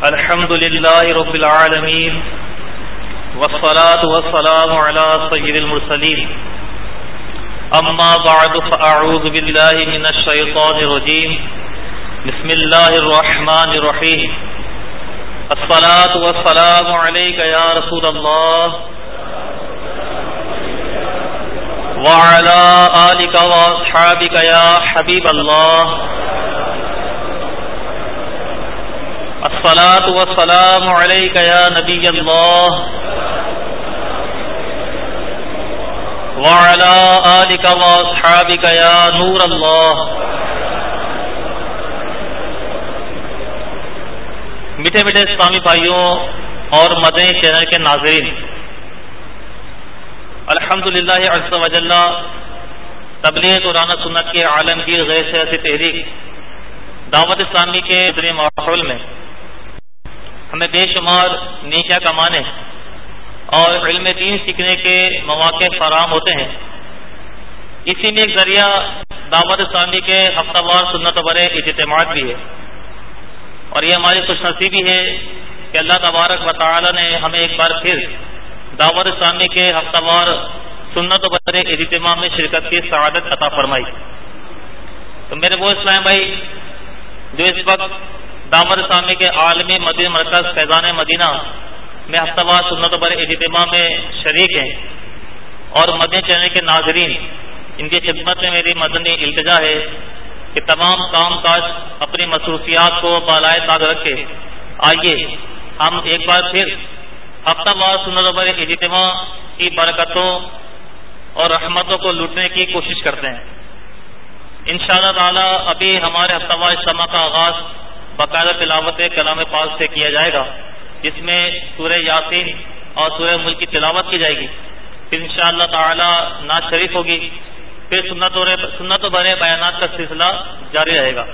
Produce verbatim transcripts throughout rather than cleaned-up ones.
الحمد لله رب العالمين والصلاة والسلام على سيد المرسلين أما بعد فأعوذ بالله من الشيطان الرجيم بسم الله الرحمن الرحيم الصلاة والسلام عليك يا رسول الله وعلى آلك وأصحابك يا حبيب الله الصلاة والسلام عليك يا نبي الله وعلى آلك وأصحابك يا نور الله. میٹھے میٹھے اسلامی بھائیوں اور مدنی چینل کے ناظرین، الحمدللہ عز و جل تبلیغ قرآن سنت کے عالمگیر غیر سیاسی تحریک دعوت اسلامی کے مدنی ماحول میں ہمیں بے شمار نیکیاں کمانے اور علم دین سیکھنے کے مواقع فراہم ہوتے ہیں. اسی میں ایک ذریعہ دعوت اسلامی کے ہفتہ وار سنت برے اجتماعات بھی ہے، اور یہ ہماری خوش نصیبی ہے کہ اللہ تبارک و تعالی نے ہمیں ایک بار پھر دعوت اسلامی کے ہفتہ وار سنت برے اجتماع میں شرکت کی سعادت عطا فرمائی. تو میرے وہ اسلام بھائی جو اس وقت دعوت اسلامی کے عالمی مدنی مرکز فیضان مدینہ میں ہفتہ وار سنت برے اجتماع میں شریک ہیں، اور مدنی چینل کے ناظرین، ان کی خدمت میں میری مدنی التجا ہے کہ تمام کام کاج اپنی مصروفیات کو بالائے طاق رکھے آئیے ہم ایک بار پھر ہفتہ وار سنت برے اجتماع کی برکتوں اور رحمتوں کو لوٹنے کی کوشش کرتے ہیں. انشاءاللہ تعالی ابھی ہمارے ہفتہ وار اجتماع کا آغاز باقاعدہ تلاوت کلام پاک سے کیا جائے گا، جس میں سورہ یاسین اور سورہ ملک کی تلاوت کی جائے گی. پھر انشاءاللہ تعالی نعت شریف ہوگی، پھر سنت سنت برے بیانات کا سلسلہ جاری رہے گا.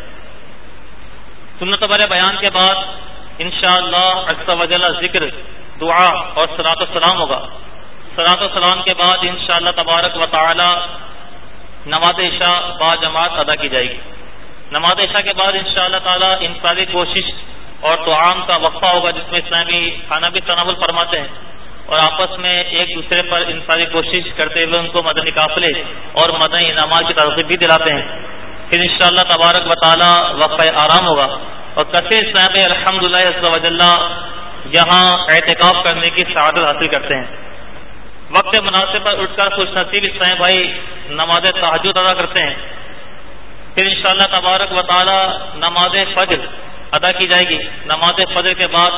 سنت برے بیان کے بعد انشاءاللہ عز و جل ذکر، دعا اور صلاۃ السلام ہوگا. صلاۃ السلام کے بعد انشاءاللہ تبارک و تعالی نماز عشاء با جماعت ادا کی جائے گی. نماز عشاء کے بعد انشاءاللہ تعالی انفرادی کوشش اور دعام کا وقفہ ہوگا، جس میں اسلامی کھانا بھی تناول فرماتے ہیں اور آپس میں ایک دوسرے پر انفرادی کوشش کرتے ہوئے ان کو مدنی قافلے اور مدنی انعامات کی ترغیب بھی دلاتے ہیں. پھر انشاءاللہ تبارک و تعالی وقفہ آرام ہوگا، اور کثیر اسلامی الحمدللہ عز و جل یہاں اعتکاف کرنے کی سعادت حاصل کرتے ہیں. وقت مناسب پر اٹھ کر خوش نصیب اسلامی بھائی نماز تہجد ادا کرتے ہیں. پھر انشاءاللہ تبارک و تعالی نماز فجر ادا کی جائے گی. نماز فجر کے بعد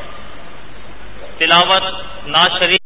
تلاوت، نعت شریف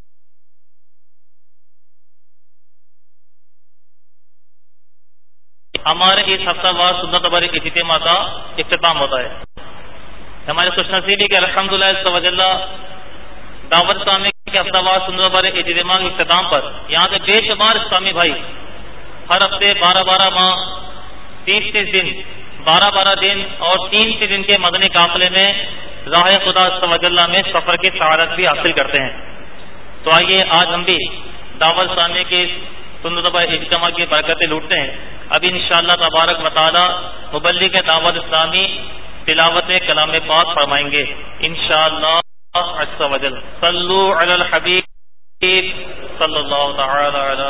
ہمارے اس ہفتہ وار سنت برے اجتماع کا اختتام ہوتا ہے. ہمارے خوش نصیبی کے الحمدللہ عز و جل دعوت اسلامی کے ہفتہ وار سنت برے اجتماع کے اختتام پر یہاں کے بے شمار اسلامی بھائی ہر ہفتے بارہ بارہ ماہ تیس تیس دن بارہ بارہ دن اور تین تین دن کے مدنی قافلے میں راہ خدا عز و جل میں سفر کی سعادت بھی حاصل کرتے ہیں. تو آئیے آج ہم بھی دعوت اسلامی کے سنت برے اجتماع کی برکتیں لوٹتے ہیں. ابھی انشاءاللہ تبارک و تعالی مبلغ دعوت اسلامی تلاوت کلام پاک فرمائیں گے انشاءاللہ عز و جل. صلو علی الحبیب صلی اللہ تعالی علی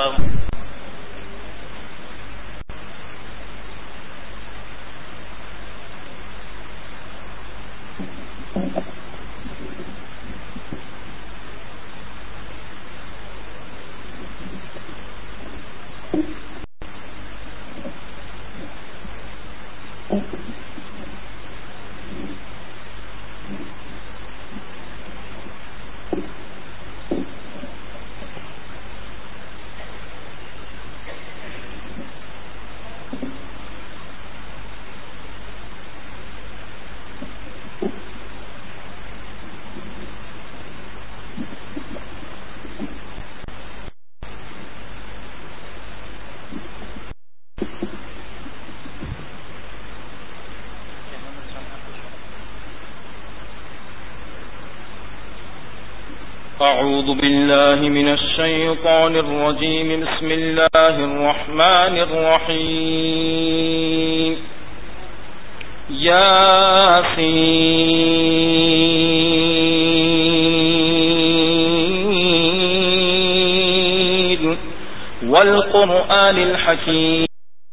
أعوذ بالله من الشيطان الرجيم. بسم الله الرحمن الرحيم. ياسين والقرآن الحكيم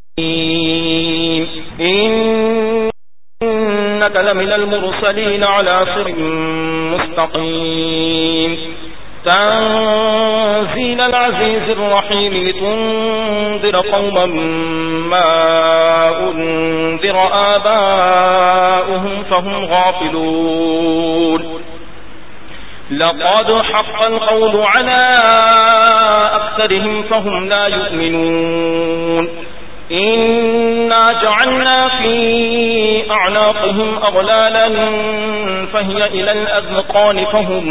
إنك لمن المرسلين على صراط مستقيم تنزيل العزيز الرحيم لتنذر قوما ما أنذر آباؤهم فهم غافلون لقد حق القول على أكثرهم فهم لا يؤمنون إنا جعلنا في أعناقهم أغلالا فهي إلى الأذقان فهم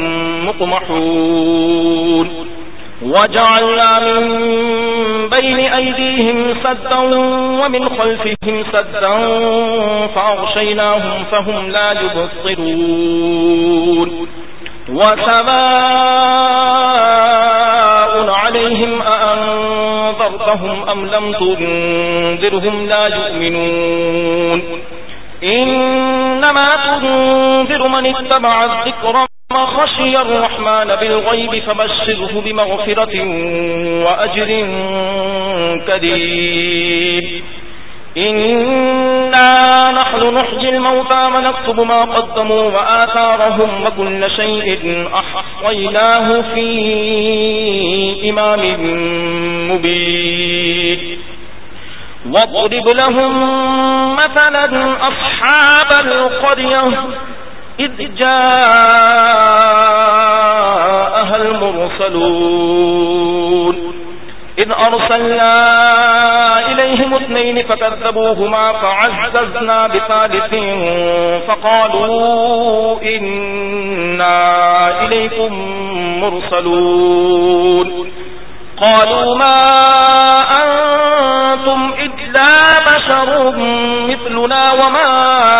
مقمحون وجعلنا من بين أيديهم سدا ومن خلفهم سدا فأغشيناهم فهم لا يبصرون وسواء عليهم أأنذرتهم أم لم تنذرهم لا يؤمنون إنما تنذر من اتبع الذكر خشي الرحمن بالغيب فبشره بمغفرة وأجر كريم إنا نحن نحيي الموتى ونكتب ما قدموا وآثارهم وكل شيء أحصيناه في إمام مبين واضرب لهم مثلا أصحاب القرية إذ جاءها المرسلون إذ أرسلنا إليهم اثنين فكذبوهما فعززنا بثالث فقالوا إنا إليكم مرسلون قالوا ما أنتم إلا بشر مثلنا وما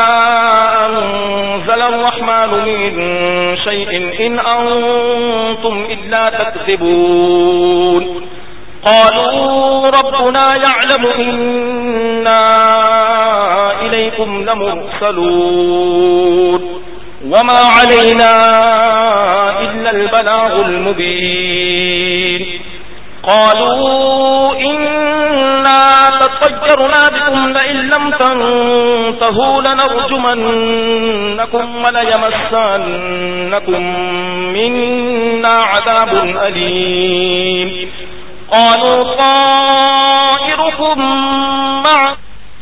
أنزل الرحمن من شيء إن أنتم إلا تكذبون قالوا ربنا يعلم إنا إليكم لمرسلون وما علينا إلا البلاغ المبين قالوا إنا تطيرنا بكم لئن لم تنتهوا لنرجمنكم وليمسنكم منا عذاب أليم قالوا طائركم معكم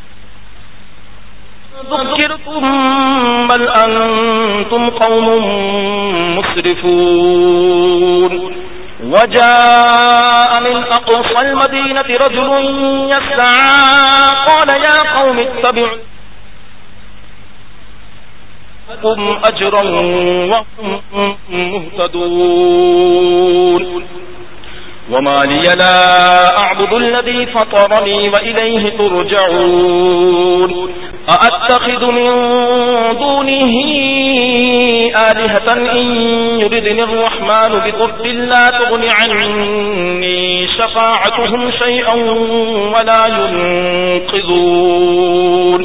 ذكركم بل أنتم قوم مسرفون وجاء من أقصى المدينة رجل يسعى قال يا قوم اتبعوا لكم أجرا وهم مهتدون وما لي لا أعبد الذي فطرني وإليه ترجعون أأتخذ من دونه آلهة إن يردني الرحمن بضر لا تغن عني شفاعتهم شيئا ولا ينقذون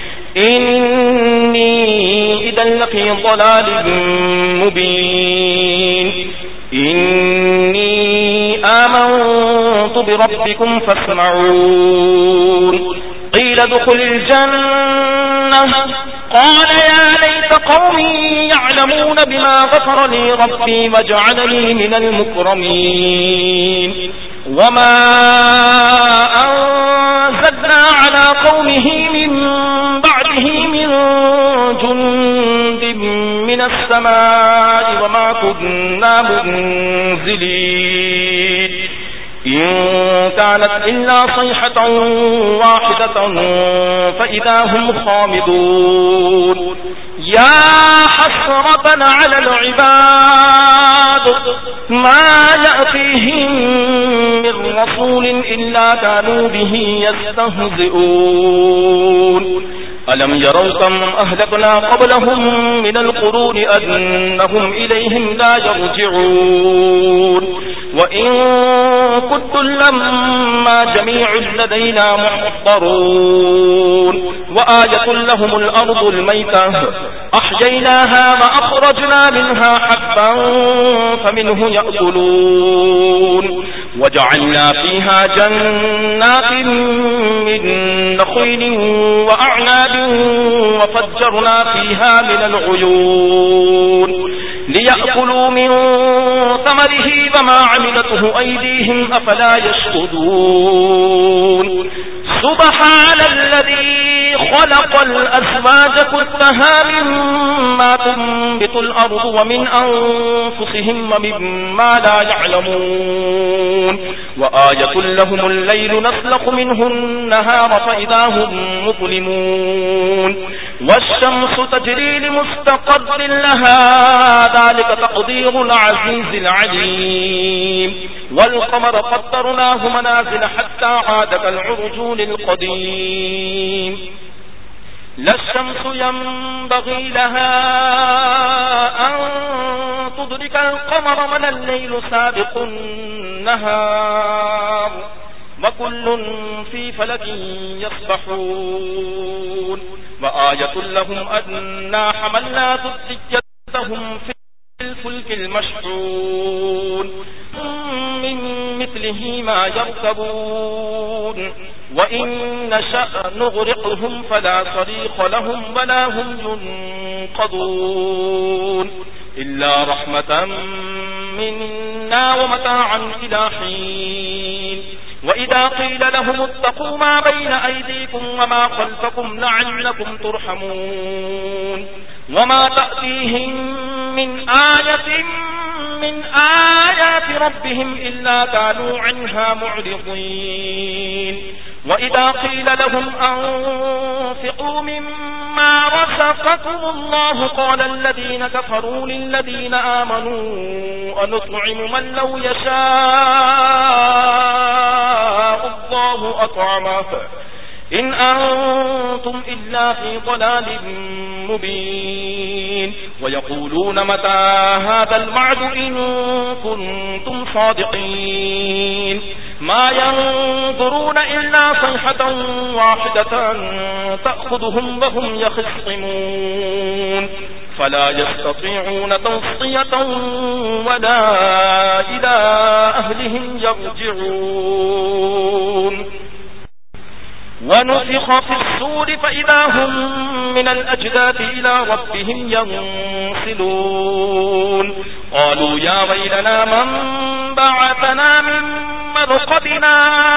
إني إذا لفي ضلال مبين إني آمنت بربكم فاسمعون قيل ادخل الجنة قال يا ليت قومي يعلمون بما غفر لي ربي وجعلني من المكرمين وما أنزلنا على قومه من بعده من جند من السماء وما كنا منزلين إن كانت إلا صيحة واحدة فإذا هم خامدون يا حسرة على العباد ما يأتيهم من رسول إلا كانوا به يستهزئون ألم يروا كم أهلكنا قبلهم من القرون أنهم إليهم لا يرجعون وإن كل لما جميع لدينا محضرون وآية لهم الأرض الميتة أحييناها وأخرجنا منها حبا فمنه يأكلون وجعلنا فيها جنات من نخيل وأعناب وفجرنا فيها من العيون ليأكلوا من ثمره وما عملته أيديهم أفلا يشهدون سبحان الذي خلق الأزواج كلها مما تنبت الأرض ومن أنفسهم ومما لا يعلمون وآية لهم الليل نسلخ منه النهار فإذا هم مظلمون والشمس تجري لمستقر لها ذلك تقدير العزيز العليم والقمر قدرناه منازل حتى عاد كالعرجون القديم لا الشمس ينبغي لها أن تدرك القمر من الليل سابق النهار وكل في فلك يسبحون وآية لهم أنا حملنا ذريتهم في الفلك المشحون من مثله ما يركبون وإن نشأ نغرقهم فلا صريخ لهم ولا هم ينقذون إلا رحمة منا ومتاعا إلى حين وإذا قيل لهم اتقوا ما بين أيديكم وما خلفكم لعلكم ترحمون وما تأتيهم من آية من آيات ربهم إلا كانوا عنها معرضين وإذا قيل لهم أنفقوا مما رزقكم الله قال الذين كفروا للذين آمنوا أنطعم من لو يشاء الله أطعمه إن أنتم إلا في ضلال مبين ويقولون متى هذا الوعد إن كنتم صادقين ما ينظرون إلا صيحة واحدة تأخذهم وهم يخصمون فلا يستطيعون توصية ولا إلى أهلهم يرجعون ونفخ في الصور فإذا هم من الأجداث إلى ربهم ينسلون قالوا يا ويلنا من بعثنا من مرقدنا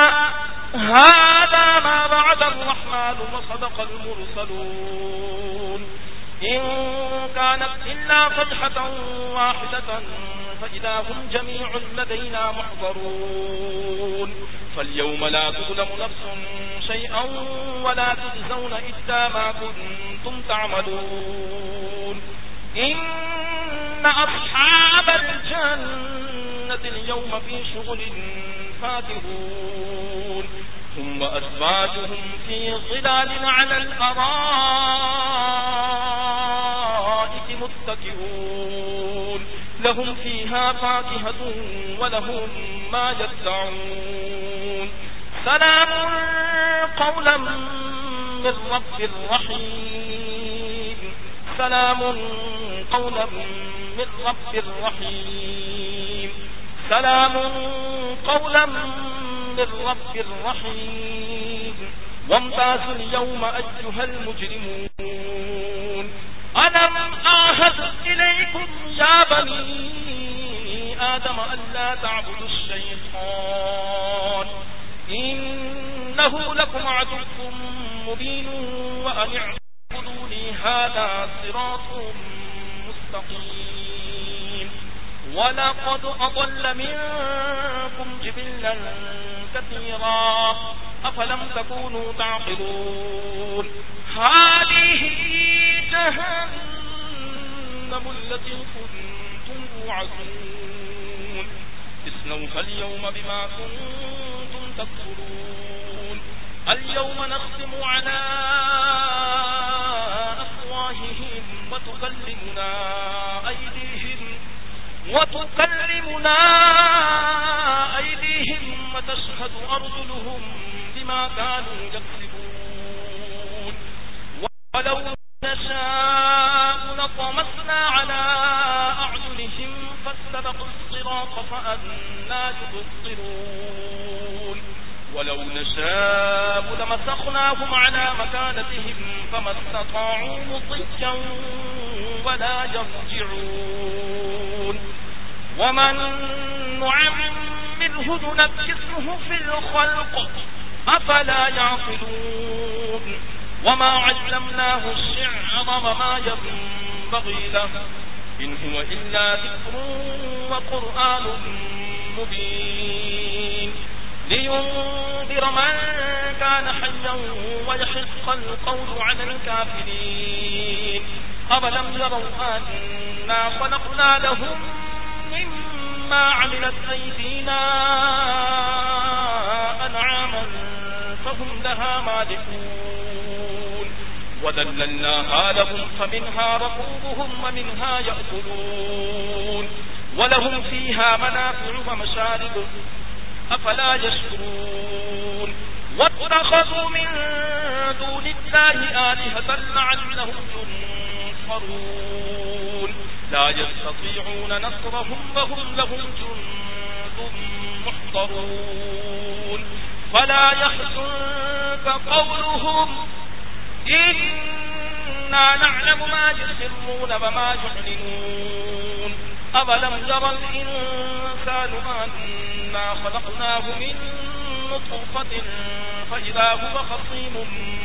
هذا ما وعد الرحمن وصدق المرسلون إن كانت إلا صيحة واحدة فإذا هم جميع لدينا محضرون فاليوم لا تظلم نفس شيئا ولا تجزون إلا ما كنتم تعملون إن أصحاب الجنة اليوم في شغل فاكهون هم وأزواجهم في ظلال على الأرائك متكئون لهم فيها فاكهة ولهم ما يدعون سلام قولا من رب رحيم سلام قولا من رب رحيم سلام قولا من رب رحيم وامتازوا اليوم أيها المجرمون ألم أعهد إليكم يا بني آدم ألا تعبدوا الشيطان إنه لكم عدو مبين وأن اعبدوني هذا صراط مستقيم ولقد أضل منكم جبلا كثيرا أفلم تكونوا تعقلون هذه جهنم التي كنتم توعدون اصلوها اليوم بما كنتم تكفرون اليوم نختم على أفواههم وتكلمنا أيديهم وتكلمنا أيديهم بما كانوا يكسبون ولو نشاء لطمسنا على أعينهم فاستبقوا الصراط فأنى يبصرون ولو نشاء لمسخناهم على مكانتهم فما استطاعوا مضيا ولا يرجعون ومن نعمره ننكسه في الخلق أفلا يعقلون وما علمناه الشعر وما ينبغي له إن هو إلا ذكر وقرآن مبين لينذر من كان حيا ويحق القول على الكافرين أولم يروا أنا خلقنا لهم مما عملت أيدينا أنعاما فهم لها مالكون وذللناها لهم فمنها ركوبهم ومنها يأكلون ولهم فيها منافع ومشارب أفلا يشكرون واتخذوا من دون الله آلهة لعلهم ينصرون لا يستطيعون نصرهم وهم لهم جند محضرون فلا يحزنك قولهم إنا نعلم ما يسرون وما يعلنون أولم يرى الإنسان أنا خلقناه من نطفة فإذا هو خصيم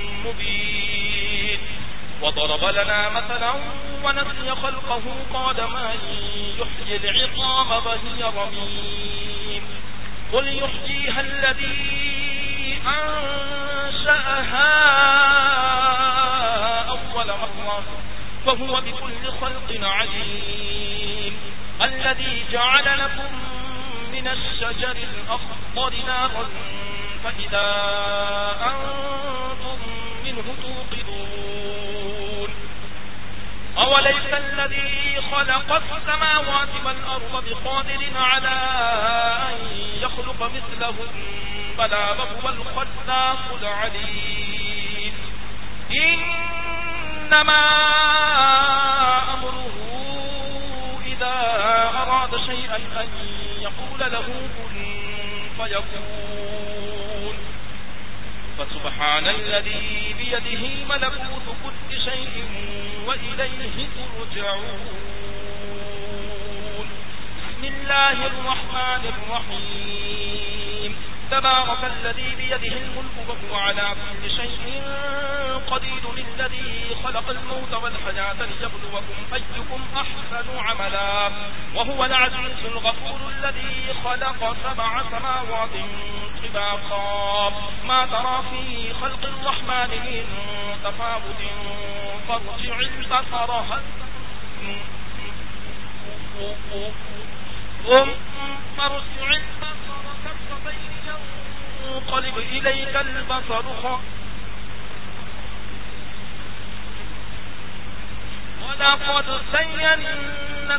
مبين وضرب لنا مثلا ونسي خلقه قال من يحيي العظام وهي رميم قل يحييها الذي أنشأها أول مرة فهو بكل خلق عليم الذي جعل لكم من الشجر الأخضر نارا فإذا أنتم منه توقدون أوليس الذي خلق السماوات والأرض بقادر على أن يخلق مثلهم بلى وهو الخلاق العليم إنما أمره إذا أراد شيئا أن يقول له كن فيكون فسبحان الذي بيده ملكوت كل شيء وإليه ترجعون بسم الله الرحمن الرحيم تبارك الذي بيده الملك وهو على كل شيء قدير الذي خلق الموت والحياة ليبلوكم أيكم أحسن عملا وهو العزيز الغفور الذي خلق سبع سماوات طباقا ما ترى في خلق الرحمن من تفاوت فارجع البصر هل فارجع البصر كرتين ينقلب إليك البصر ولقد زينا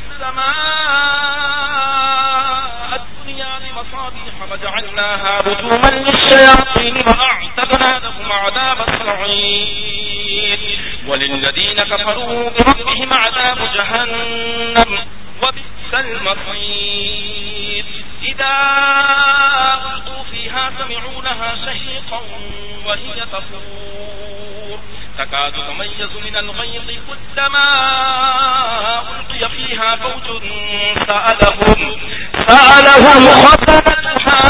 السماء الدنيا بمصابيح وجعلناها رجوما للشياطين وأعتدنا لهم عذاب السعير وللذين كفروا بربهم عذاب جهنم وبئس المصير إذا ألقوا فيها سمعوا لها شهيقا وهي تفور تكاد تميز من الغيظ كلما ألقي فيها فوج سألهم سألهم خزنتها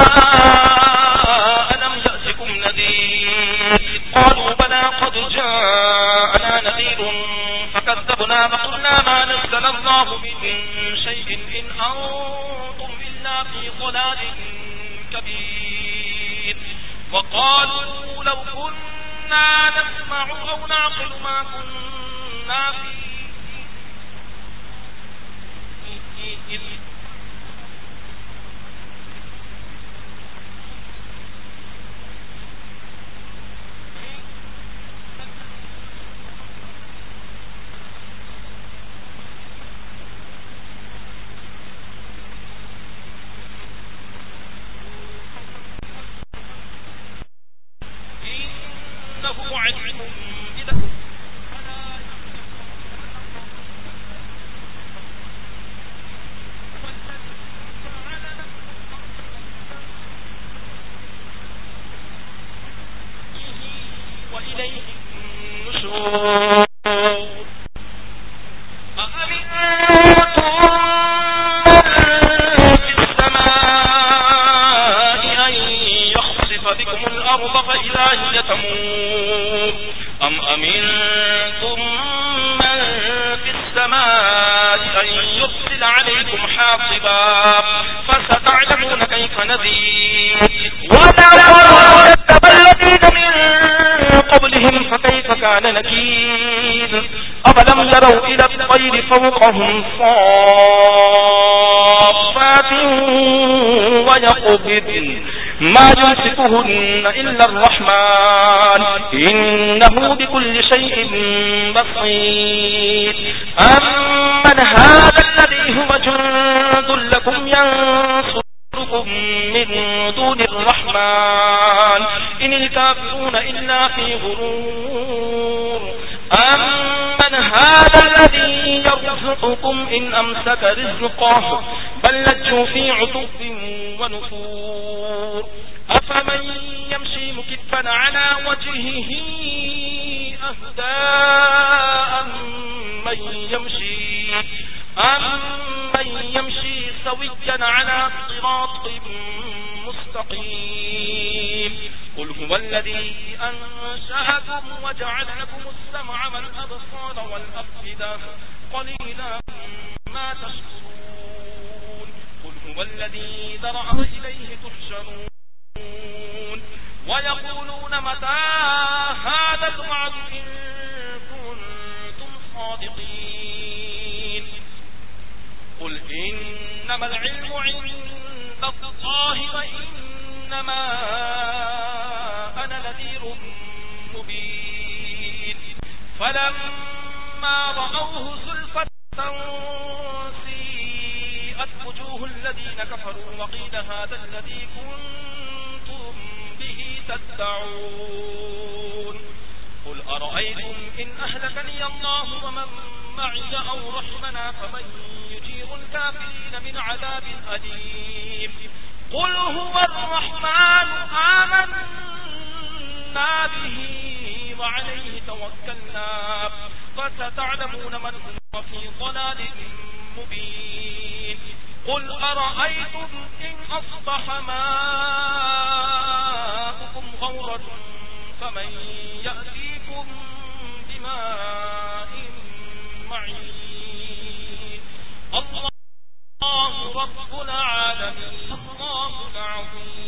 ألم يأتكم نذير قالوا بلى قد جاءنا نذير فكذبنا وقلنا ما نزل الله من شيء إن أنتم إلا في ضلال كبير وقالوا لو كنا نسمع أو نعقل ما كنا في يعلمون أم أمنتم من في السماء أن يرسل عليكم حاصبا فستعلمون كيف نذير ولقد كذب الذين من قبلهم فكيف كان نكير أفلم يروا إلى الطير فوقهم صافات ويقبضن ما يمسكهن إلا الرحمن إنه بكل شيء بصير أمن هذا الذي هو جند لكم ينصركم من دون الرحمن إن الكافرون إلا في غرور أمن هذا الذي يرزقكم إن أمسك رزقه بل لجوا في عتب ونفور أفمن يمشي مكبا على وجهه أهدى من يمشي أمن يمشي سويا على صراط مستقيم قل هو الذي أنشأكم وجعل لكم السمع والأبصار والأفئدة قليلا ما تشكرون قل هو الذي ذرأ إليه تحشرون ويقولون متى هذا الوعد إن كنتم صادقين قل إنما العلم عند الله وإنما أنا نذير مبين فلما رأوه زلفة سيئت وجوه الذين كفروا وقيل هذا الذي كنتم به تدعون قل أرأيتم إن أهلكني الله ومن معي أو رحمنا فمن يجير الكافرين من عذاب أليم قل هو الرحمن آمنا به وعليه توكلنا فستعلمون من هو في ضلال مبين قل أرأيتم إن أصبح ماؤكم غورا فمن يأتيكم بماء معين الله رب العالمين الله العظيم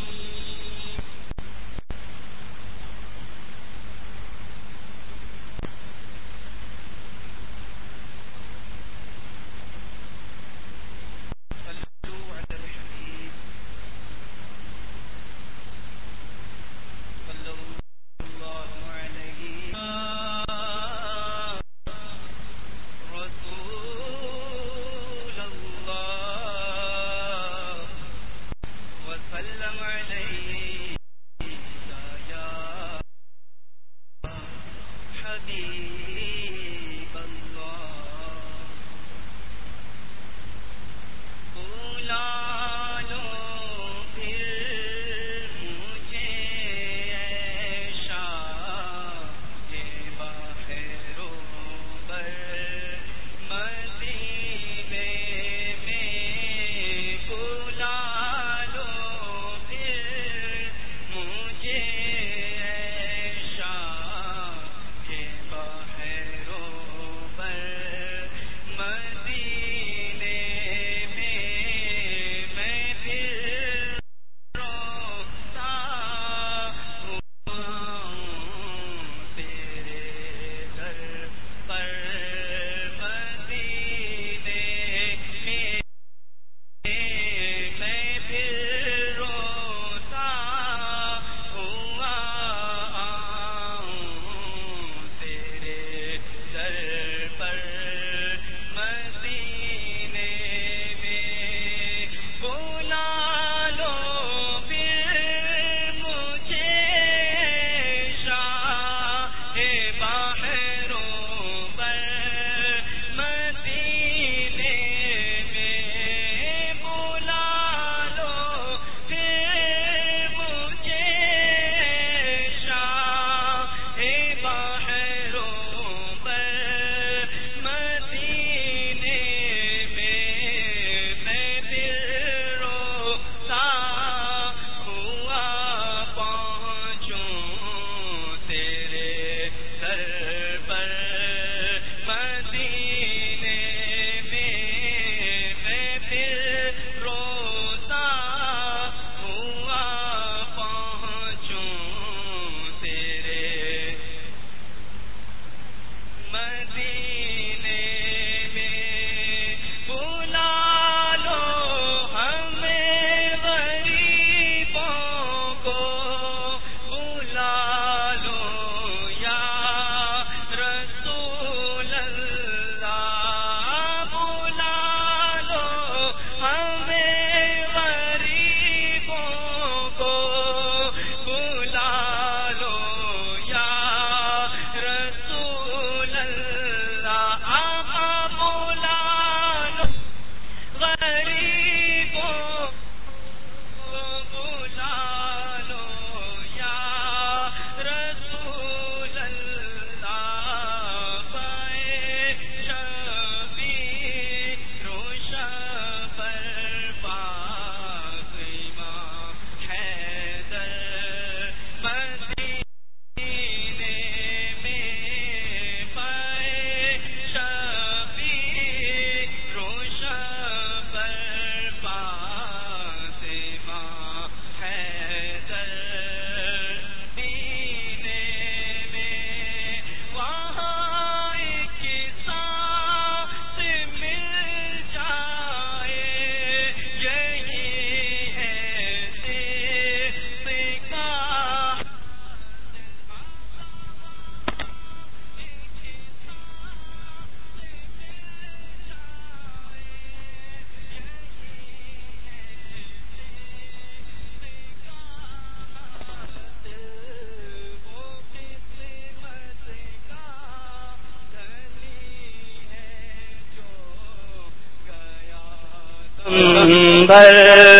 بھر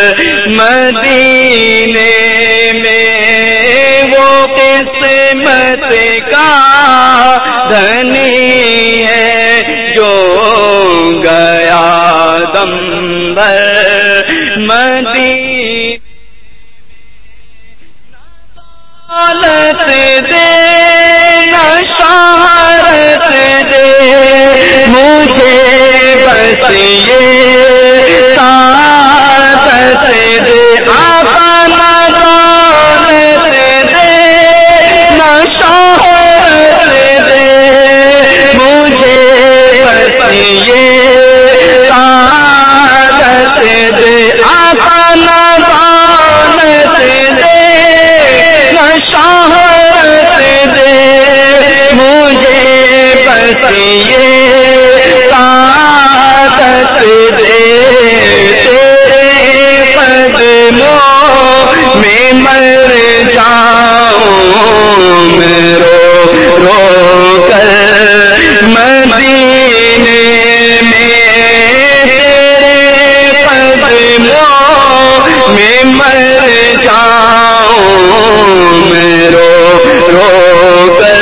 مدینے میں وہ قسمت کا دھنی ہے جو گیا دم بھر مدینے دولت دے نہ شہرت دے مجھے بس یہ سعادت دے آقا نہ دولت دے نہ شہرت دے مجھے بس یہ سعادت دے آقا نہ دولت دے شہرت دے مجھے بس یہ سعادت دے تیرے قدموں میں مر جاؤں میں رو رو کر مدینے میں تیرے قدموں میں مر جاؤں میں رو رو کر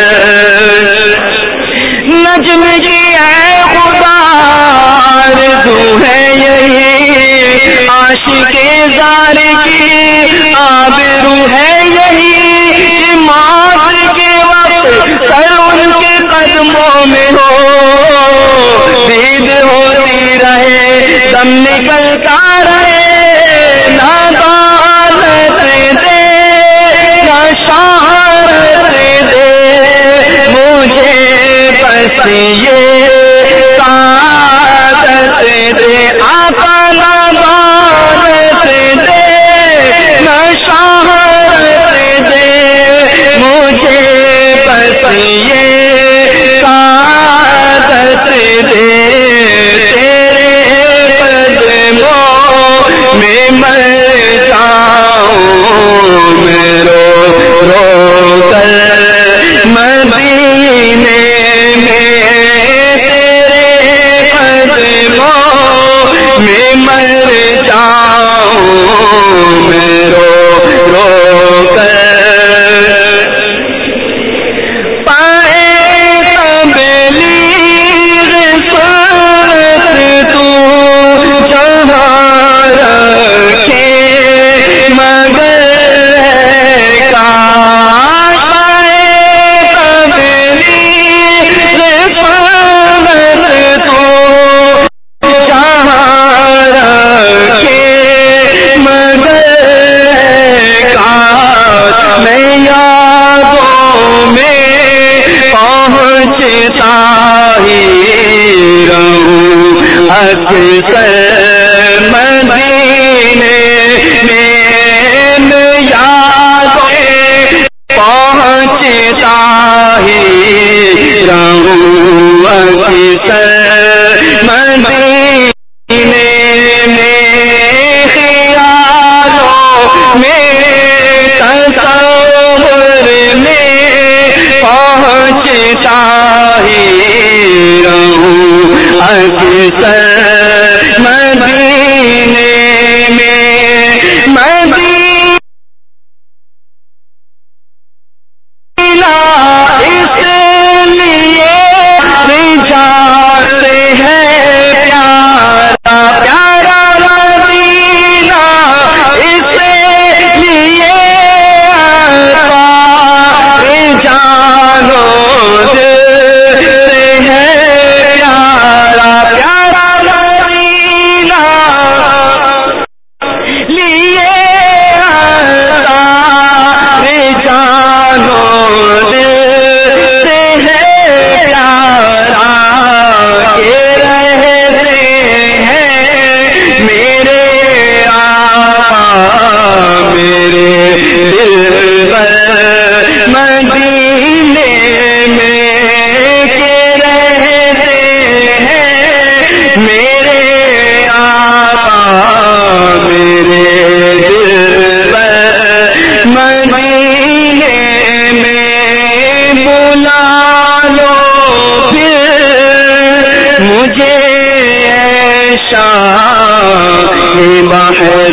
نجم کی اے خدا آرزو ہے یہی عاشق زار کی آبرو ہے یہی موت کے وقت سر ان کے قدموں میں ہو دید ہوتی رہے دم نکلتا رہے نہ دولت دے نہ شہرت دے مجھے بس یہ سعادت دے آقا نہ دولت دے نہ شہرت دے مجھے بس یہ سعادت دے تیرے قدموں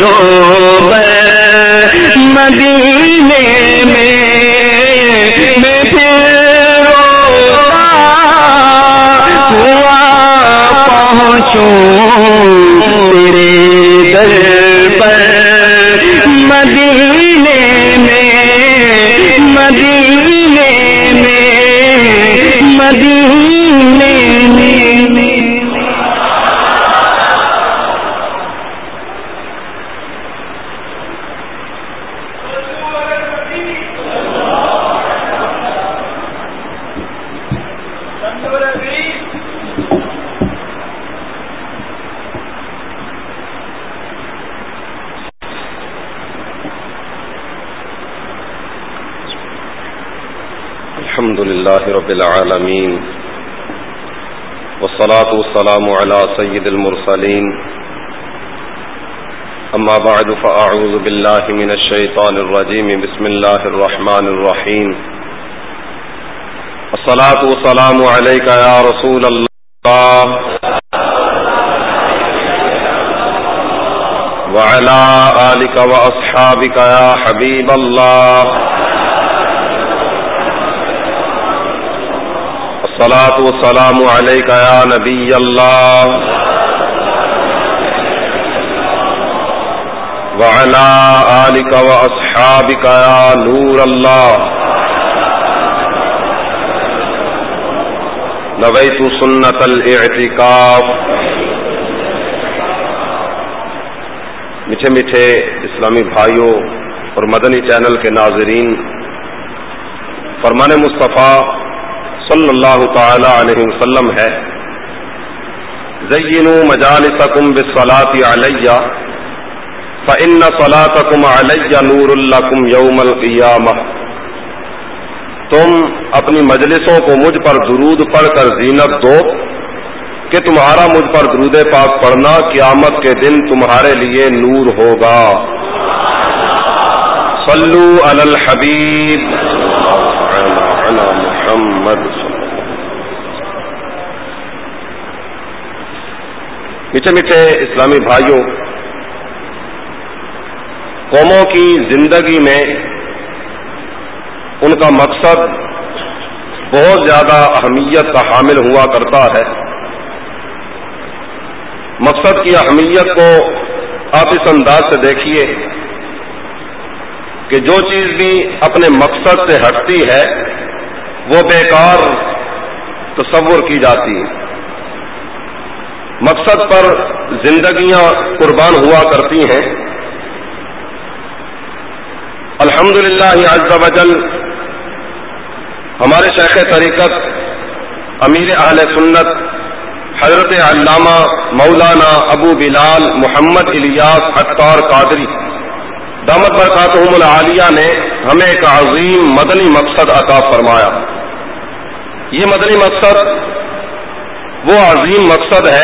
روبر مدینے میں میں پھر روتا ہوا پہنچوں تیرے در پر مدینے میں مدینے میں مدینے میں الحمد لله رب العالمين والصلاة والسلام على سيد المرسلين أما بعد فأعوذ بالله من الشيطان الرجيم بسم الله الرحمن الرحيم الصلاة والسلام عليك يا رسول الله وعلى آلك وأصحابك يا حبيب الله الصلاة والسلام عليك يا نبي الله وعلى آلك وأصحابك يا نور الله نويت سنة الاعتكاف. میٹھے میٹھے اسلامی بھائیوں اور مدنی چینل کے ناظرین، فرمان مصطفیٰ صلی اللہ تعالی علیہ وسلم ہے زینوا مجالسکم بالصلاۃ علی فإن صلاتکم علی نور لکم یوم القیامہ. تم اپنی مجلسوں کو مجھ پر درود پڑھ کر زینت دو کہ تمہارا مجھ پر درود پاک پڑھنا قیامت کے دن تمہارے لیے نور ہوگا. صلو علی الحبیب علی محمد. میٹھے میٹھے اسلامی بھائیوں، قوموں کی زندگی میں ان کا مقصد بہت زیادہ اہمیت کا حامل ہوا کرتا ہے. مقصد کی اہمیت کو آپ اس انداز سے دیکھیے کہ جو چیز بھی اپنے مقصد سے ہٹتی ہے وہ بیکار تصور کی جاتی ہے. مقصد پر زندگیاں قربان ہوا کرتی ہیں. الحمدللہ عز و جل ہمارے شیخ طریقت امیر اہل سنت حضرت علامہ مولانا ابو بلال محمد الیاس عطار قادری دامت برکاتہم العالیہ نے ہمیں ایک عظیم مدنی مقصد عطا فرمایا. یہ مدنی مقصد وہ عظیم مقصد ہے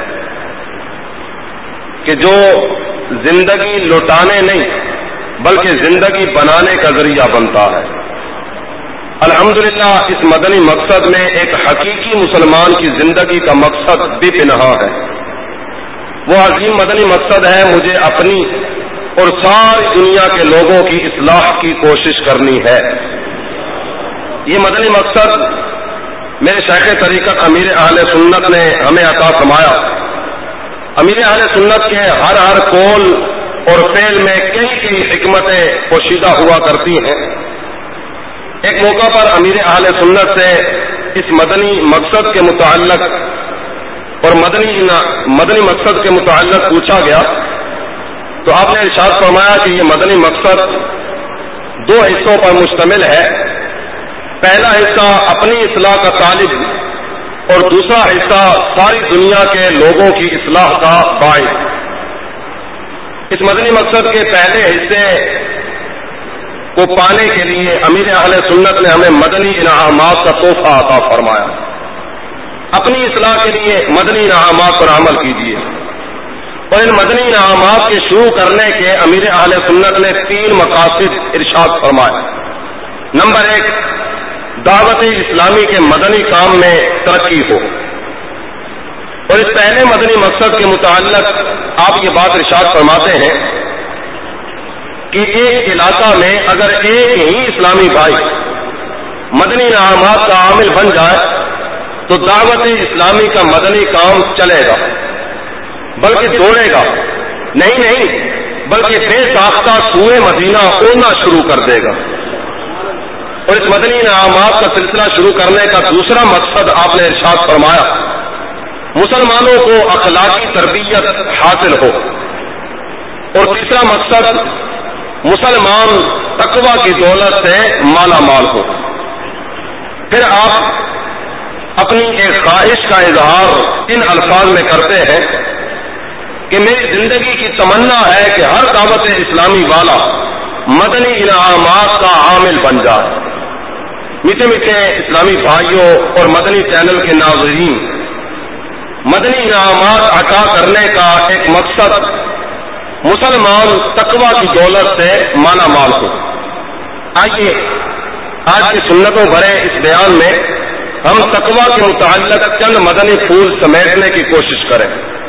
کہ جو زندگی لوٹانے نہیں بلکہ زندگی بنانے کا ذریعہ بنتا ہے. الحمدللہ اس مدنی مقصد میں ایک حقیقی مسلمان کی زندگی کا مقصد بھی پنہا ہے. وہ عظیم مدنی مقصد ہے مجھے اپنی اور ساری دنیا کے لوگوں کی اصلاح کی کوشش کرنی ہے. یہ مدنی مقصد میرے شیخ طریقت امیر اہل سنت نے ہمیں عطا فرمایا. امیر اہل سنت کے ہر ہر قول اور فعل میں کئی کئی حکمتیں پوشیدہ ہوا کرتی ہیں. ایک موقع پر امیر اہل سنت سے اس مدنی مقصد کے متعلق اور مدنی مدنی مقصد کے متعلق پوچھا گیا تو آپ نے ارشاد فرمایا کہ یہ مدنی مقصد دو حصوں پر مشتمل ہے. پہلا حصہ اپنی اصلاح کا طالب اور دوسرا حصہ ساری دنیا کے لوگوں کی اصلاح کا باعث. اس مدنی مقصد کے پہلے حصے کو پانے کے لیے امیر اہل سنت نے ہمیں مدنی انعامات کا تحفہ عطا فرمایا. اپنی اصلاح کے لیے مدنی انعامات پر عمل کیجیے. اور ان مدنی انعامات کے شروع کرنے کے امیر اہل سنت نے تین مقاصد ارشاد فرمائے. نمبر ایک، دعوت اسلامی کے مدنی کام میں ترقی ہو. اور اس پہلے مدنی مقصد کے متعلق آپ یہ بات ارشاد فرماتے ہیں کہ ایک علاقہ میں اگر ایک ہی اسلامی بھائی مدنی انعامات کا عامل بن جائے تو دعوت اسلامی کا مدنی کام چلے گا، بلکہ دوڑے گا نہیں نہیں بلکہ بے ساختہ سوئے مدینہ اڑنا شروع کر دے گا۔ اور اس مدنی انعامات کا سلسلہ شروع کرنے کا دوسرا مقصد آپ نے ارشاد فرمایا مسلمانوں کو اخلاقی تربیت حاصل ہو، اور تیسرا مقصد مسلمان تقوی کی دولت سے مالا مال ہو۔ پھر آپ اپنی ایک خواہش کا اظہار ان الفاظ میں کرتے ہیں کہ میری زندگی کی تمنا ہے کہ ہر دعوت اسلامی والا مدنی انعامات کا عامل بن جائے۔ میٹھے میٹھے اسلامی بھائیوں اور مدنی چینل کے ناظرین، مدنی انعامات عطا کرنے کا ایک مقصد مسلمان تقوی کی دولت سے مالا مال ہو۔ آئیے آج کی سنتوں بھرے اس بیان میں ہم تقوی کے متعلق چند مدنی پھول سمیٹنے کی کوشش کریں۔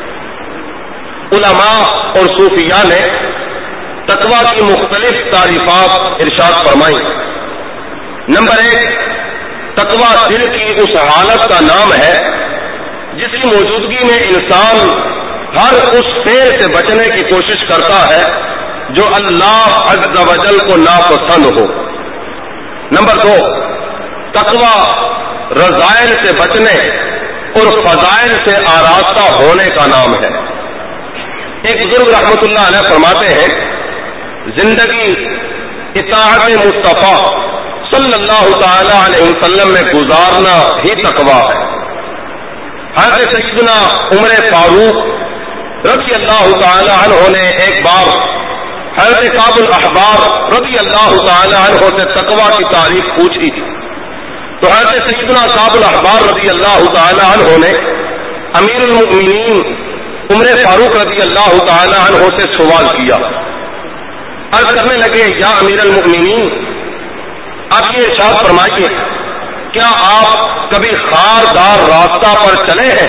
علماء اور صوفیاء نے تقوی کی مختلف تعریفات ارشاد فرمائی۔ نمبر ایک، تقوی دل کی اس حالت کا نام ہے جس کی موجودگی میں انسان ہر اس فعل سے بچنے کی کوشش کرتا ہے جو اللہ عز و جل کو ناپسند ہو۔ نمبر دو، تقوی رذائل سے بچنے اور فضائل سے آراستہ ہونے کا نام ہے۔ ایک بزرگ رحمت اللہ علیہ فرماتے ہیں زندگی اطاعت مصطفیٰ صلی اللہ تعالی علیہ وسلم میں گزارنا ہی تقوی ہے۔ حضرت سیدنا عمر فاروق رضی اللہ تعالی عنہ نے ایک بار حضرت کعب الاحبار رضی اللہ تعالی عنہ سے تقوی کی تعریف پوچھی تھی، تو حضرت سیدنا کعب الاحبار رضی اللہ تعالی عنہ نے امیر المؤمنین عمر فاروق رضی اللہ تعالی عنہ سے سوال کیا۔ عرض کرنے لگے یا امیر المؤمنین، آپ یہ ارشاد فرمائیے کیا آپ کبھی خاردار راستہ پر چلے ہیں؟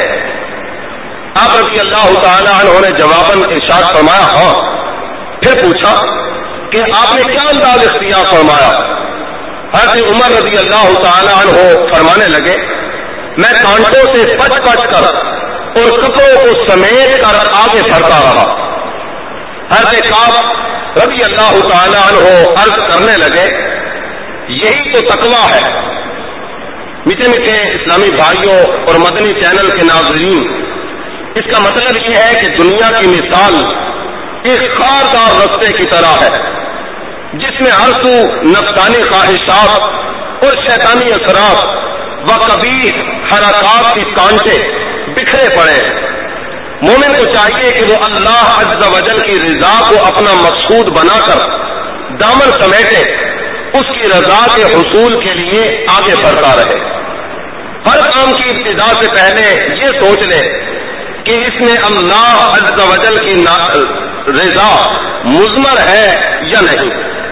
آپ رضی اللہ تعالی عنہ نے جواباً ارشاد فرمایا ہاں۔ پھر پوچھا کہ آپ نے کیا انداز اختیار فرمایا؟ حضرت عمر رضی اللہ تعالی عنہ فرمانے لگے میں کانٹوں سے پچ پچ کر اور کپڑوں کو سمیٹ کر آگے بڑھتا رہا۔ حضرت کعب رضی اللہ تعالی عنہ عرض کرنے لگے یہی تو تقوی ہے۔ میٹھے میٹھے اسلامی بھائیوں اور مدنی چینل کے ناظرین، اس کا مطلب یہ ہے کہ دنیا کی مثال ایک خاردار رستے کی طرح ہے جس میں ہر سو نفسانی خواہشات اور شیطانی اثرات و قبیح حرکات کی کانٹے بکھرے پڑے ہیں۔ مومن کو چاہیے کہ وہ اللہ عز و جل کی رضا کو اپنا مقصود بنا کر دامن سمیٹے، اس کی رضا کے حصول کے لیے آگے بڑھتا رہے۔ ہر کام کی ابتدا سے پہلے یہ سوچ لے کہ اس میں اللہ عز و جل کی رضا مضمر ہے یا نہیں۔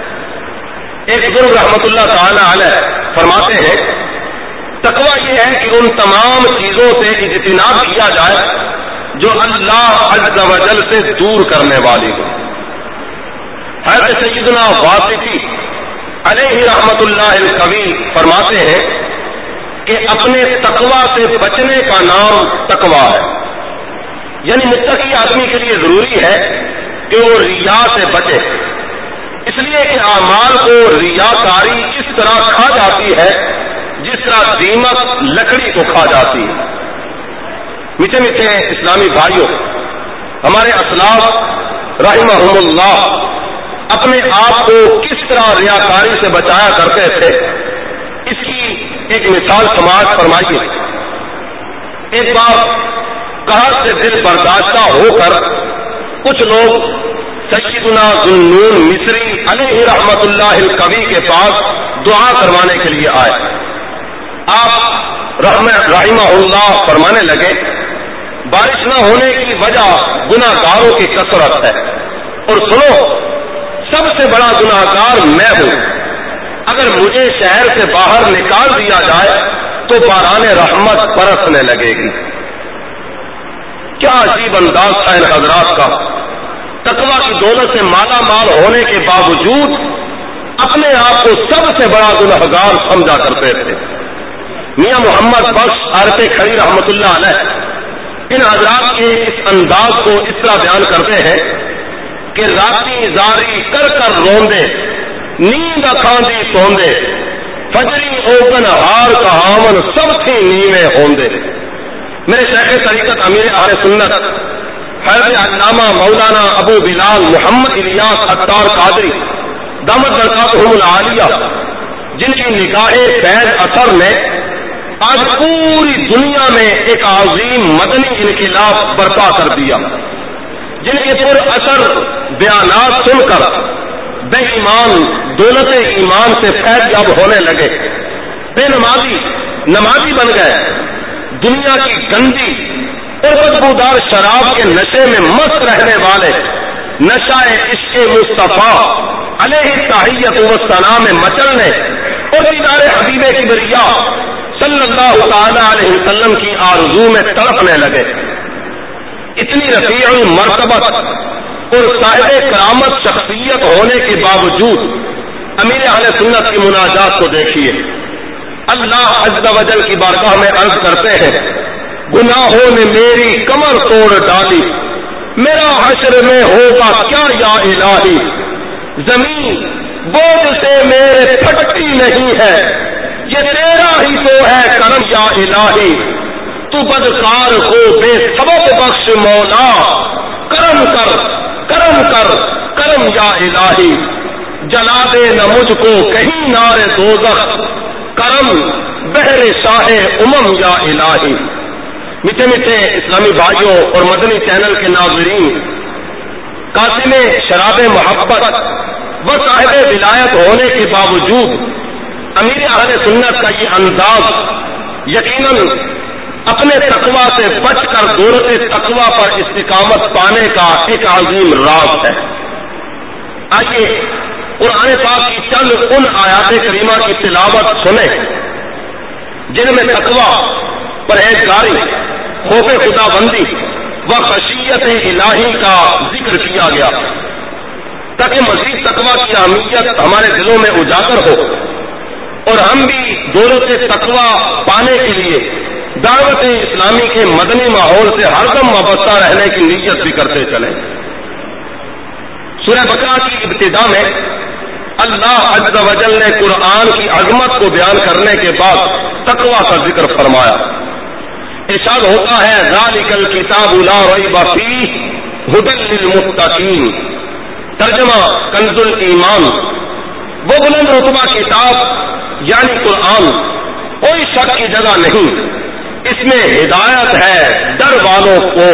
ایک بزرگ رحمت اللہ تعالی علیہ فرماتے ہیں تقوی یہ ہے کہ ان تمام چیزوں سے اجتناب کیا جائے جو اللہ عز و جل سے دور کرنے والی ہو۔ حضرت سیدنا واصفی علیہ رحمت اللہ القوی فرماتے ہیں کہ اپنے تقوی سے بچنے کا نام تقوی ہے، یعنی متقی آدمی کے لیے ضروری ہے کہ وہ ریا سے بچے، اس لیے کہ اعمال کو ریاکاری اس طرح کھا جاتی ہے جس طرح دیمک لکڑی کو کھا جاتی ہے۔ میٹھے میٹھے اسلامی بھائیوں، ہمارے اسلاف رحمہم اللہ اپنے آپ کو کس طرح ریاکاری سے بچایا کرتے تھے، اس کی ایک مثال سماج فرمائیے۔ ایک بار قحط سے دل برداشتہ ہو کر کچھ لوگ سیدنا ذوالنون مصری علیہ رحمت اللہ القوی کے پاس دعا کروانے کے لیے آئے۔ آپ رحمہ اللہ فرمانے لگے بارش نہ ہونے کی وجہ گناہ گاروں کی کثرت ہے، اور سنو سب سے بڑا گناہ گار میں ہوں، اگر مجھے شہر سے باہر نکال دیا جائے تو باران رحمت برسنے لگے گی۔ کیا عجیب انداز تھا ان حضرات کا تقوی کی دولت سے مالا مال ہونے کے باوجود اپنے آپ کو سب سے بڑا گنہگار سمجھا کرتے تھے. میاں محمد بخش عارف کھڑی رحمت اللہ علیہ ان حضرات کے اس انداز کو اس طرح بیان کرتے ہیں کہ راتی زاری کر کر روندے نیند اکھاندی سوندے فجری اوپن ہار کہاون سب تھی نیویں ہوندے. میرے شیخ طریقت امیر اہل سنت حضرت علامہ مولانا ابو بلال محمد الیاس اتار قادری دامت برکاتہم العالیہ جن کی نگاہ فیض اثر نے آج پوری دنیا میں ایک عظیم مدنی انقلاب برپا کر دیا، جن کے پر اثر بیانات سن کر بے ایمان دولت ایمان سے فیض یاب ہونے لگے، بے نمازی نمازی بن گئے، دنیا کی گندی اور بدبودار شراب کے نشے میں مست رہنے والے نشہ عشق مصطفیٰ علیہ تحیت و ثنا میں مچلنے اور دیدار حبیب کبریا صلی اللہ تعالی علیہ وسلم کی آرزو میں تڑپنے لگے. اتنی رفیع المرتبت اور صاحب کرامت شخصیت ہونے کے باوجود امیر اہل سنت کی مناجات کو دیکھیے. اللہ عز و جل کی بارگاہ میں عرض کرتے ہیں گناہوں نے میری کمر توڑ ڈالی، میرا حشر میں ہوگا کیا یا الہی، زمین بوجھ سے میرے پھٹتی نہیں ہے، یہ تیرا ہی تو ہے کرم یا الہی، تو بدکار کو بے سبب بخش مولا، کرم کر کرم کر کرم یا الہی، جلا دے نہ مجھ کو کہیں نار دوزخ، کرم بہر شاہ امم یا الہی. میٹھے میٹھے اسلامی بھائیوں اور مدنی چینل کے ناظرین، قاسم شراب محبت و صاحب ولایت ہونے کے باوجود امیر اہل سنت کا یہ انداز یقیناً اپنے تقوی سے بچ کر دولت تقوی پر استقامت پانے کا ایک عظیم راز ہے. آئیے قرآن پاک کی چند ان آیات کریمہ کی تلاوت سنیں جن میں تقوی، پرہیزگاری، خوف خدا بندی و خشیت الہی کا ذکر کیا گیا، تاکہ مزید تقوی کی اہمیت ہمارے دلوں میں اجاگر ہو اور ہم بھی دولت تقوی پانے کے لیے دعوت اسلامی کے مدنی ماحول سے ہر دم وابستہ رہنے کی نیت بھی کرتے چلیں. سورہ بقرہ کی ابتدا میں اللہ عز و جل نے قرآن کی عظمت کو بیان کرنے کے بعد تقوی کا ذکر فرمایا. ارشاد ہوتا ہے ذالک الکتاب لا ریب فیہ ھدی للمتقین. ترجمہ کنز الایمان، وہ بلند رتبہ کتاب یعنی قرآن کوئی شک کی جگہ نہیں، اس میں ہدایت ہے ڈر والوں کو.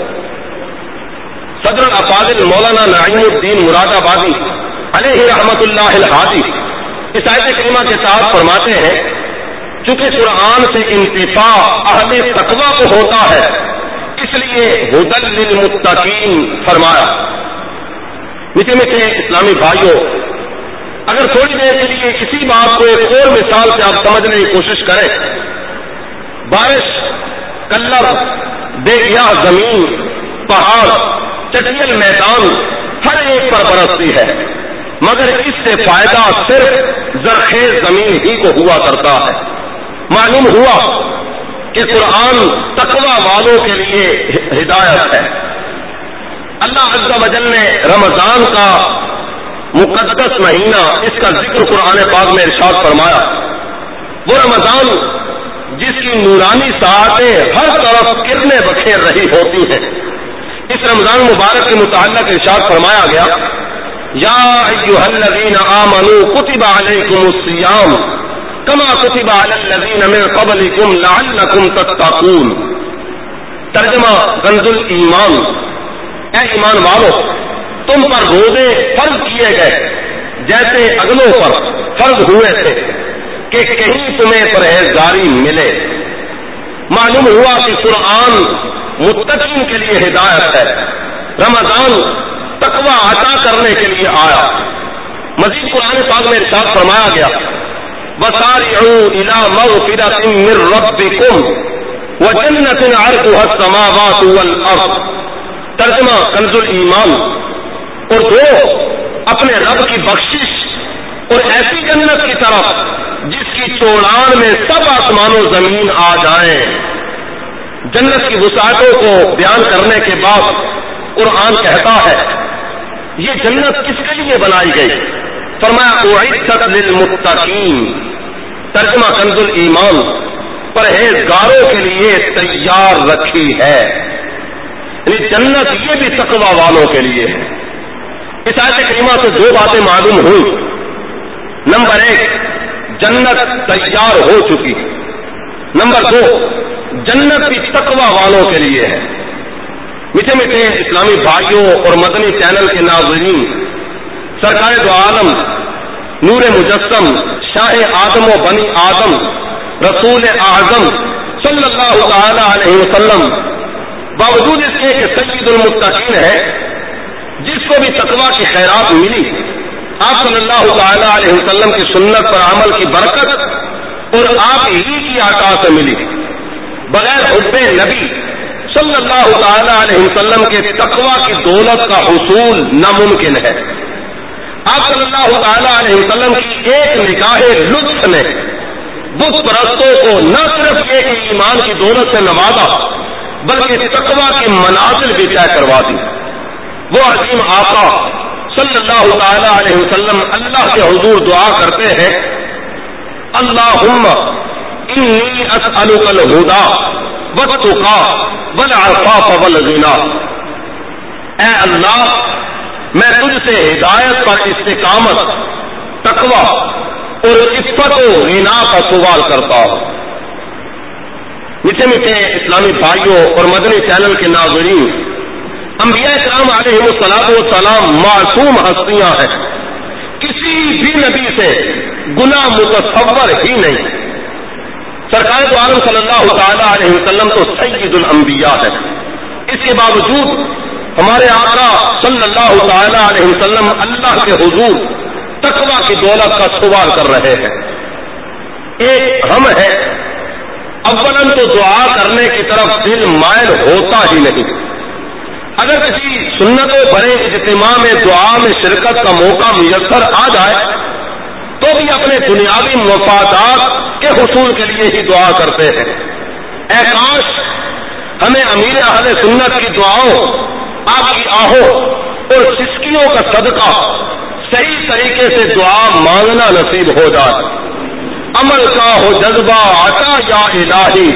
صدر الافاضل مولانا نعیم الدین مراد آبادی علیہ رحمت اللہ الحادی اس آیت کریمہ کے ساتھ فرماتے ہیں چونکہ قرآن سے انتفاع اہل تقوی کو ہوتا ہے اس لیے ھدی للمتقین فرمایا. میٹھے میٹھے اسلامی بھائیوں، اگر تھوڑی دیر کے لیے کسی بات کو ایک اور مثال سے آپ سمجھنے کی کوشش کریں، بارش کلر بے گیاہ زمین، پہاڑ، چٹیل میدان ہر ایک پر برستی ہے، مگر اس سے فائدہ صرف زرخیز زمین ہی کو ہوا کرتا ہے. معلوم ہوا کہ قرآن تقوی والوں کے لیے ہدایت ہے. اللہ عز و جل نے رمضان کا مقدس مہینہ اس کا ذکر قرآن پاک میں ارشاد فرمایا. وہ رمضان جس کی نورانی ساعتیں ہر طرف کرنے بکھیر رہی ہوتی ہیں، اس رمضان مبارک کے متعلق ارشاد فرمایا گیا یا ایھا الذین آمنوا کتب علیکم الصیام کما کتب علی الذین من قبلکم لعلکم تتقون. ترجمہ کنز الایمان، اے ایمان والو تم پر روزے فرض کیے گئے جیسے اگلوں پر فرض ہوئے تھے کہ کہیں تمہیں پرہیزگاری ملے. معلوم ہوا کہ قرآن متقین کے لیے ہدایت ہے، رمضان تقوی عطا کرنے کے لیے آیا. مزید قرآن پاک میں ارشاد فرمایا گیا وَسَارِعُوا إِلَى مَغْفِرَةٍ مِّن رَّبِّكُمْ وَجَنَّةٍ عَرْضُهَا السَّمَاوَاتُ وَالْأَرْضُ. ترجمہ کنز الایمان، اور دو اپنے رب کی بخشش اور ایسی جنت کی طرف جس کی چوڑان میں سب آسمان و زمین آ جائیں. جنت کی وسعتوں کو بیان کرنے کے بعد قرآن کہتا ہے یہ جنت کس کے لیے بنائی گئی؟ فرمایا اعدت للمتقین، ترجمہ کنز الایمان، پرہیزگاروں کے لیے تیار رکھی ہے. یعنی جنت یہ بھی تقوی والوں کے لیے ہے. اس آیت کریمہ سے دو باتیں معلوم ہوئی. نمبر ایک، جنت تیار ہو چکی. نمبر دو، جنت بھی تقوی والوں کے لیے ہے. میٹھے میٹھے اسلامی بھائیوں اور مدنی چینل کے ناظرین، سرکار دو عالم نور مجسم شاہ آدم و بنی آدم رسول اعظم صلی اللہ تعالی علیہ وسلم باوجود اس کے کہ سید المتقین ہے، جس کو بھی تقوی کی خیرات ملی، آپ صلی اللہ تعالی علیہ وسلم کی سنت پر عمل کی برکت اور آپ ہی کی عطا سے ملی. بغیر حب نبی صلی اللہ تعالی علیہ وسلم کے تقوی کی دولت کا حصول ناممکن ہے. آپ صلی اللہ تعالی علیہ وسلم کی ایک نگاہ لطف نے بت پرستوں کو نہ صرف ایک ایمان کی دولت سے نوازا بلکہ تقوی کی منازل بھی طے کروا دی. وہ عظیم آقا صلی اللہ تعالی علیہ وسلم اللہ کے حضور دعا کرتے ہیں اللہم انی اسألک الہدی والتقی والعفاف والغنی. اے اللہ، میں تجھ سے ہدایت پر استقامت، تقوی اور عفت و غنا کا سوال کرتا ہوں. میٹھے میٹھے اسلامی بھائیوں اور مدنی چینل کے ناظرین، انبیاء کرام علیہ الصلوۃ والسلام معصوم ہستیاں ہیں. کسی بھی نبی سے گناہ متصور ہی نہیں. سرکار دو عالم صلی اللہ تعالی علیہ وسلم تو سید الانبیاء ہے. اس کے باوجود ہمارے آقا صلی اللہ تعالی علیہ وسلم اللہ کے حضور تقوی کی دولت کا سوال کر رہے ہیں. ایک ہم ہے، اولاً تو دعا کرنے کی طرف دل مائل ہوتا ہی نہیں. اگر کسی سنت و بڑے اجتماع میں دعا میں شرکت کا موقع میسر آ جائے تو بھی اپنے دنیاوی مفادات کے حصول کے لیے ہی دعا کرتے ہیں. اے کاش ہمیں امیر اہل سنت کی دعاؤں، آپ کی آہوں اور سسکیوں کا صدقہ صحیح طریقے سے دعا مانگنا نصیب ہو جائے. عمل کا ہو جذبہ عطا یا الہی،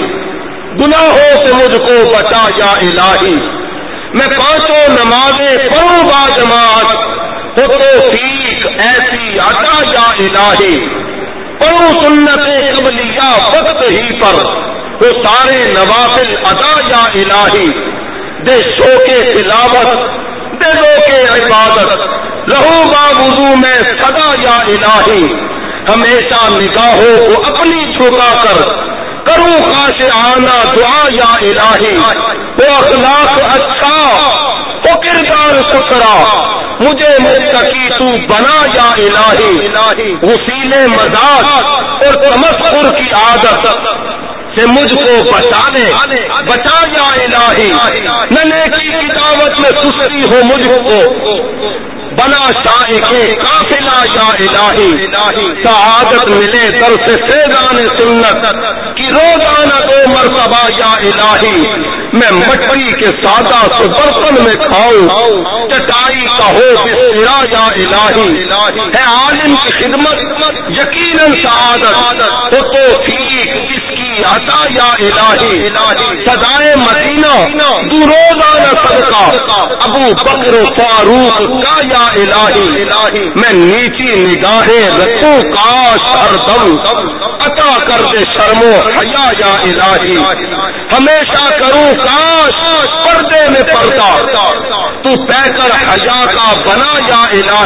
گناہوں سے مجھ کو بچا یا الہی. میں پانچوں نمازیں پڑھوں با جماعت، ہو توفیق ایسی عطا یا الہی. پڑھوں سنت قبلیہ وقت ہی پر، ہو سارے نوافل ادا یا الہی. دے شوق تلاوت، دے ذوق عبادت، رہو با وضو میں صدا یا الہی. ہمیشہ نگاہوں کو اپنی جھکا کر کروں خاشعانہ دعا یا الہی. وہ اخلاق اچھا، وہ کردار ستھرا، مجھے متقی تو بنا یا الہی. وسیلے مزاج اور تمسخر کی عادت سے مجھ کو بچا لے، بچا یا الہی. نہ نیکی کی دعوت میں سستی ہو مجھ کو، بنا شائق قافلہ یا الہی. سعادت ملے در سے فیضان سنت کی روزانہ دو مرتبہ یا الہی. میں مٹی کے سادہ سو برتن میں کھاؤں، چٹائی کا ہو بسترا یا الہی. ہے عالم کی خدمت یقیناً سعادت، ہو توفیق اس کی عطا یا الہی. سدائے مدینہ دو روزانہ صدقہ ابو بکر و فاروق کا یا الہی. میں نیچی نگاہیں رکھوں کاش ہر دم، عطا کر دے شرم و حیا یا الہی. ہمیشہ کروں کاش پردے میں پردہ، تو پہ کر حیا کا بنا یا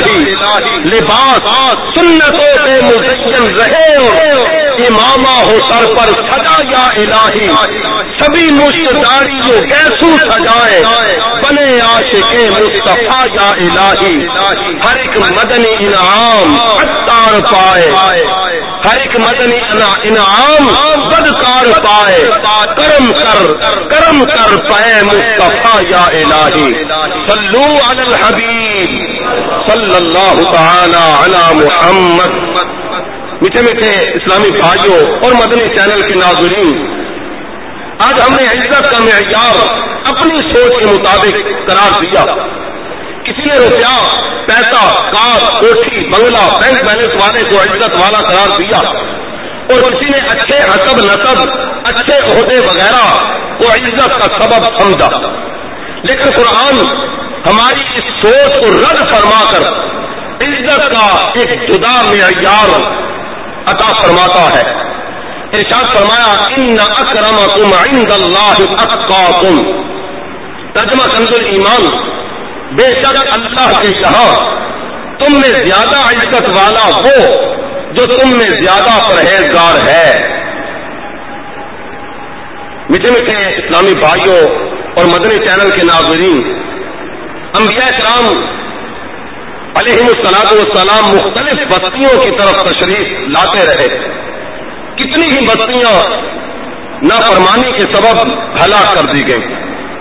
الہی. لباس سنتوں سے مزین رہے، امامہ ہو سر پر سجا یا الہی. سبھی مشتداری جو کیسو سجائے، بنے عاشق مصطفیٰ یا الہی. ہر ایک مدنی انعام عطار پائے، ہر ایک مدنی انعام بدکار پائے کرم کر کرم کر پائے مصطفیٰ یا الہی صلو علی الحبیب صلی اللہ تعالی علی محمد. میٹھے میٹھے اسلامی بھائیوں اور مدنی چینل کے ناظرین، آج ہم نے عزت کا معیار اپنی سوچ کے مطابق قرار دیا. کسی نے روپیہ پیسہ کار کوٹھی بنگلہ بینک بیلنس والے کو عزت والا قرار دیا، اور کسی نے اچھے حسب نسب اچھے عہدے وغیرہ کو عزت کا سبب سمجھا. لیکن قرآن ہماری اس سوچ کو رد فرما کر عزت کا ایک جدا معیار عطا فرماتا ہے. ارشاد فرمایا ان اکرمکم عند اللہ اتقاکم. ترجمہ کنز الایمان، بے شک اللہ کے یہاں تم میں زیادہ عزت والا وہ جو تم میں زیادہ پرہیزگار ہے. میٹھے میٹھے اسلامی بھائیوں اور مدنی چینل کے ناظرین، انبیاء کرام علیہم الصلاۃ والسلام مختلف بستیوں کی طرف تشریف لاتے رہے. کتنی ہی بستیاں نافرمانی کے سبب ہلاک کر دی گئیں.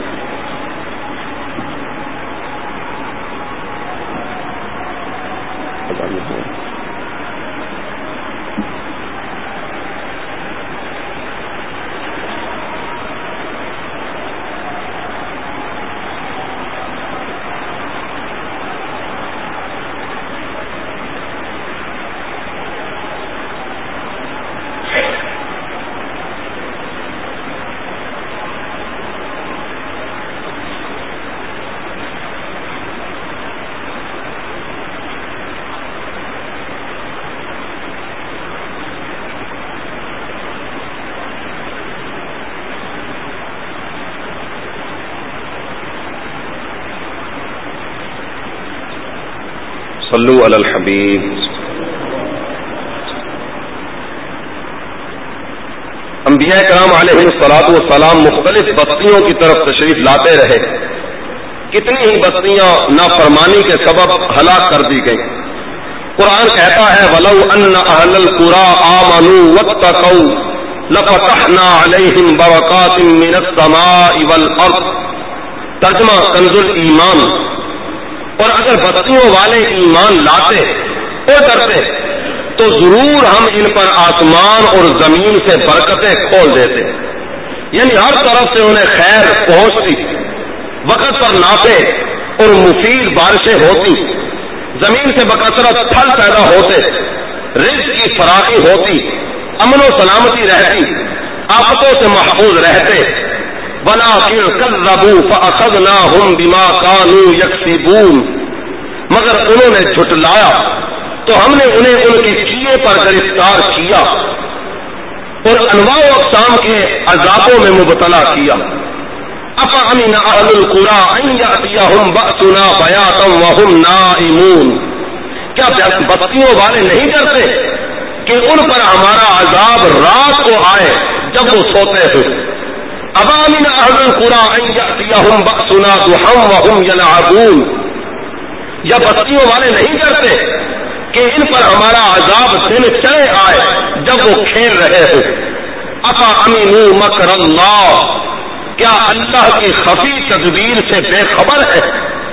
صلو علی الحبیب. انبیاء کرام علیہ الصلوۃ والسلام مختلف بستیوں کی طرف تشریف لاتے رہے. کتنی ہی بستیاں نافرمانی کے سبب ہلاک کر دی گئیں. قرآن کہتا ہے وَلَوْ أَنَّ أَهْلَ الْقُرَىٰ آمَنُوا وَاتَّقَوْا لَفَتَحْنَا عَلَيْهِمْ بَرَكَاتٍ مِّنَ السَّمَاءِ وَالْأَرْضِ. ترجمہ کنز الایمان، اور اگر بستیوں والے ایمان لاتے اور ڈرتے تو ضرور ہم ان پر آسمان اور زمین سے برکتیں کھول دیتے. یعنی ہر طرف سے انہیں خیر پہنچتی، وقت پر نافع اور مفید بارشیں ہوتی، زمین سے بکثرت پھل پیدا ہوتے، رزق کی فراخی ہوتی، امن و سلامتی رہتی، آفتوں سے محفوظ رہتے. وَلَٰكِنْ كَذَّبُوا فَأَخَذْنَاهُمْ بِمَا كَانُوا يَكْسِبُونَ. مگر انہوں نے جھٹلایا تو ہم نے انہیں ان کے کیے پر گرفتار کیا اور انواع و اقسام کے عذابوں میں مبتلا کیا. أَفَأَمِنَ أَهْلُ الْقُرَىٰ أَن يَأْتِيَهُمْ بَأْسُنَا بَيَاتًا وَهُمْ نَائِمُونَ. کیا بستیوں والے نہیں ڈرتے کہ ان پر ہمارا عذاب رات کو آئے جب وہ سوتے ہیں؟ أَفَأَمِنَ أَهْلُ الْقُرَىٰ أَن يَأْتِيَهُمْ بَأْسُنَا ضُحًى وَهُمْ يَلْعَبُونَ. یا بستیوں والے نہیں ڈرتے کہ ان پر ہمارا عذاب دن چلے آئے جب وہ کھیل رہے ہو؟ أَفَأَمِنُوا مَكْرَ اللَّهِ. کیا اللہ کی خفی تدبیر سے بے خبر ہے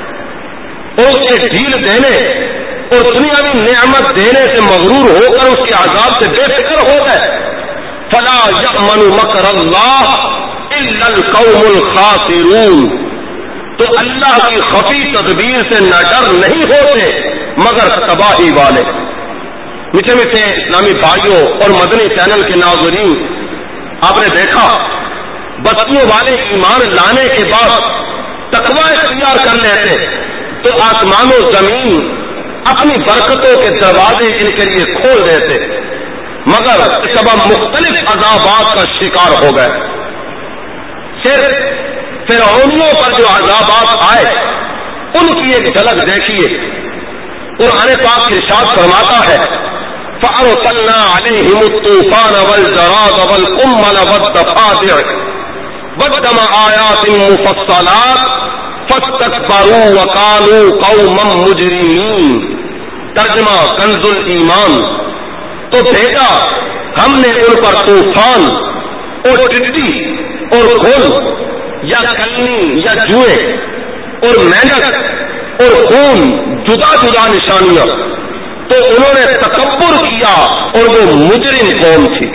اور اسے ڈھیل دینے اور دنیاوی نعمت دینے سے مغرور ہو کر اس کے عذاب سے بے فکر ہو گئے؟ فَلَا يَأْمَنُ مَكْرَ اللَّهِ إِلَّا الْقَوْمُ الْخَاسِرُونَ. تو اللہ کی خفی تدبیر سے نہ ڈر نہیں ہوتے مگر تباہی والے. میٹھے میٹھے اسلامی بھائیوں اور مدنی چینل کے ناظرین، آپ نے دیکھا بستیوں والے ایمان لانے کے بعد تقوی اختیار کر لیتے تو آسمان و زمین اپنی برکتوں کے دروازے ان کے لیے کھول دیتے، مگر سبب مختلف عذابات کا شکار ہو گئے. صرف فرعونیوں پر جو عذابات آئے ان کی ایک جھلک دیکھیے. قرآن پاک ارشاد فرماتا ہے فَأَرْسَلْنَا عَلَيْهِمُ الطُّوفَانَ وَالْجَرَادَ وَالْقُمَّلَ وَالضَّفَادِعَ وَدَّمَ آيَاتٍ مُفَصَّلَاتٍ فَاسْتَكْبَرُوا وَكَانُوا قَوْمًا مُجْرِمِينَ. ترجمہ کنز الایمان، تو بھیجا ہم نے ان پر طوفان اور ٹڈی اور گھل یا کلنی یا جوئے اور مینڈک اور خون جدا جدا نشانیاں، تو انہوں نے تکبر کیا اور وہ مجرم قوم تھی۔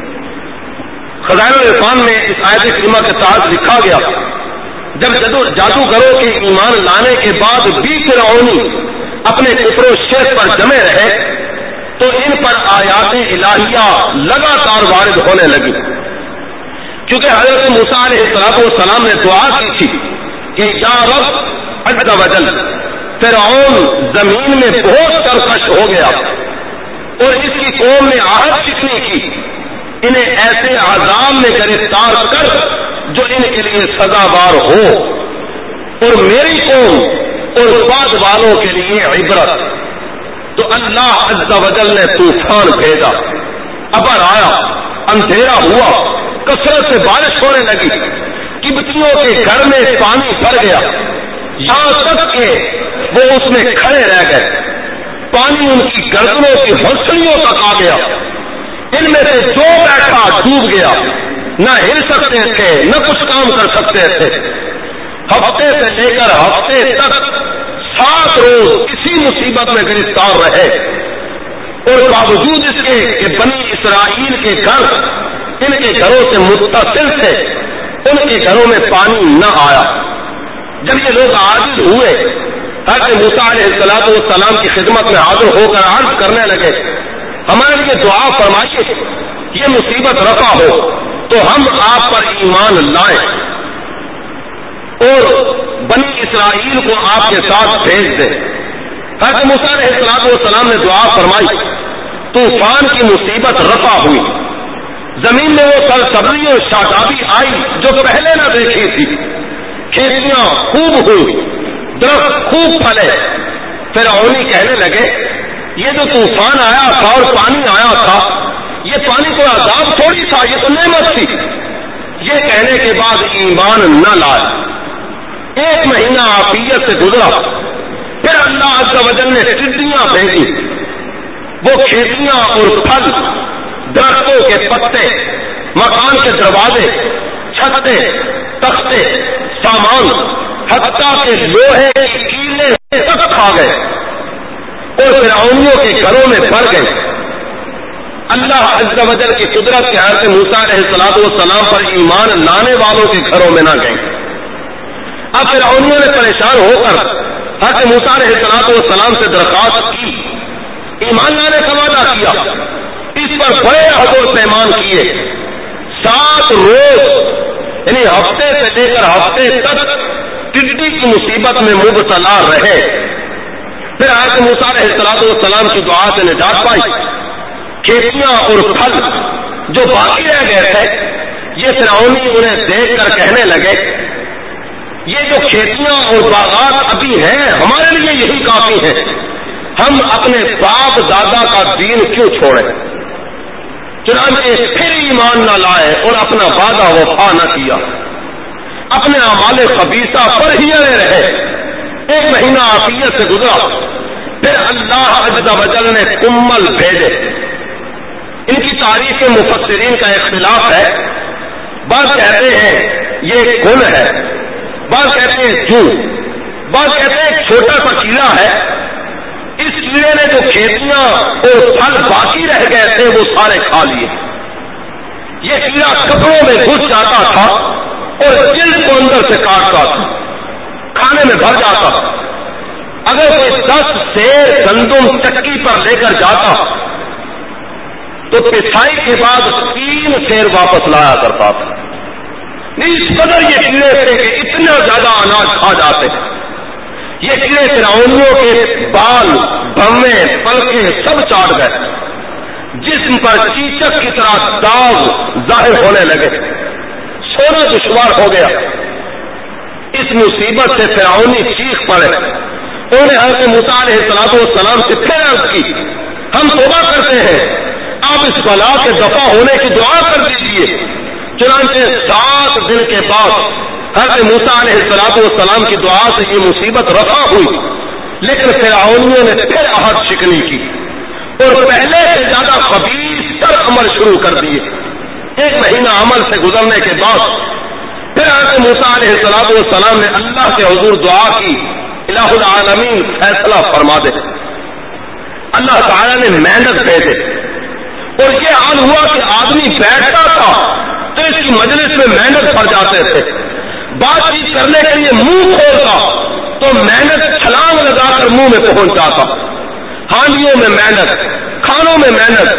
خزائن العرفان میں اس آیت کریمہ کے ساتھ لکھا گیا جب جادوگروں کے ایمان لانے کے بعد بھی فرعونی اپنے کفر و شرک پر جمے رہے تو ان پر آیات الہیہ لگاتار وارد ہونے لگی، کیونکہ حضرت موسیٰ علیہ السلام نے دعا کی تھی کہ یا رب عز و جل، فرعون زمین میں بہت سرکش ہو گیا اور اس کی قوم نے عہد شکنی کی، انہیں ایسے عذاب میں گرفتار کر جو ان کے لیے سزاوار ہو اور میری قوم اور بعد والوں کے لیے عبرت۔ تو اللہ عز و جل نے طوفان بھیجا، ابر آیا، اندھیرا ہوا، کثرت سے بارش ہونے لگی، قبطیوں کے گھر میں پانی بھر گیا، یہاں تک کہ وہ اس میں کھڑے رہ گئے، پانی ان کی گردنوں کی ہنسڑیوں تک آ گیا، ان میں سے جو بیٹھا ڈوب گیا، نہ ہل سکتے تھے نہ کچھ کام کر سکتے تھے۔ ہفتے سے لے کر ہفتے تک سات روز اسی مصیبت میں گرفتار رہے، اور باوجود اس کے کہ بنی اسرائیل کے گھر ان کے گھروں سے متصل تھے، ان کے گھروں میں پانی نہ آیا۔ جب یہ لوگ عاجز ہوئے، حضرت موسیٰ علیہ السلام کی خدمت میں حاضر ہو کر عرض کرنے لگے ہمارے لیے دعا فرمائیے، یہ مصیبت رفع ہو تو ہم آپ پر ایمان لائیں اور بنی اسرائیل کو آپ کے ساتھ بھیج دیں۔ حضرت موسیٰ علیہ السلام نے دعا فرمائی، طوفان کی مصیبت رفع ہوئی، زمین میں وہ سرسبزی اور شادابی آئی جو پہلے نہ دیکھی تھی، کھیتیاں خوب ہوئی، درخت خوب پھلے۔ فرعونی کہنے لگے یہ جو طوفان آیا تھا اور پانی آیا تھا، یہ پانی کو عذاب تھوڑی تھا، یہ تو نعمت تھی۔ یہ کہنے کے بعد ایمان نہ لائے۔ ایک مہینہ عافیت سے گزرا، پھر اللہ عز و جل نے ٹڈیاں بھیجی، وہ کھیتیاں اور پھل، درختوں کے پتے، مکان کے دروازے، چھتیں، تختے، سامان، حتیٰ کے لوہے کی کیلیں تک کھا گئے اور فرعونیوں کے گھروں میں بڑھ گئے۔ اللہ عز و جل کی قدرت کے حضرت موسیٰ علیہ السلام پر ایمان لانے والوں کے گھروں میں نہ گئے۔ اب فرعونیوں نے پریشان ہو کر حضرت موسیٰ علیہ السلام سے درخواست کی، ایمان لانے کا وعدہ کیا، اس پر بڑے عہد و پیمان کیے، سات روز یعنی ہفتے سے لے کر ہفتے تک ٹڈی کی مصیبت میں مبتلا رہے۔ پھر حضرت موسیٰ علیہ السلام کی دعا سے نجات پائی۔ کھیتیاں اور پھل جو باقی رہ گئے تھے، یہ فرعونی انہیں دیکھ کر کہنے لگے یہ جو کھیتیاں اور باغات ابھی ہیں ہمارے لیے یہی کافی ہیں، ہم اپنے باپ دادا کا دین کیوں چھوڑیں؟ چنانچہ پھر ایمان نہ لائے اور اپنا وعدہ وفا نہ کیا، اپنے اعمال خبیثہ پر ہی اڑے رہے۔ ایک مہینہ عافیت سے گزرا، پھر اللہ عز و جل نے کمل بھیجے۔ ان کی تاریخ مفسرین کا اختلاف ہے، بعض کہتے ہیں یہ گل ہے، بعض کہتے ہیں جو، بعض کہتے ہیں ایک چھوٹا سا کیڑا ہے۔ اس کیڑے نے جو کھیتیاں اور پھل باقی رہ گئے تھے وہ سارے کھا لیے۔ یہ کیڑا کپڑوں میں گھس جاتا تھا اور جلد کو اندر سے کاٹتا تھا، کھانے میں بھر جاتا۔ اگر کوئی دس سیر گندم چکی پر لے کر جاتا تو پسائی کے بعد تین سیر واپس لایا کرتا تھا۔ اس قدر یہ کیڑے تھے کہ اتنا زیادہ اناج کھا جاتے۔ یہ کیڑے فرعونیوں کے بال، بھویں، پلکیں سب چاٹ گئے، جسم پر چیچک کی طرح داغ ظاہر ہونے لگے، سونا دشوار ہو گیا۔ اس مصیبت سے فرعونی چیخ پڑے۔ انہوں نے حضرت موسیٰ علیہ السلام سے پھر عرض کی ہم توبہ کرتے ہیں، آپ اس بلا سے دفع ہونے کی دعا کر دیجیے۔ چنانچہ سات دن کے بعد حضرت موسیٰ علیہ السلام کی دعا سے یہ مصیبت رفع ہوئی، لیکن فرعونیوں نے پھر عہد شکنی کی، اور پہلے سے زیادہ خبیث تر عمل شروع کر دیے. ایک مہینہ عمل سے گزرنے کے بعد پھر حضرت موسیٰ علیہ السلام والسلام نے اللہ کے حضور دعا کی, الہ العالمین فیصلہ فرما دے. اللہ تعالیٰ نے محنت بھیجے اور یہ حال ہوا کہ آدمی بیٹھتا تھا تو اس کی مجلس میں محنت پڑ جاتے تھے. بات چیت کرنے کے لیے منہ کھولتا تو محنت چھلانگ لگا کر منہ میں پہنچ جاتا. ہانڈیوں میں محنت, کھانوں میں محنت,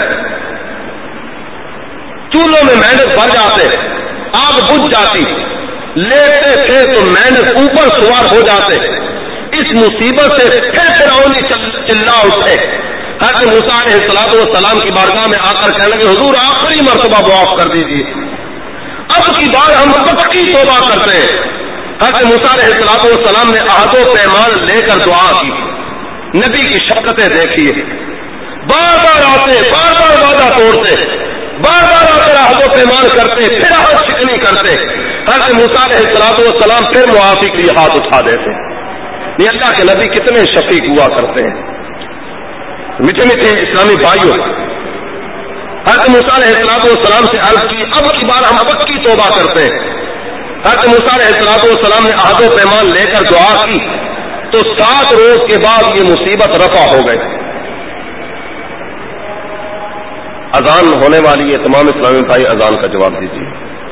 چولہوں میں محنت بھر جاتے, آگ بجھ جاتی. لیٹتے تھے تو محنت اوپر سوار ہو جاتے. اس مصیبت سے پھر فرعونی چلا اٹھے. حضرت موسیٰ علیہ الصلوۃ والسلام کی بارگاہ میں آ کر کہنے لگے, حضور آخری مرتبہ معاف کر دیجیے, اب کی بار ہم پکی توبہ کرتے ہیں. حضرت موسیٰ علیہ الصلوۃ والسلام نے عہد و پیمان لے کر دعا کی. نبی کی شفقتیں دیکھیے, بار بار آتے, بار بار وعدہ توڑتے, بار بار آ کر عہد و پیمان کرتے, پھر عہد شکنی کرتے. حضرت موسیٰ علیہ الصلوۃ والسلام پھر معافی کے لیے ہاتھ اٹھا دیتے. یہ اللہ کے نبی کتنے شفیق ہوا کرتے ہیں. میٹھے میٹھے اسلامی بھائیوں, حضرت موسیٰ علیہ الصلوۃ والسلام سے عرض کی, اب کی بار ہم اب کی توبہ کرتے ہیں. حضرت موسیٰ علیہ الصلوۃ والسلام نے عہد و پیمان لے کر دعا کی تو سات روز کے بعد یہ مصیبت رفع ہو گئی. اذان ہونے والی ہے, تمام اسلامی بھائی اذان کا جواب دیجیے.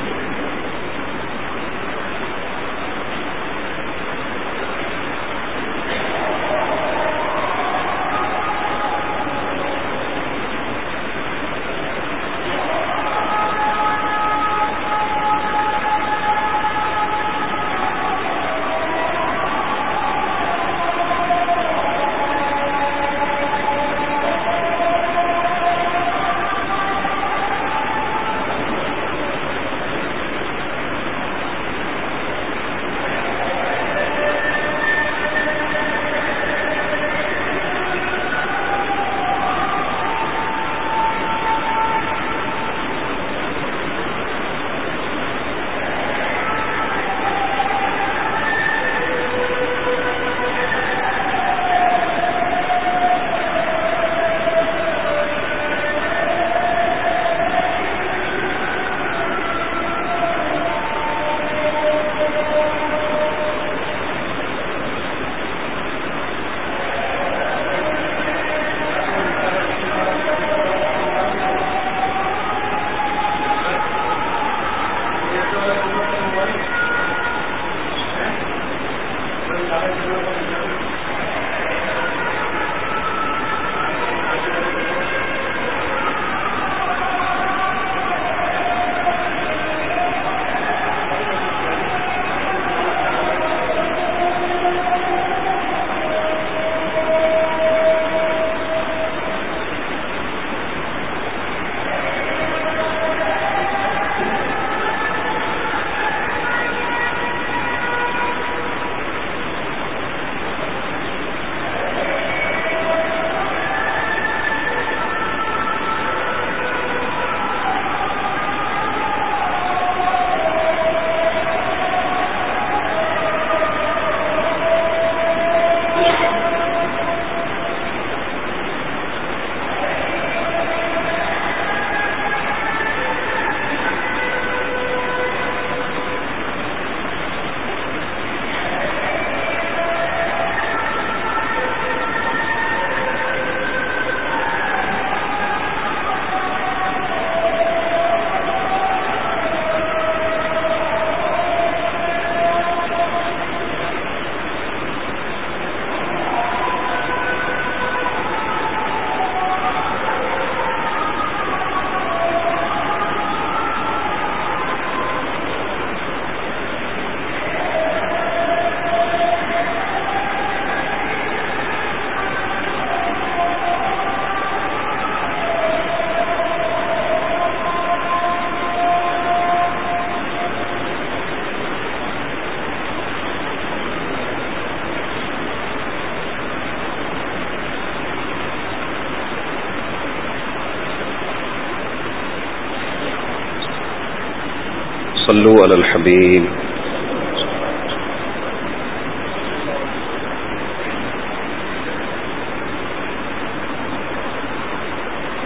صلو علی الحبیب.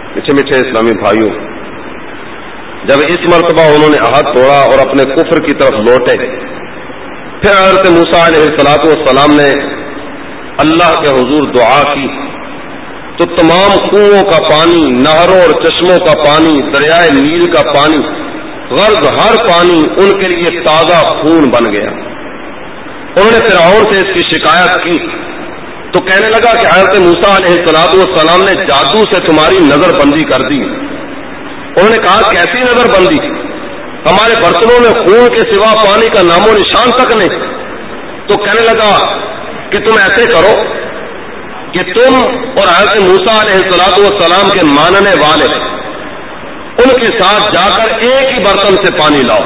میٹھے میٹھے اسلامی بھائیوں، جب اس مرتبہ انہوں نے عہد توڑا اور اپنے کفر کی طرف لوٹے، پھر حضرت موسیٰ علیہ الصلوۃ والسلام نے اللہ کے حضور دعا کی تو تمام کنوؤں کا پانی، نہروں اور چشموں کا پانی، دریائے نیل کا پانی، غرض ہر پانی ان کے لیے تازہ خون بن گیا۔ انہوں نے فرعون سے اس کی شکایت کی تو کہنے لگا کہ حضرت موسیٰ علیہ الصلوۃ والسلام نے جادو سے تمہاری نظر بندی کر دی۔ انہوں نے کہا کیسی نظر بندی؟ ہمارے برتنوں میں خون کے سوا پانی کا نام و نشان تک نہیں۔ تو کہنے لگا کہ تم ایسے کرو کہ تم اور حضرت موسیٰ علیہ الصلوۃ والسلام کے ماننے والے ان کے ساتھ جا کر ایک ہی برتن سے پانی لاؤ۔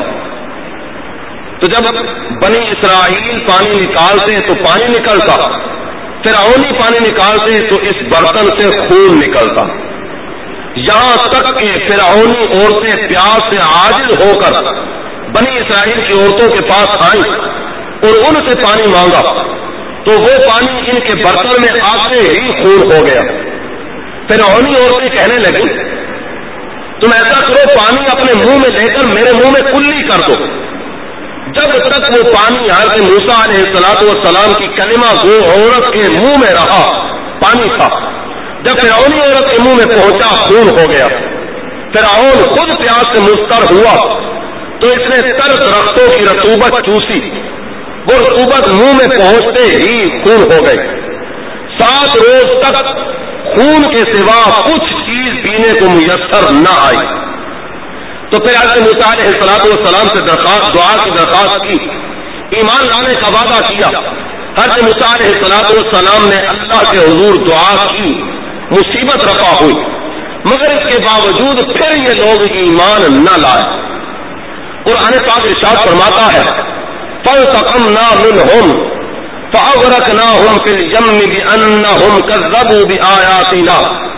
تو جب بنی اسرائیل پانی نکالتے تو پانی نکلتا، فرعونی پانی نکالتے تو اس برتن سے خون نکلتا، یہاں تک کہ فرعونی عورتیں پیاس سے عاجز ہو کر بنی اسرائیل کی عورتوں کے پاس آئیں اور ان سے پانی مانگا تو وہ پانی ان کے برتن میں آتے ہی خون ہو گیا۔ فرعونی عورتیں کہنے لگی تم ایسا کرو پانی اپنے منہ میں لے کر میرے منہ میں کلی کر دو۔ جب تک وہ پانی حضرت موسیٰ علیہ الصلوۃ والسلام کی کلمہ گو عورت کے منہ میں رہا پانی تھا، جب فرعونی عورت کے منہ میں پہنچا خون ہو گیا۔ فرعون خود پیاس سے مضطر ہوا تو اس نے تر درختوں کی رطوبت چوسی، وہ رطوبت منہ میں پہنچتے ہی خون ہو گئی۔ سات روز تک خون کے سوا کچھ چیز پینے کو میسر نہ آئی۔ تو پھر حضرت موسیٰ علیہ الصلوۃ والسلام سے درخواست دعا کی درخواست کی، ایمان لانے کا وعدہ کیا۔ حضرت موسیٰ علیہ الصلوۃ والسلام نے اللہ کے حضور دعا کی، مصیبت رفع ہوئی، مگر اس کے باوجود پھر یہ لوگ ایمان نہ لائے۔ قرآن پاک ارشاد فرماتا ہے فَانْتَقَمْنَا مِنْهُمْ فَأَغْرَقْنَاهُمْ فِي الْيَمِّ بِأَنَّهُمْ كَذَّبُوا بِآيَاتِنَا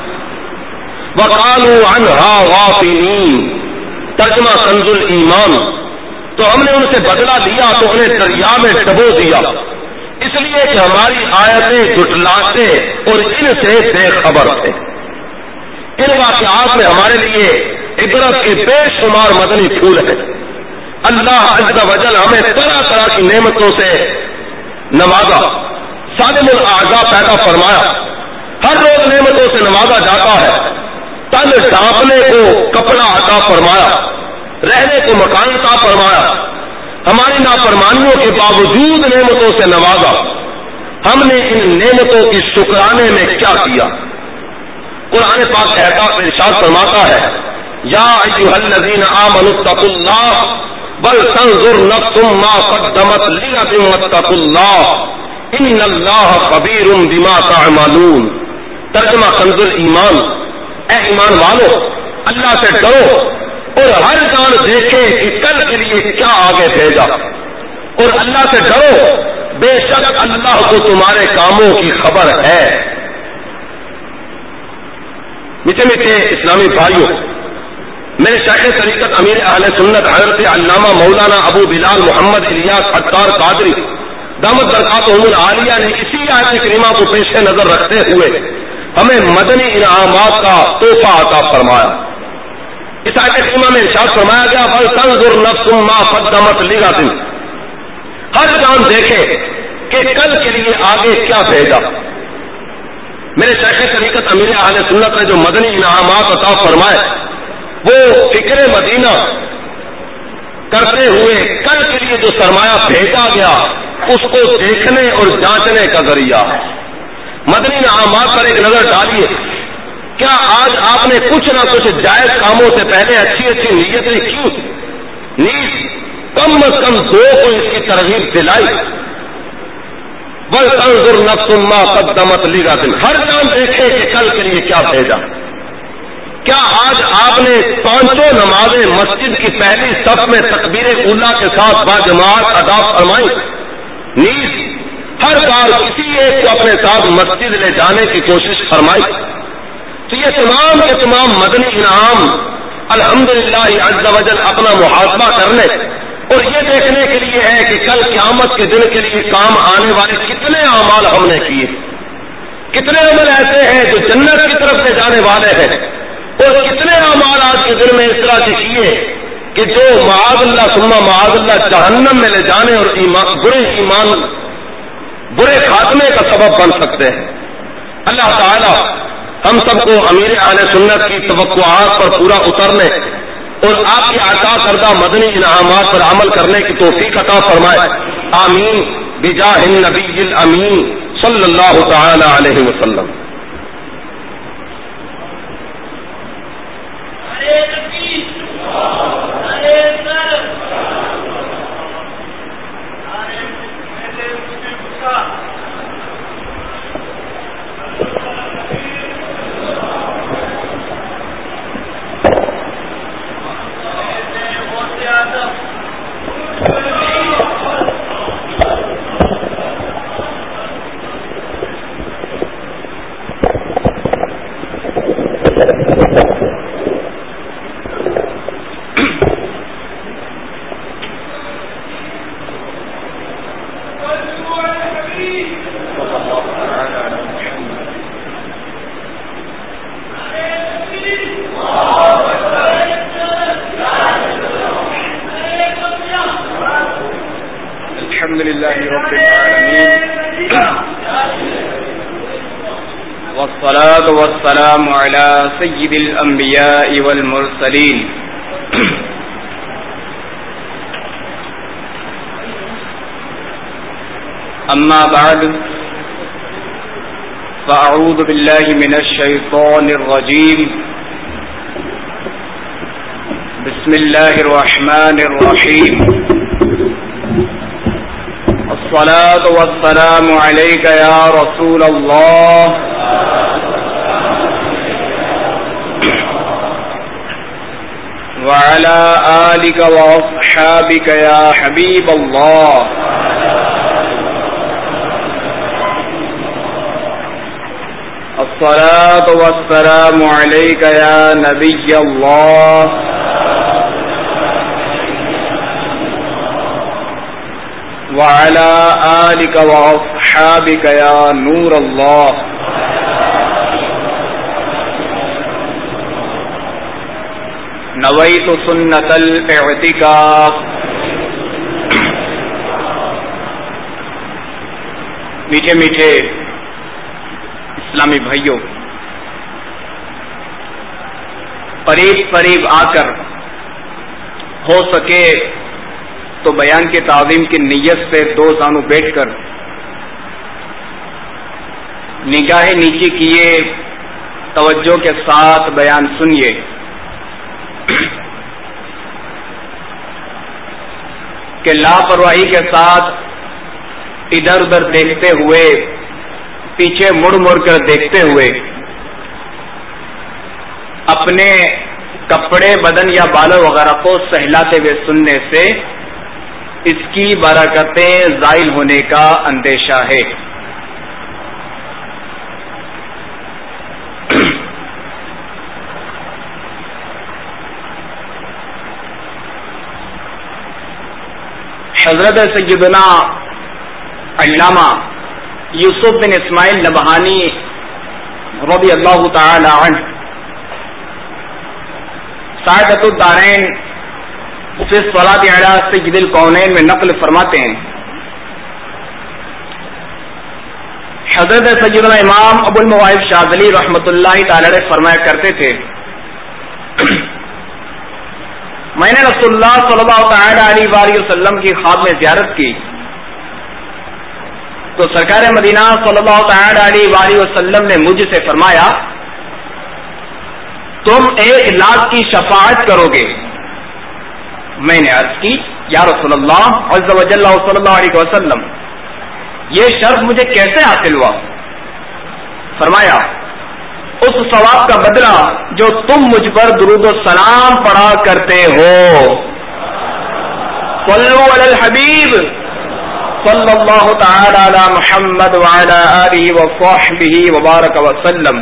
وَقَالُوا عَنْهَا غَافِلِينَ۔ ترجمہ کنز الایمان، تو ہم نے ان سے بدلہ لیا تو انہیں دریا میں ڈبو دیا، اس لیے کہ ہماری آیتیں جھٹلاتے اور ان سے بے خبر تھے۔ ان واقعات میں ہمارے لیے عبرت کے بے شمار مدنی پھول ہیں۔ اللہ عز و جل ہمیں طرح طرح کی نعمتوں سے نوازا، سالم الاعضاء پیدا فرمایا، ہر روز نعمتوں سے نوازا جاتا ہے۔ تن ڈھانپنے کو کپڑا عطا فرمایا، رہنے کو مکان عطا فرمایا، ہماری نافرمانیوں کے باوجود نعمتوں سے نوازا۔ ہم نے ان نعمتوں کی شکرانے میں کیا کیا؟ قرآن پاک کہتا ارشاد فرماتا ہے یا ایھا الذین آمنوا اتقوا اللہ بل تنظر نفس ما قدمت لغد واتقوا اللہ ان اللہ خبیر بما تعملون۔ ترجمہ کنز الایمان، اے ایمان والو اللہ سے ڈرو اور ہر جان دیکھے کہ کل کے لیے کیا آگے بھیجا، اور اللہ سے ڈرو بے شک اللہ کو تمہارے کاموں کی خبر ہے۔ میٹھے میٹھے اسلامی بھائیوں، میرے شیخ طریقت امیر اہل سنت حضرت علامہ مولانا ابو بلال محمد الیاس عطار قادری دامت برکاتہم العالیہ نے اسی آیت کریمہ کو پیش نظر رکھتے ہوئے ہمیں مدنی انعامات کا تحفہ عطا فرمایا۔ اس آیت کریمہ میں ارشاد فرمایا گیا بل تنظر نفس ما قدمت لغد، ہر جان دیکھے کہ کل کے لیے آگے کیا بھیجا۔ میرے شیخ طریقت امیر اہل سنت نے جو مدنی انعامات عطا فرمائے وہ فکر مدینہ کرتے ہوئے کل کے لیے جو سرمایہ بھیجا گیا اس کو دیکھنے اور جانچنے کا ذریعہ ہے۔ مدنی انعامات پر ایک نظر ڈالیے، کیا آج آپ نے کچھ نہ کچھ جائز کاموں سے پہلے اچھی اچھی نیتیں کی؟ نیز کم از کم دو کو اس کی ترغیب دلائی۔ بل تنظر نفس ما قدمت لغد، ہر جان دیکھے کہ کل کے لیے کیا بھیجا۔ کیا آج آپ نے پانچوں نمازیں مسجد کی پہلی صف میں تکبیر اولیٰ کے ساتھ باجماعت ادا فرمائی؟ نیز ہر بار کسی ایک کو اپنے ساتھ مسجد لے جانے کی کوشش فرمائی؟ تو یہ تمام کے تمام مدنی انعام الحمدللہ عز و جل اپنا محاسبہ کرنے اور یہ دیکھنے کے لیے ہے کہ کل قیامت کے دن کے لیے کام آنے والے کتنے اعمال ہم نے کیے، کتنے عمل ایسے ہیں جو جنت کی طرف سے جانے والے ہیں اللہ کے شیعے کہ جو معاذ اللہ ثم معاذ اللہ جہنم میں لے جانے اور ایمان برے ایمان برے خاتمے کا سبب بن سکتے ہیں. اللہ تعالی ہم سب کو امیر اہل سنت کی توقعات پر پورا اترنے اور آپ کی عطا کردہ مدنی انعامات پر عمل کرنے کی توفیق عطا فرمائے. آمین بجاہ النبی الامین صلی اللہ تعالی علیہ وسلم. والصلاة والسلام على سيد الأنبياء والمرسلين أما بعد فأعوذ بالله من الشيطان الرجيم بسم الله الرحمن الرحيم الصلاة والسلام عليك يا رسول الله وعلى آلك وأصحابك يا حبيب الله الصلاة والسلام عليك يا نبي الله وعلى آلك وأصحابك يا نور الله نویت سنت الاعتکاف. میٹھے میٹھے اسلامی بھائیوں، قریب قریب آ کر ہو سکے تو بیان کی تعظیم کی نیت سے دو زانو بیٹھ کر نگاہ نیچی کیے، توجہ کے ساتھ بیان سنیے. کہ لاپرواہی کے ساتھ ادھر ادھر دیکھتے ہوئے، پیچھے مڑ مڑ کر دیکھتے ہوئے، اپنے کپڑے بدن یا بالوں وغیرہ کو سہلاتے ہوئے سننے سے اس کی برکتیں زائل ہونے کا اندیشہ ہے. حضرت سیدنا علامہ یوسف بن اسماعیل نبہانی رضی اللہ تعالی عنہ سعادت الدارین فی الصلاۃ علی سید الکونین میں نقل فرماتے ہیں. حضرت سیدنا امام ابو المواہب شاذلی رحمۃ اللہ تعالی علیہ فرمایا کرتے تھے، میں نے رسول اللہ صلی اللہ تعالی علیہ وآلہ وسلم کی خواب میں زیارت کی تو سرکار مدینہ صلی اللہ تعالی علیہ وآلہ وسلم نے مجھ سے فرمایا، تم ایک لاکھ کی شفاعت کرو گے. میں نے عرض کی، یا رسول اللہ عز و جل صلی اللہ علیہ وسلم، یہ شرف مجھے کیسے حاصل ہوا؟ فرمایا، اس ثواب کا بدلہ جو تم مجھ پر درود و سلام پڑھا کرتے ہو. صلو علی الحبیب صلی اللہ تعالی علی محمد وعلی آلہ وصحبہ وبارک وسلم.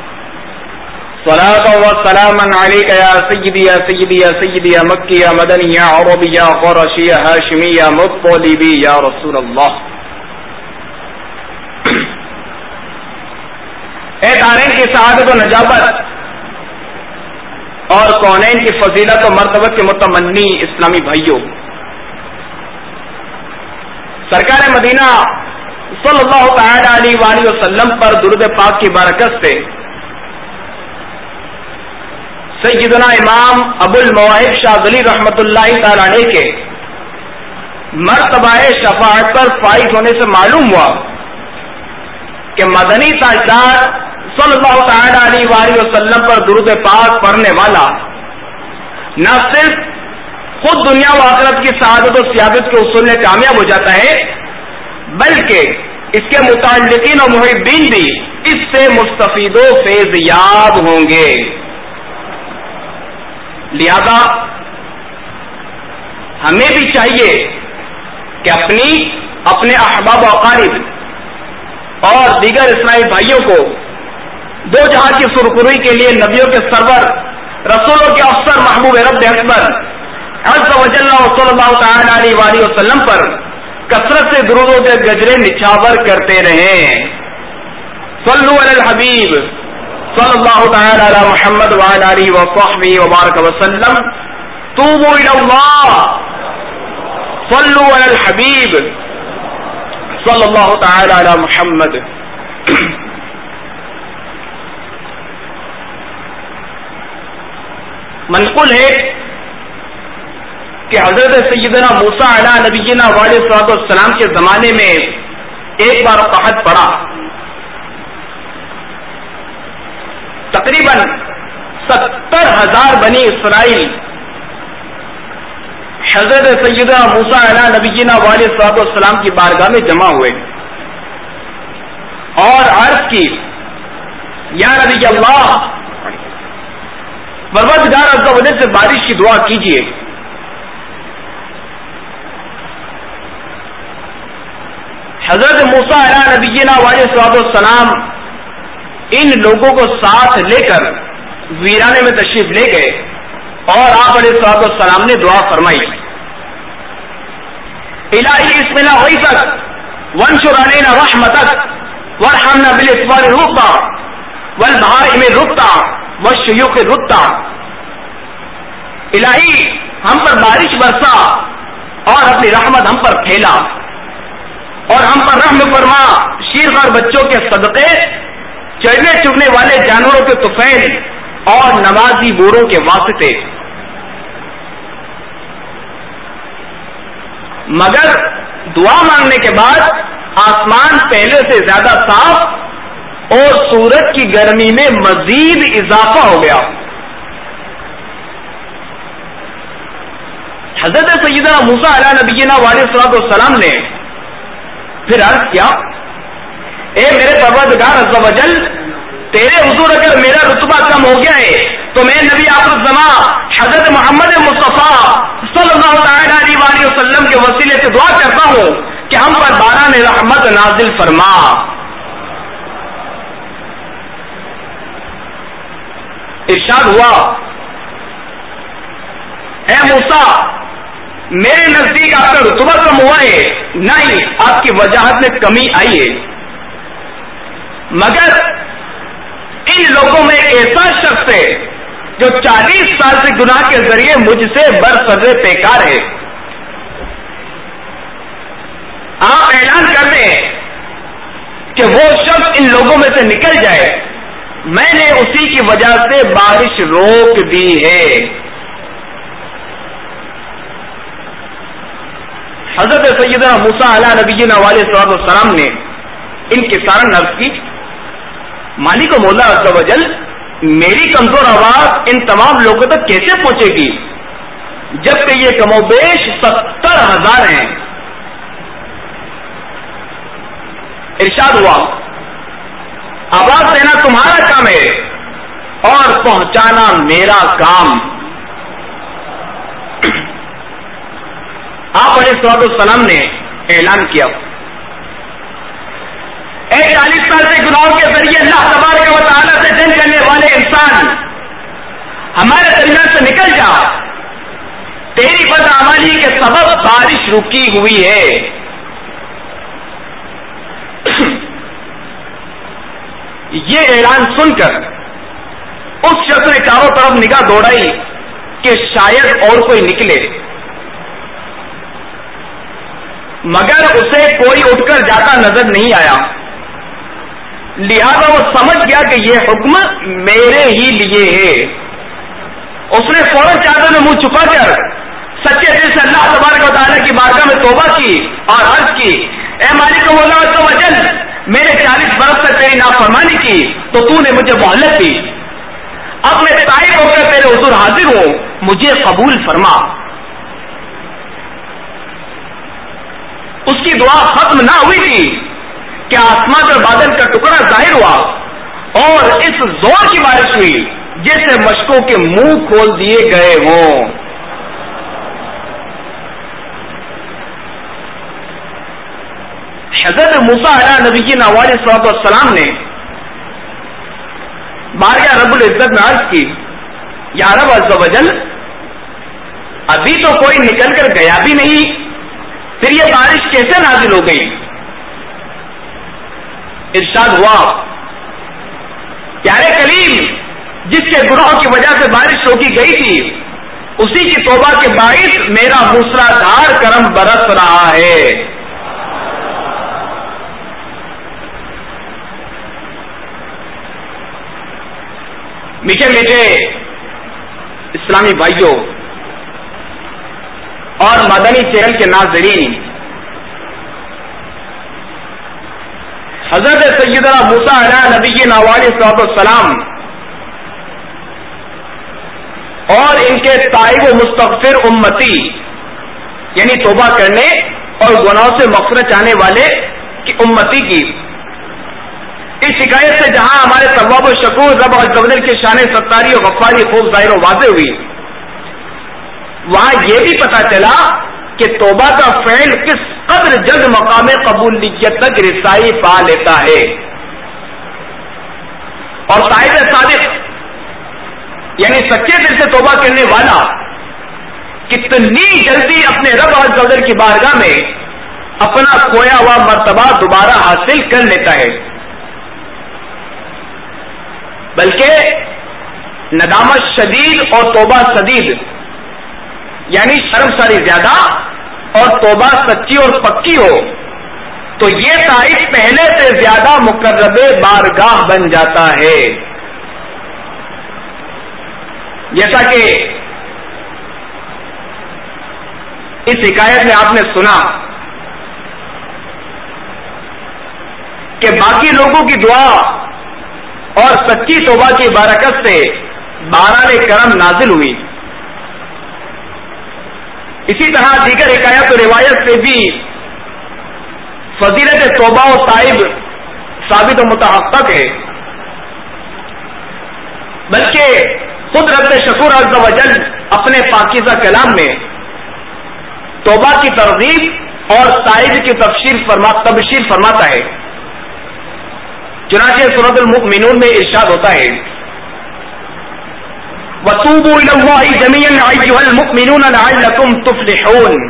صلاۃ و سلاما علیک یا سیدی یا سیدی یا سیدی یا مکی یا مدنی یا عربی یا قرشی یا ہاشمی یا مطلبی یا رسول اللہ. اے دارین کی سعادت و نجابت اور کونین کی فضیلت و مرتبت کے متمنی اسلامی بھائیوں، سرکار مدینہ صلی اللہ تعالی علیہ وآلہ وسلم پر درود پاک کی برکت سے سیدنا امام ابو المواہب شاذلی رحمۃ اللہ تعالی علیہ کے مرتبہ شفاعت پر فائز ہونے سے معلوم ہوا کہ مدنی تاجدار صلی اللہ تعالی علیہ وآلہ وسلم پر درود پاک پڑھنے والا نہ صرف خود دنیا و آخرت کی سعادت و سیادت کے اصول میں کامیاب ہو جاتا ہے، بلکہ اس کے متعلقین و محبین بھی اس سے مستفید و فیض یاب ہوں گے۔ لہذا ہمیں بھی چاہیے کہ اپنی اپنے احباب و اقارب اور دیگر اسلامی بھائیوں کو دو جہاں کی سرخروئی کے لیے نبیوں کے سرور، رسولوں کے افسر، محبوب رب اکبر عز و جل صلی اللہ تعالی علیہ وآلہ وسلم پر کثرت سے درودوں کے گجرے نچھاور کرتے رہیں۔ صلو علی الحبیب صلی اللہ تعالی علی محمد وعلی آلہ وصحبہ وبارک وسلم۔ توبوا الی اللہ، صلو علی الحبیب صلی اللہ تعالی علی محمد۔ منقول ہے کہ حضرت سیدنا موسیٰ علیہ نبینا علیہ الصلوۃ والسلام کے زمانے میں ایک بار قحط پڑا، تقریباً ستر ہزار بنی اسرائیل حضرت سیدنا موسیٰ علیہ نبینا علیہ الصلوۃ والسلام کی بارگاہ میں جمع ہوئے اور عرض کی، یا نبی اللہ، پروردگار عز و جل سے بارش کی دعا کیجیے۔ حضرت موسیٰ علیہ نبینا علیہ الصلوۃ والسلام ان لوگوں کو ساتھ لے کر ویرانے میں تشریف لے گئے اور آپ علیہ الصلوۃ والسلام نے دعا فرمائی، الہی بسم اللہ غیثک وانشر علینا رحمتک وارحمنا بالاسوار الرقبہ والبہائم الرقبہ والشیوخ الرقبہ۔ الہی ہم پر بارش برسا اور اپنی رحمت ہم پر پھیلا اور ہم پر رحم فرما، شیرخوار بچوں کے صدقے، چڑھنے چڑھنے والے جانوروں کے طفیل اور نمازی بوڑھوں کے واسطے۔ مگر دعا مانگنے کے بعد آسمان پہلے سے زیادہ صاف اور سورج کی گرمی میں مزید اضافہ ہو گیا۔ حضرت سیدنا موسیٰ علیہ نبینا علیہ الصلوۃ والسلام نے پھر عرض کیا، اے میرے پروردگار عز و جل، تیرے حضور اگر میرا رتبہ کم ہو گیا ہے تو میں نبی آخر الزمان حضرت محمد مصطفیٰ صلی اللہ تعالی علیہ وآلہ وسلم کے وسیلے سے دعا کرتا ہوں کہ ہم پر باران رحمت نازل فرما۔ ارشاد ہوا، اے موسیٰ، میرے نزدیک آپ کا رتبہ کم ہوا ہے، نہیں، آپ کی وجاہت میں کمی آئی ہے، مگر ان لوگوں میں ایک ایسا شخص ہے جو چالیس سال سے گناہ کے ذریعے مجھ سے برسر پیکار ہے۔ آپ اعلان کر دیں کہ وہ شخص ان لوگوں میں سے نکل جائے، میں نے اسی کی وجہ سے بارش روک دی ہے۔ حضرت سیدنا موسیٰ علیہ نبینا علیہ الصلوۃ والسلام نے ان کی سارن عرض کی، مالک و مولا عز و جل، میری کمزور آواز ان تمام لوگوں تک کیسے پہنچے گی جبکہ یہ کم و بیش ستر ہزار ہیں؟ ارشاد ہوا، آواز دینا تمہارا کام ہے اور پہنچانا میرا کام۔ آپ علیہ الصلوۃ والسلام نے اعلان کیا، اے چالیس سال سے گناہوں کے ذریعے اللہ تبارک و تعالیٰ سے جنگ کرنے والے انسان، ہمارے درمیان سے نکل جا، تیری بدعملی کے سبب بارش رکی ہوئی ہے۔ یہ اعلان سن کر اس شخص نے چاروں طرف نگاہ دوڑائی کہ شاید اور کوئی نکلے، مگر اسے کوئی اٹھ کر جاتا نظر نہیں آیا، لہذا وہ سمجھ گیا کہ یہ حکم میرے ہی لیے ہے۔ اس نے فوراً چادر میں منہ چھپا کر سچے دل سے اللہ تبارک و تعالیٰ کی بارگاہ میں توبہ کی اور عرض کی، اے مالک مولا عز و جل، میں نے چالیس برس سے تیری نافرمانی کی تو تو نے مجھے مہلت دی، اب میں تائب ہو کر تیرے حضور حاضر ہوں، مجھے قبول فرما۔ اس کی دعا ختم نہ ہوئی تھی کہ آسمان پر بادل کا ٹکڑا ظاہر ہوا اور اس زور کی بارش ہوئی جیسے مشکوں کے منہ کھول دیے گئے ہوں۔ حضرت موسیٰ علیہ نبینا علیہ الصلوۃ والسلام نے بارگاہ رب العزت میں عرض کی، یا رب عز و جل، ابھی تو کوئی نکل کر گیا بھی نہیں، پھر یہ بارش کیسے نازل ہو گئی؟ ارشاد ہوا، پیارے کلیم، جس کے گناہوں کی وجہ سے بارش روکی گئی تھی اسی کی توبہ کے باعث میرا موسلا دھار کرم برس رہا ہے۔ میٹھے میٹھے اسلامی بھائیوں اور مدنی چینل کے ناظرین، حضرت سیدنا موسیٰ علیہ نبینا علیہ الصلوۃ والسلام اور ان کے تائب و مستغفر امتی، یعنی توبہ کرنے اور گناہوں سے مغفرت چاہنے والے کی امتی کی اس حکایت سے جہاں ہمارے ثواب و شکور رب عز و جل کے شان ستاری و غفاری خوب ظاہر و واضح ہوئی، وہاں یہ بھی پتہ چلا کہ توبہ کا فعل کس قدر جلد مقام قبولیت تک رسائی پا لیتا ہے، اور تائب صادق یعنی سچے دل سے توبہ کرنے والا کتنی جلدی اپنے رب عز و جل کی بارگاہ میں اپنا کھویا ہوا مرتبہ دوبارہ حاصل کر لیتا ہے، بلکہ ندامت شدید اور توبہ شدید، یعنی شرم ساری زیادہ اور توبہ سچی اور پکی ہو تو یہ تائب پہلے سے زیادہ مقرب بارگاہ بن جاتا ہے۔ جیسا کہ اس حکایت میں آپ نے سنا کہ باقی لوگوں کی دعا اور سچی توبہ کی برکت سے باران کرم نازل ہوئی، اسی طرح دیگر حکایت و روایت سے بھی فضیلت توبہ و تائب ثابت و متحقق ہے، بلکہ خود رب شکور عز و جل اپنے پاکیزہ کلام میں توبہ کی ترغیب اور تائب کی تبشیر فرما تبشیر فرماتا ہے۔ چنانچہ سورۃ المؤمنون میں ارشاد ہوتا ہے، وَتُوبُوا إِلَى اللَّهِ جَمِيعًا أَيُّهَا الْمُؤْمِنُونَ لَعَلَّكُمْ تُفْلِحُونَ۔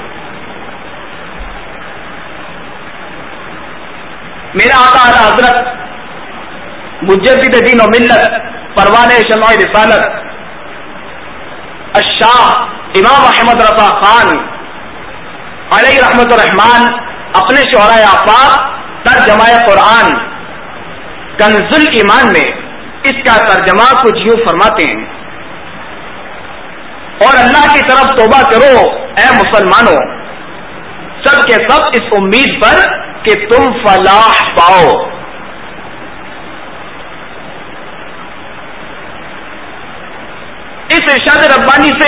میرا آقا اعلیٰ حضرت مجدد دین و ملت پروان شمع رسالت الشاہ امام احمد رضا خان علیہ رحمت الرحمان اپنے شعراء آفاق ترجمہ قرآن کنز الایمان میں اس کا ترجمہ کچھ یوں فرماتے ہیں، اور اللہ کی طرف توبہ کرو اے مسلمانوں، سب کے سب اس امید پر کہ تم فلاح پاؤ۔ اس ارشاد ربانی سے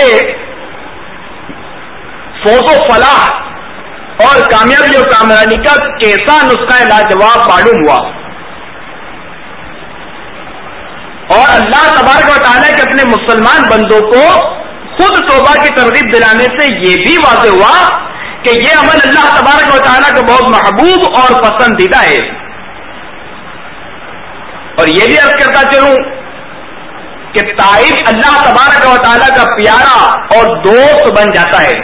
فوز و فلاح اور کامیابی و کامرانی کا کیسا نسخہ لاجواب معلوم ہوا، اور اللہ تبارک و تعالیٰ کے اپنے مسلمان بندوں کو خود توبہ کی ترغیب دلانے سے یہ بھی واضح ہوا کہ یہ عمل اللہ تبارک و تعالیٰ کو بہت محبوب اور پسندیدہ ہے۔ اور یہ بھی عرض کرتا چلوں کہ تائب اللہ تبارک و تعالیٰ کا پیارا اور دوست بن جاتا ہے،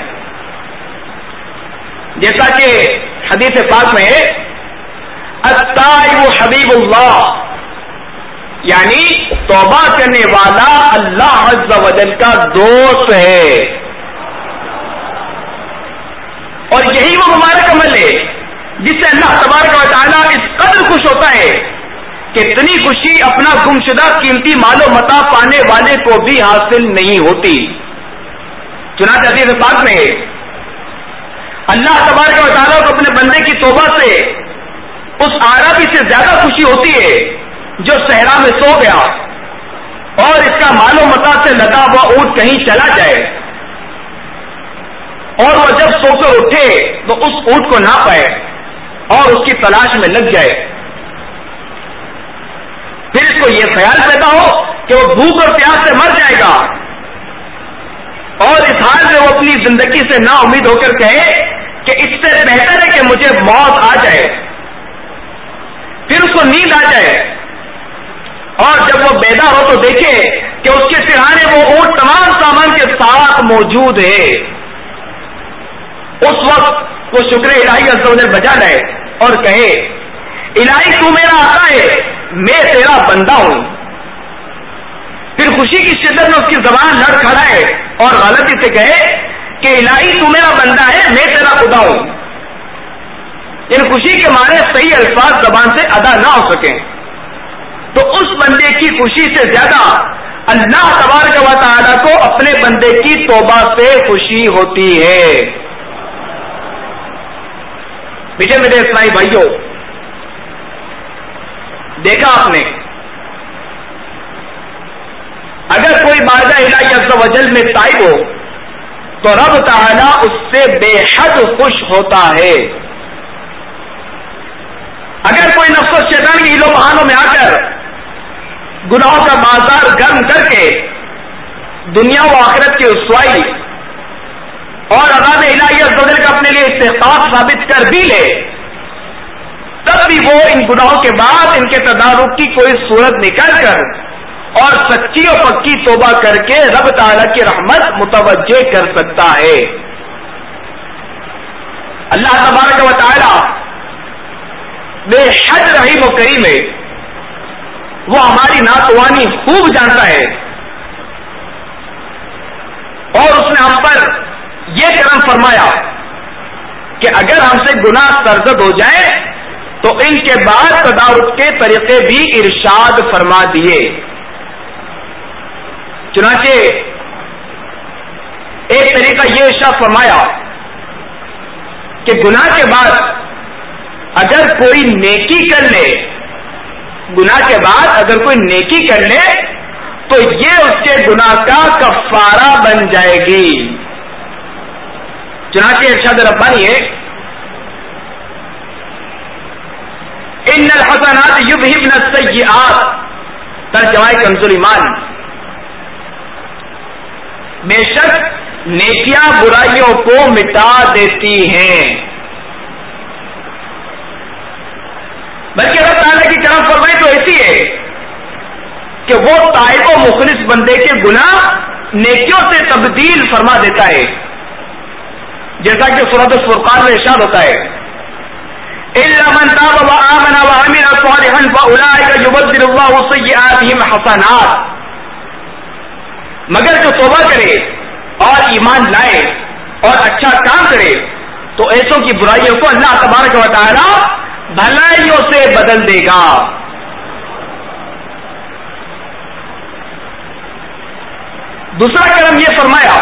جیسا کہ حدیث پاک میں ہے التائب حبیب اللہ، یعنی توبہ کرنے والا اللہ عز و جل کا دوست ہے. اور یہی وہ مبارک عمل ہے جس سے اللہ تبارک و تعالیٰ اس قدر خوش ہوتا ہے کہ اتنی خوشی اپنا گمشدہ قیمتی مال و متاع پانے والے کو بھی حاصل نہیں ہوتی. چنانچہ حدیث پاک میں اللہ تبارک و تعالیٰ کو اپنے بندے کی توبہ سے اس عربی سے زیادہ خوشی ہوتی ہے جو صحرا میں سو گیا اور اس کا مال و متاع سے لدا ہوا اونٹ کہیں چلا جائے اور وہ جب سو کر اٹھے تو اس اونٹ کو نہ پائے اور اس کی تلاش میں لگ جائے. پھر اس کو یہ خیال پیدا ہو کہ وہ بھوک اور پیاس سے مر جائے گا اور اس حال میں وہ اپنی زندگی سے نا امید ہو کر کہے کہ اس سے بہتر ہے کہ مجھے موت آ جائے. پھر اس کو نیند آ جائے اور جب وہ بیدار ہو تو دیکھے کہ اس کے سرہانے وہ اونٹ تمام سامان کے ساتھ موجود ہے. اس وقت وہ شکر الہی عز و جل بجا لائے اور کہے الہی تو میرا آقا ہے, میں تیرا بندہ ہوں. پھر خوشی کی شدت میں اس کی زبان لڑ کھڑائے اور غلطی سے کہے کہ الہی تو میرا بندہ ہے, میں تیرا خدا ہوں. ان خوشی کے معنی صحیح الفاظ زبان سے ادا نہ ہو سکیں تو اس بندے کی خوشی سے زیادہ اللہ تبارک و تعالیٰ کو اپنے بندے کی توبہ سے خوشی ہوتی ہے. بیٹے میرے اسلامی بھائیوں, دیکھا آپ نے اگر کوئی بارگاہ الہی عز و جل میں تائب ہو تو رب تعالیٰ اس سے بے حد خوش ہوتا ہے. اگر کوئی نفس و شیطان کے ہیلو بہانوں میں آ کر گناہوں کا بازار گرم کر کے دنیا و آخرت کی رسوائی اور عذاب الہی عز و جل کا اپنے لیے استحقاق ثابت کر بھی لے, تب بھی وہ ان گناہوں کے بعد ان کے تدارک کی کوئی صورت نکال کر اور سچی اور پکی توبہ کر کے رب تعالیٰ کی رحمت متوجہ کر سکتا ہے. اللہ تبارک و تعالیٰ بے حد رحیم و کریم ہے, وہ ہماری ناتوانی خوب جانتا ہے اور اس نے ہم پر یہ کرم فرمایا کہ اگر ہم سے گناہ سرزد ہو جائے تو ان کے بعد تدارک کے طریقے بھی ارشاد فرما دیے. چنانچہ ایک طریقہ یہ ارشاد فرمایا کہ گناہ کے بعد اگر کوئی نیکی کر لے گناہ کے بعد اگر کوئی نیکی کر لے تو یہ اس کے گناہ کا کفارہ بن جائے گی. چنانچہ ارشاد ربانی ہے ان الحسنات یذہبن السیئات, ترجمہ کنز ایمان, بے شک نیکیاں برائیوں کو مٹا دیتی ہیں. بلکہ اللہ تعالیٰ کی کرم فرمائی تو ایسی ہے کہ وہ تائب و مخلص بندے کے گناہ نیکیوں سے تبدیل فرما دیتا ہے, جیسا کہ سورۃ الفرقان میں ارشاد ہوتا ہے الا من تاب وآمن وعمل صالحا فاولئک یبدل اللہ سیئاتہم حسنات, مگر جو توبہ کرے اور ایمان لائے اور اچھا کام کرے تو ایسوں کی برائیوں کو اللہ تبارک و تعالی بھلائیوں سے بدل دے گا. دوسرا کرم یہ فرمایا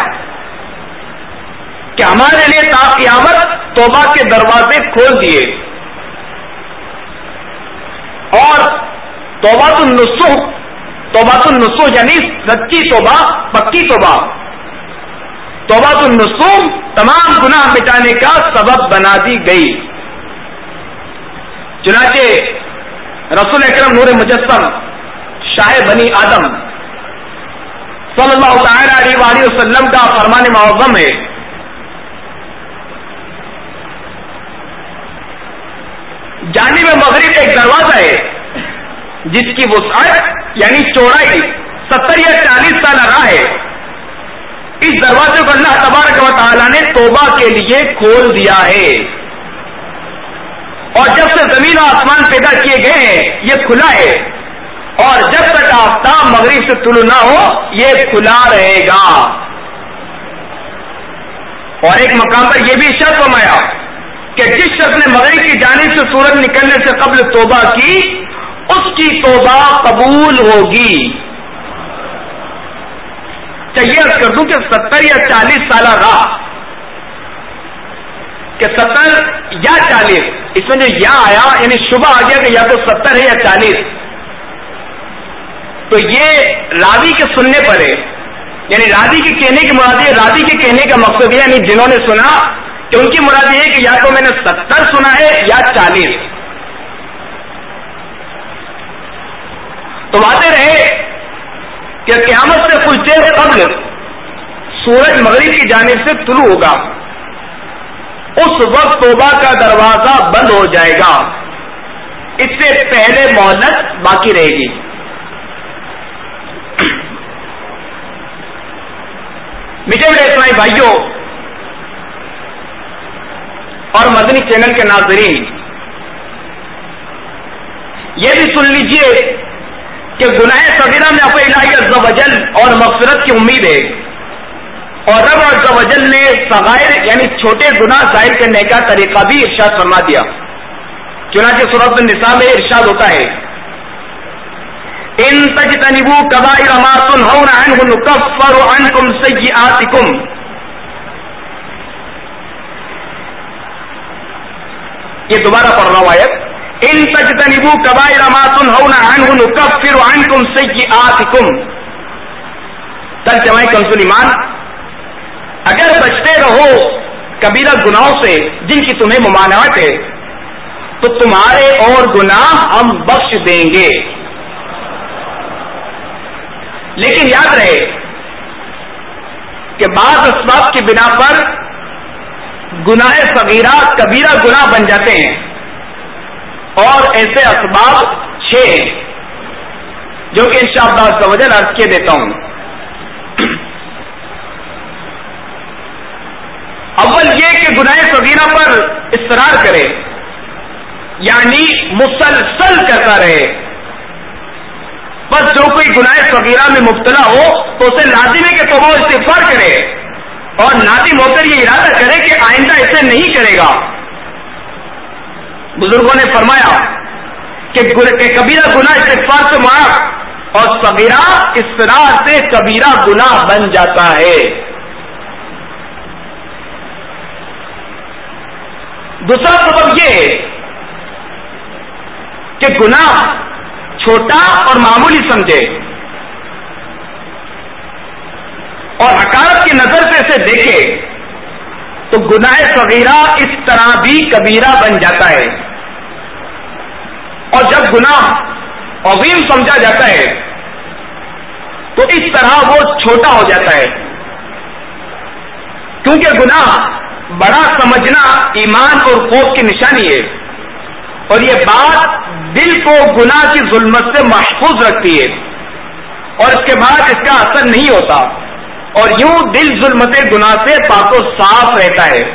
کہ ہمارے لیے تا قیامت توبہ کے دروازے کھول دیے اور توبۃ النصوح توبۃ النصوح یعنی سچی توبہ, پکی توبہ, توبۃ النصوح تمام گناہ مٹانے کا سبب بنا دی گئی. چنانچہ رسول اکرم نور مجسم شاہ بنی آدم صلی اللہ تعالی علیہ وآلہ وسلم کا فرمان معظم ہے جانب مغرب ایک دروازہ ہے جس کی وسعت یعنی چوڑائی ستر یا چالیس سال راہ ہے. اس دروازے کو اللہ تبارک و تعالی نے توبہ کے لیے کھول دیا ہے اور جب سے زمین و آسمان پیدا کیے گئے ہیں یہ کھلا ہے اور جب تک آفتاب مغرب سے طلوع نہ ہو یہ کھلا رہے گا. اور ایک مقام پر یہ بھی ارشاد فرمایا کہ جس شخص نے مغرب کی جانب سے سورج نکلنے سے قبل توبہ کی اس کی توبہ قبول ہوگی. چاہیے عرض کر دوں کہ ستر یا چالیس سالہ راہ کہ ستر یا چالیس، اس میں جو یا آیا یعنی شبہ آ گیا کہ یا تو ستر ہے یا چالیس، تو یہ راوی کے سننے پر ہے. یعنی راوی کے کہنے کی مراد ہے، راوی کے کہنے کا مقصد ہے یعنی جنہوں نے سنا کہ ان کی مراد یہ ہے کہ یا تو میں نے ستر سنا ہے یا چالیس. تو واضح رہے کہ قیامت سے کچھ دیر قبل سورج مغرب کی جانب سے طلوع ہوگا، اس وقت توبہ کا دروازہ بند ہو جائے گا، اس سے پہلے مہلت باقی رہے گی. میٹھے میٹھے اسلامی بھائیوں اور مدنی چینل کے ناظرین، یہ بھی سن لیجئے کہ گناہ صغیرہ میں اپنے الہی عز و جل اور مغفرت کی امید ہے، اور رب عز و جل نے صغائر یعنی چھوٹے گناہ ظاہر کرنے کا طریقہ بھی ارشاد فرما دیا. چنانچہ سورۃ النساء میں ارشاد ہوتا ہے ان تجتنبوا کبائر ما تنهون عنه نكفر عنكم سیئاتکم. یہ دوبارہ پڑھ رہا ہوں آیت، ان تجتنبوا کبائر ما تنهون عنه نكفر عنكم سیئاتکم. ترجمہ کنز ایمان، اگر بچتے رہو کبیرہ گناہوں سے جن کی تمہیں ممانعت ہے تو تمہارے اور گناہ ہم بخش دیں گے. لیکن یاد رہے کہ بعض اسباب کی بنا پر گناہ صغیرہ کبیرہ گناہ بن جاتے ہیں، اور ایسے اسباب چھ ہیں جو کہ انشاءاللہ عز و جل عرض کیے دیتا ہوں. اول یہ کہ گناہ صغیرہ پر اصرار کرے، یعنی مسلسل کرتا رہے. بس جو کوئی گناہ صغیرہ میں مبتلا ہو تو اسے لازم ہے کہ توبہ و استغفار کرے، اور لازم ہو کر یہ ارادہ کرے کہ آئندہ اسے نہیں کرے گا. بزرگوں نے فرمایا کہ کبیرہ گناہ استغفار سے معاف، اور صغیرہ اصرار سے کبیرہ گناہ بن جاتا ہے. دوسرا سبب یہ ہے کہ گناہ چھوٹا اور معمولی سمجھے، اور حقارت کی نظر سے اسے دیکھے تو گناہ صغیرہ اس طرح بھی کبیرہ بن جاتا ہے. اور جب گناہ عظیم سمجھا جاتا ہے تو اس طرح وہ چھوٹا ہو جاتا ہے، کیونکہ گناہ بڑا سمجھنا ایمان اور خوف کی نشانی ہے، اور یہ بات دل کو گناہ کی ظلمت سے محفوظ رکھتی ہے، اور اس کے بعد اس کا اثر نہیں ہوتا، اور یوں دل ظلمت گناہ سے پاک و صاف رہتا ہے.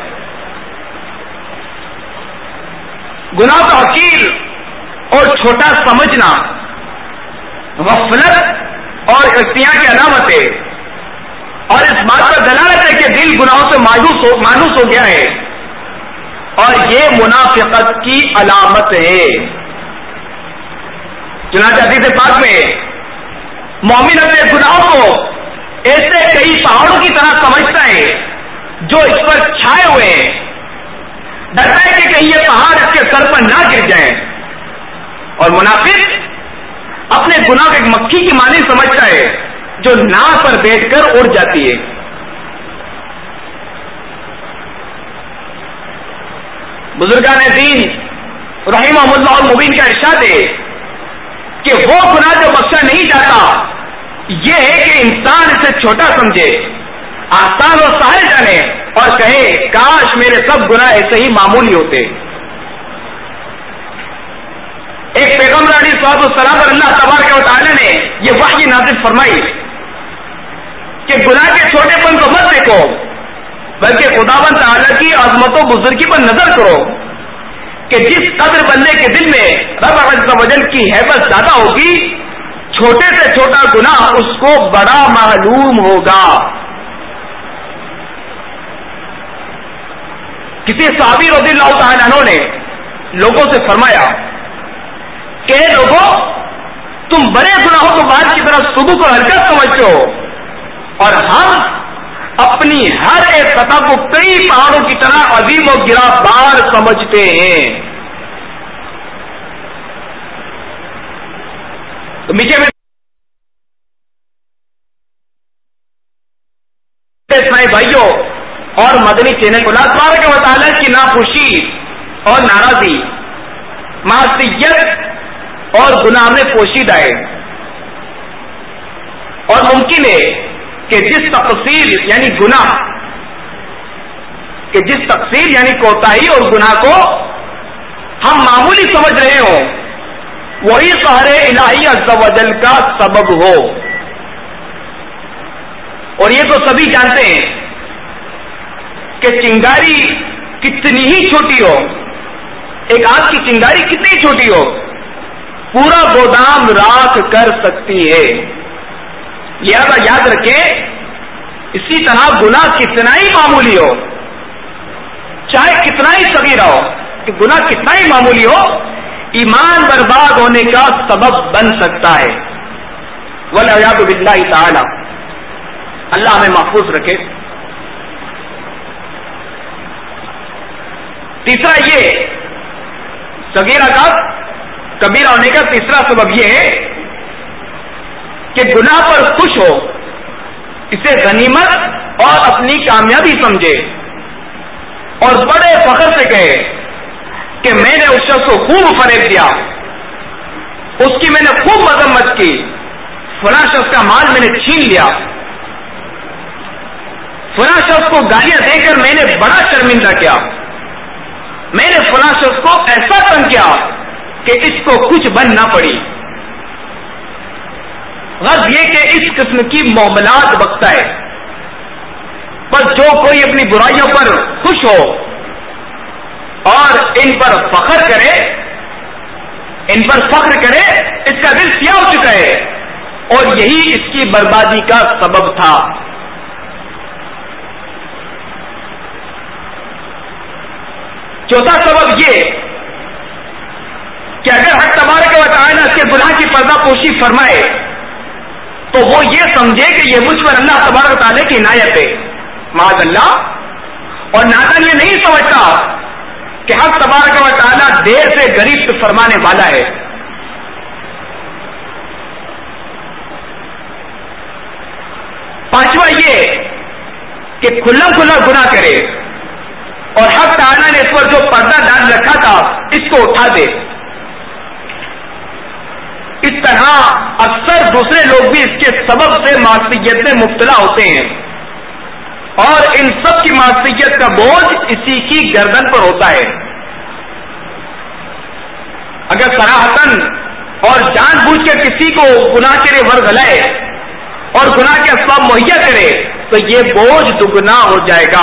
گناہ کو حقیر اور چھوٹا سمجھنا غفلت اور اختیار کی علامت ہے، اور اس بات پر دلالت ہے کہ دل گناہوں سے مایوس ہو مانوس ہو گیا ہے، اور یہ منافقت کی علامت ہے. چنانچہ حدیث پاک میں مومن اپنے گناہوں کو ایسے کئی پہاڑوں کی طرح سمجھتا ہے جو اس پر چھائے ہوئے ہیں، ڈرتا ہے کہ کہیں یہ پہاڑ اس کے سر پر نہ گر جائیں. اور منافق اپنے گناہ کو ایک مکھی کی مانند سمجھتا ہے جو ناؤ پر بیٹھ کر اڑ جاتی ہے. بزرگان دین رحمہ اللہ المبین کا ارشاد ہے کہ وہ گناہ جو بخشا نہیں جاتا یہ ہے کہ انسان اسے چھوٹا سمجھے، آسان اور سہل جانے، اور کہے کاش میرے سب گناہ ایسے ہی معمولی ہوتے. ایک پیغمبر علیہ الصلوۃ والسلام پر اللہ تبارک و تعالی نے یہ وحی نازل فرمائی کہ گناہ کے چھوٹے پن کو مت دیکھو، بلکہ خداوند تعالی کی عظمت و بزرگی پر نظر کرو کہ جس قدر بندے کے دل میں رب عز و جل کی ہیبت زیادہ ہوگی چھوٹے سے چھوٹا گناہ اس کو بڑا معلوم ہوگا. کسی صحابی رضی اللہ تعالیٰ عنہ نے لوگوں سے فرمایا کہ لوگوں تم بڑے گناہوں کو بعد کی طرف سبک اور حرکت سمجھتے ہو اور ہم اپنی ہر ایک خطا کو کئی پہاڑوں کی طرح عظیم و گراں سمجھتے ہیں. تو میٹھے میں بھائیوں اور مدنی چینل کو اللہ تبارک و تعالیٰ کی ناخوشی اور ناراضی معصیت اور گناہ میں پوشیدہ ہے اور ممکن ہے کہ جس تقصیر یعنی گناہ کہ جس تقصیر یعنی کوتاہی اور گناہ کو ہم معمولی سمجھ رہے ہوں وہی قہر الہی عز و جل کا سبب ہو. اور یہ تو سبھی جانتے ہیں کہ چنگاری کتنی ہی چھوٹی ہو, ایک آگ کی چنگاری کتنی چھوٹی ہو پورا گودام راکھ کر سکتی ہے. لہذا یاد رکھیں اسی طرح گناہ کتنا ہی معمولی ہو, چاہے کتنا ہی صغیرہ ہو, کہ گناہ کتنا ہی معمولی ہو ایمان برباد ہونے کا سبب بن سکتا ہے. والعیاذ باللہ تعالی, اللہ ہمیں محفوظ رکھے. تیسرا یہ صغیرہ کا کبیرہ ہونے کا تیسرا سبب یہ ہے کہ گناہ پر خوش ہو, اسے غنیمت اور اپنی کامیابی سمجھے اور بڑے فخر سے کہے کہ میں نے اس شخص کو خوب فریب دیا, اس کی میں نے خوب مذمت کی, فلاں شخص کا مال میں نے چھین لیا, فلاں شخص کو گالیاں دے کر میں نے بڑا شرمندہ کیا, میں نے فلاں شخص کو ایسا تنگ کیا کہ اس کو کچھ بن نہ پڑی. غرض یہ کہ اس قسم کی معاملات بکتا ہے. بس جو کوئی اپنی برائیوں پر خوش ہو اور ان پر فخر کرے ان پر فخر کرے اس کا دل سیاہ ہو چکا ہے اور یہی اس کی بربادی کا سبب تھا. چوتھا سبب یہ کہ اگر حق تبارک و تعالیٰ اس کے گناہ کی پردہ پوشی فرمائے تو وہ یہ سمجھے کہ یہ مجھ پر اللہ تبارک و تعالیٰ کی عنایت ہے معاذ اللہ, اور نادان یہ نہیں سمجھتا کہ حق تبارک و تعالیٰ دیر سے غریب سے فرمانے والا ہے. پانچواں یہ کہ کھلا کھلا گناہ کرے اور حق تعالیٰ نے اس پر جو پردہ ڈال رکھا تھا اس کو اٹھا دے. اس طرح اکثر دوسرے لوگ بھی اس کے سبب سے معصیت میں مبتلا ہوتے ہیں اور ان سب کی معصیت کا بوجھ اسی کی گردن پر ہوتا ہے. اگر صراحتاً اور جان بوجھ کے کسی کو گناہ کے لیے ورگلائے اور گناہ کے اسباب مہیا کرے تو یہ بوجھ دگنا ہو جائے گا.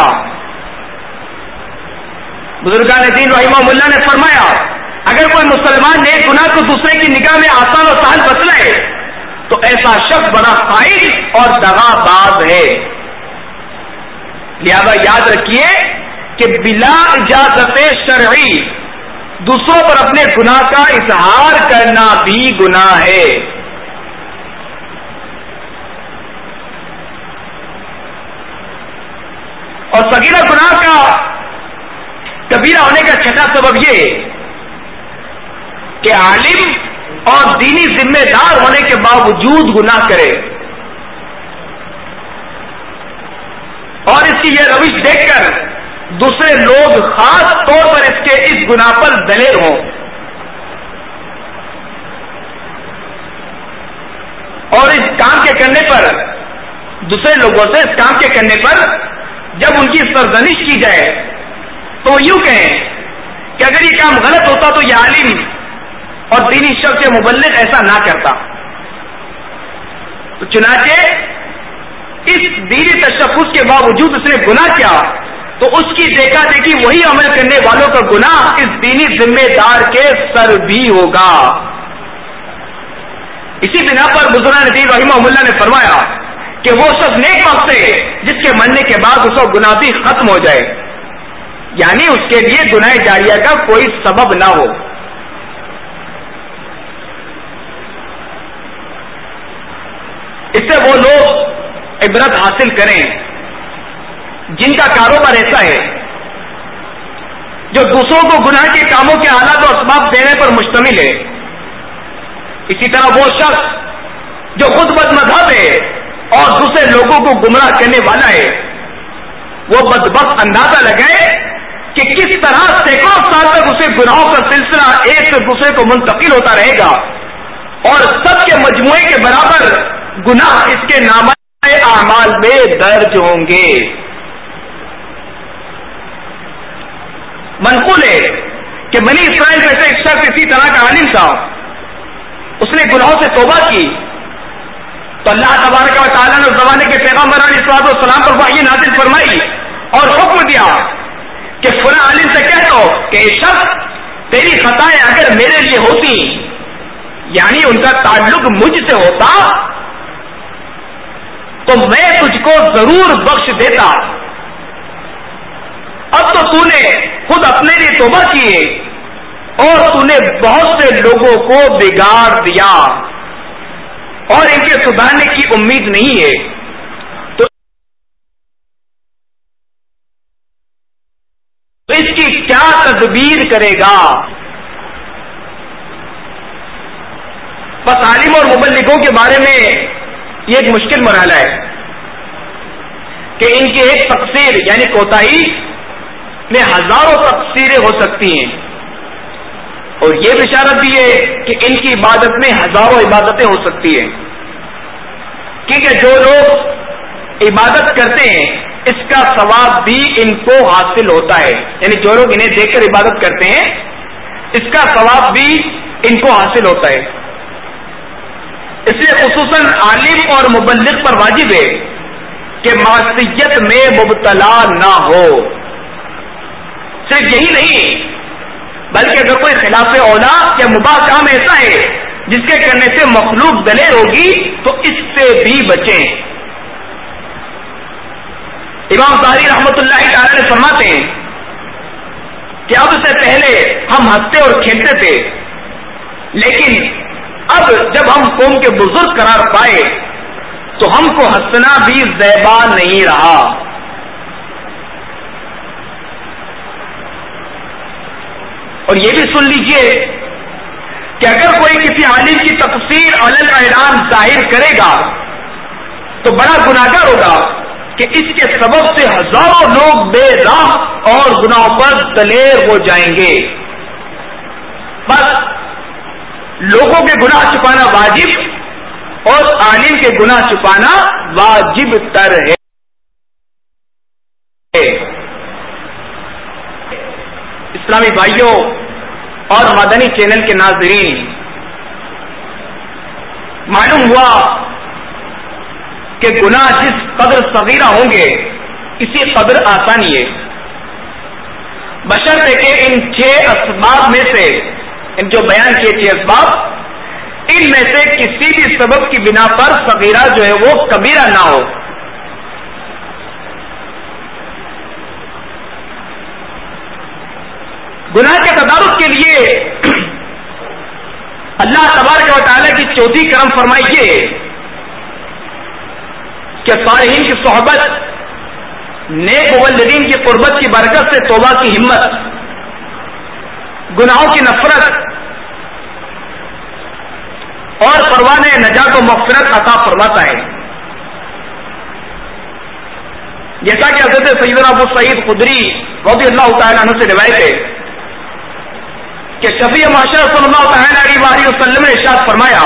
بزرگان دین رحمہ اللہ نے فرمایا اگر کوئی مسلمان نے گناہ کو دوسرے کی نگاہ میں آسان اور سہل بتلائے تو ایسا شخص بڑا خائن اور دغا باز ہے. لہذا یاد رکھیے کہ بلا اجازت شرعی دوسروں پر اپنے گناہ کا اظہار کرنا بھی گناہ ہے. اور صغیرہ گناہ کا کبیرہ ہونے کا چھٹا سبب یہ کہ عالم اور دینی ذمہ دار ہونے کے باوجود گناہ کرے اور اس کی یہ روش دیکھ کر دوسرے لوگ خاص طور پر اس کے اس گناہ پر دلیر ہوں اور اس کام کے کرنے پر دوسرے لوگوں سے اس کام کے کرنے پر جب ان کی سرزنش کی جائے تو وہ یوں کہیں کہ اگر یہ کام غلط ہوتا تو یہ عالم اور دینی شخص مبلغ ایسا نہ کرتا. تو چنانچہ اس دینی تشخص کے باوجود اس نے گناہ کیا تو اس کی دیکھا دیکھی وہی عمل کرنے والوں کا گناہ اس دینی ذمہ دار کے سر بھی ہوگا. اسی بنا پر بزرگان دین رحمہ اللہ نے فرمایا کہ وہ شخص نیک وقت ہے جس کے مرنے کے بعد اس کو گناہ بھی ختم ہو جائے، یعنی اس کے لیے گناہ جاریہ کا کوئی سبب نہ ہو۔ اس سے وہ لوگ عبرت حاصل کریں جن کا کاروبار ایسا ہے جو دوسروں کو گناہ کے کاموں کے آلات و اسباب دینے پر مشتمل ہے۔ اسی طرح وہ شخص جو خود بد مذہب ہے اور دوسرے لوگوں کو گمراہ کرنے والا ہے، وہ بدبخت اندازہ لگائے کہ کس طرح سینکڑوں سال تک اسے گناہوں کا سلسلہ ایک سے دوسرے کو منتقل ہوتا رہے گا اور سب کے مجموعے کے برابر گناہ اس کے نامہ اعمال میں درج ہوں گے۔ منقول ہے کہ بنی اسرائیل میں سے ایک شخص اسی طرح کا عالم تھا، اس نے گناہوں سے توبہ کی تو اللہ تبارک و تعالیٰ نے زمانے کے پیغمبر علیہ الصلوۃ والسلام پر وحی نازل فرمائی اور حکم دیا کہ فلاں عالم سے کہہ دو کہ اے شخص تیری خطائیں اگر میرے لیے ہوتی، یعنی ان کا تعلق مجھ سے ہوتا، تو میں تجھ کو ضرور بخش دیتا۔ اب تو تو نے خود اپنے لیے توبہ کی ہے اور تو نے بہت سے لوگوں کو بگاڑ دیا اور ان کے سدھارنے کی امید نہیں ہے، تو اس کی کیا تدبیر کرے گا؟ بس عالم اور مبلغوں کے بارے میں یہ ایک مشکل مرحلہ ہے کہ ان کی ایک تقصیر یعنی کوتاہی میں ہزاروں تقصیریں ہو سکتی ہیں، اور یہ بشارت بھی ہے کہ ان کی عبادت میں ہزاروں عبادتیں ہو سکتی ہیں، کیونکہ جو لوگ عبادت کرتے ہیں اس کا ثواب بھی ان کو حاصل ہوتا ہے، یعنی جو لوگ انہیں دیکھ کر عبادت کرتے ہیں اس کا ثواب بھی ان کو حاصل ہوتا ہے۔ اس لیے خصوصاً عالم اور مبلغ پر واجب ہے کہ معصیت میں مبتلا نہ ہو۔ صرف یہی نہیں بلکہ اگر کوئی خلاف اولا یا مباح کام ایسا ہے جس کے کرنے سے مخلوق دلیر ہوگی تو اس سے بھی بچیں۔ امام طحاوی رحمۃ اللہ تعالی نے فرماتے ہیں کہ اب سے پہلے ہم ہنستے اور کھیلتے تھے، لیکن اب جب ہم قوم کے بزرگ قرار پائے تو ہم کو ہنسنا بھی زیبا نہیں رہا۔ اور یہ بھی سن لیجئے کہ اگر کوئی کسی عالم کی تقصیر علی الاعلان ظاہر کرے گا تو بڑا گناہگار ہوگا کہ اس کے سبب سے ہزاروں لوگ بے راہ اور گناہوں پر دلیر ہو جائیں گے۔ بس لوگوں کے گناہ چھپانا واجب اور عالم کے گناہ چھپانا واجب تر ہے۔ اسلامی بھائیوں اور مدنی چینل کے ناظرین، معلوم ہوا کہ گناہ جس قدر صغیرہ ہوں گے اسی قدر آسانی ہے، بشرطے کہ ان چھ اسباب میں سے، ان جو بیان کیے چھ اسباب، ان میں سے کسی بھی سبب کی بنا پر صغیرہ جو ہے وہ کبیرہ نہ ہو۔ گناہ کے تدارک کے لیے اللہ تبارک و تعالیٰ کی چوتھی کرم فرمائی یہ کہ صالحین کی صحبت، نیک مبلغین کی قربت کی برکت سے توبہ کی ہمت، گناہوں کی نفرت اور پروان نجات و مغفرت عطا فرماتا ہے۔ جیسا کہ حضرت سیدنا ابو سعید خدری رضی اللہ تعالیٰ عنہ سے روایت ہے کہ شفیع معاشرہ صلی اللہ تعالیٰ علیہ وآلہ وسلم نے ارشاد فرمایا،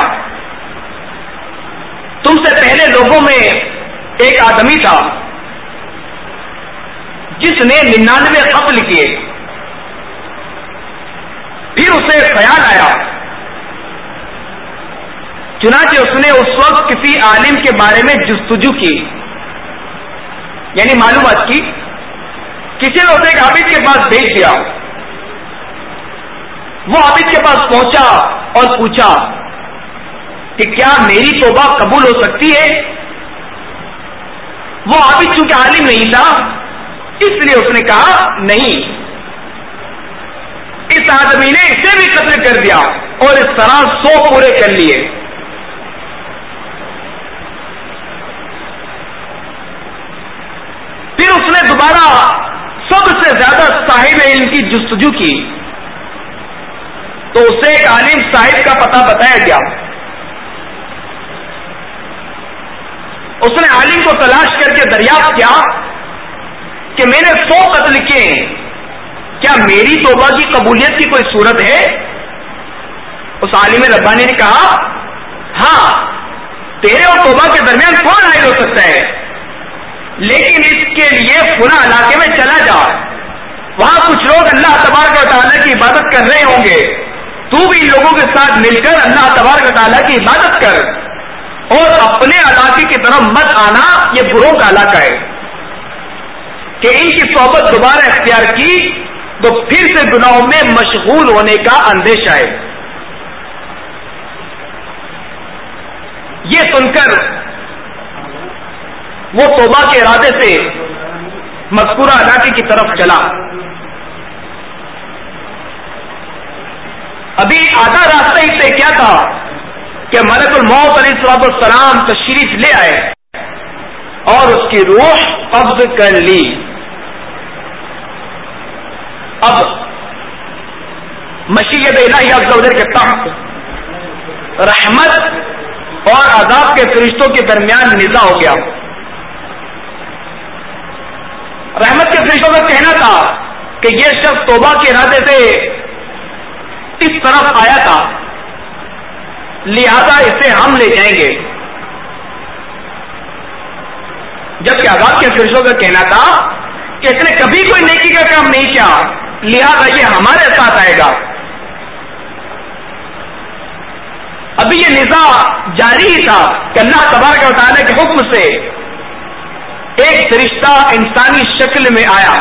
تم سے پہلے لوگوں میں ایک آدمی تھا جس نے ننانوے قتل کیے، پھر اسے خیال آیا، چنانچہ اس نے اس وقت کسی عالم کے بارے میں جستجو کی، یعنی معلومات کی، کسی نے اسے ایک عابد کے پاس بھیج دیا، وہ عابد کے پاس پہنچا اور پوچھا کہ کیا میری توبہ قبول ہو سکتی ہے؟ وہ عابد چونکہ عالم نہیں تھا اس لیے اس نے کہا نہیں. اس آدمی نے اسے بھی قتل کر دیا اور اس طرح سو پورے کر لیے. پھر اس نے دوبارہ سب سے زیادہ صاحب علم کی جستجو کی تو اسے ایک عالم صاحب کا پتہ بتایا گیا. اس نے عالم کو تلاش کر کے دریافت کیا کہ میں نے سو قتل کیے ہیں، کیا میری توبہ کی قبولیت کی کوئی صورت ہے؟ اس عالم ربانی نے کہا ہاں، تیرے اور توبہ کے درمیان کون حائل ہو سکتا ہے، لیکن اس کے لیے فلاں علاقے میں چلا جا، وہاں کچھ لوگ اللہ تبارک و تعالیٰ کی عبادت کر رہے ہوں گے، تو بھی ان لوگوں کے ساتھ مل کر اللہ تبارک و تعالیٰ کی عبادت کر اور اپنے علاقے کی طرف مت آنا. یہ بروں کا علاقہ ہے کہ ان کی صحبت دوبارہ اختیار کی تو پھر سے گناہوں میں مشغول ہونے کا اندیشہ ہے. یہ سن کر وہ توبہ کے ارادے سے مذکورہ علاقے کی طرف چلا. ابھی آدھا راستہ ہی طے کیا تھا کہ ملک الموت علیہ الصلوۃ والسلام تشریف لے آئے اور اس کی روح قبض کر لی. اب مشیت الہی عز و جل کے تحت رحمت اور عذاب کے فرشتوں کے درمیان نزاع ہو گیا. رحمت کے فرشتوں کا کہنا تھا کہ یہ شخص توبہ کے ارادے سے اس طرف آیا تھا، لہذا اسے ہم لے جائیں گے. جبکہ عذاب کے فرشتوں کا کہنا تھا کہ اس نے کبھی کوئی نیکی کا کام نہیں کیا، لہذا یہ ہمارے ساتھ آئے گا. ابھی یہ نزاع جاری ہی تھا کہ اللہ تبارک و تعالیٰ کے حکم سے ایک فرشتہ انسانی شکل میں آیا.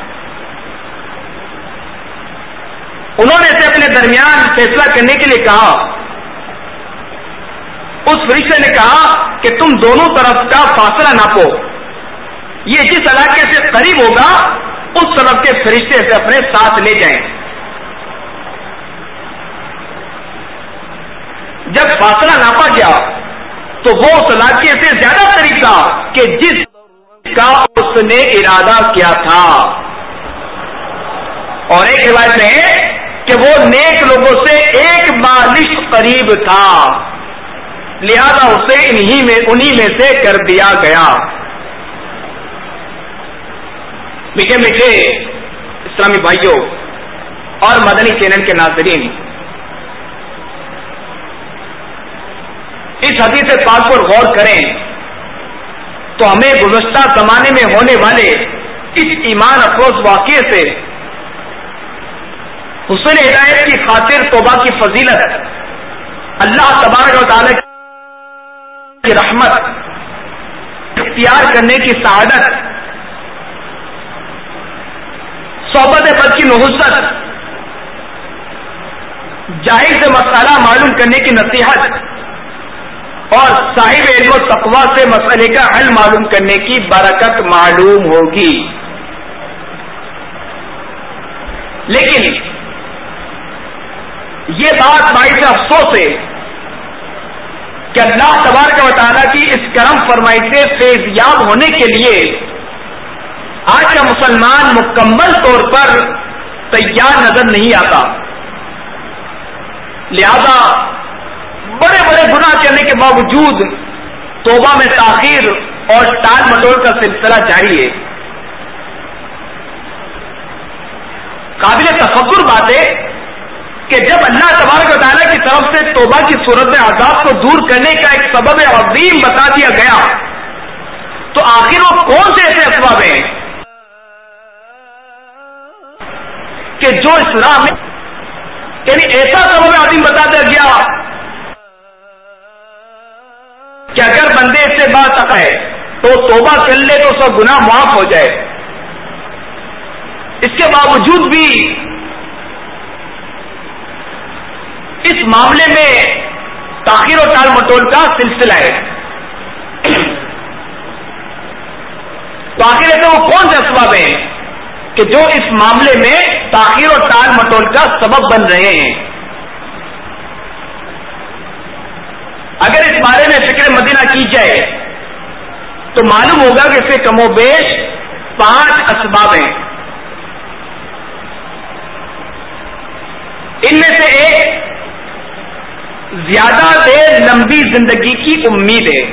انہوں نے اسے اپنے درمیان فیصلہ کرنے کے لیے کہا. اس فرشتے نے کہا کہ تم دونوں طرف کا فاصلہ ناپو، یہ جس علاقے سے قریب ہوگا اس طرف کے فرشتے سے اپنے ساتھ لے جائیں. جب فاصلہ ناپا گیا تو وہ اس علاقے سے زیادہ قریب تھا کہ جس کا اس نے ارادہ کیا تھا. اور ایک روایت میں ہے کہ وہ نیک لوگوں سے ایک بالش قریب تھا، لہذا اسے انہی میں انہی میں سے کر دیا گیا. میٹھے میٹھے اسلامی بھائیوں اور مدنی چینل کے ناظرین، اس حدیث پاک پر غور کریں تو ہمیں گزشتہ زمانے میں ہونے والے اس ایمان افروز واقعے سے حسن ہدایت کی خاطر توبہ کی فضیلت، اللہ تبارک و تعالی کی رحمت، اختیار کرنے کی سعادت، صحبت بد کی نحوست، جاہل سے مسئلہ معلوم کرنے کی نصیحت اور صاحب علم و تقوی سے مسئلے کا حل معلوم کرنے کی برکت معلوم ہوگی. لیکن یہ بات باعث افسوس ہے کہ اللہ تبارک و تعالیٰ کی اس کرم فرمائی سے فیضیاب ہونے کے لیے آج کا مسلمان مکمل طور پر تیار نظر نہیں آتا. لہذا بڑے بڑے گناہ کرنے کے باوجود توبہ میں تاخیر اور ٹال مٹول کا سلسلہ جاری ہے. قابل تفکر بات ہے کہ جب اللہ تبارک و تعالیٰ کی طرف سے توبہ کی صورت میں عذاب کو دور کرنے کا ایک سبب عظیم بتا دیا گیا تو آخر وہ کون سے ایسے اسباب ہیں کہ جو اسلام میں یعنی ایسا سبب عظیم بتا دیا گیا کہ اگر بندے سے بات ہے تو توبہ کر لے تو سب گناہ معاف ہو جائے. اس کے باوجود بھی اس معاملے میں تاخیر اور ٹال مٹول کا سلسلہ ہے. تو آخر ایسے وہ کون سے اسباب ہیں کہ جو اس معاملے میں تاخیر اور ٹال مٹول کا سبب بن رہے ہیں؟ اگر اس بارے میں فکر مدینہ کی جائے تو معلوم ہوگا کہ اس کے کم و بیش پانچ اسباب ہیں. ان میں سے ایک زیادہ دیر لمبی زندگی کی امید ہے،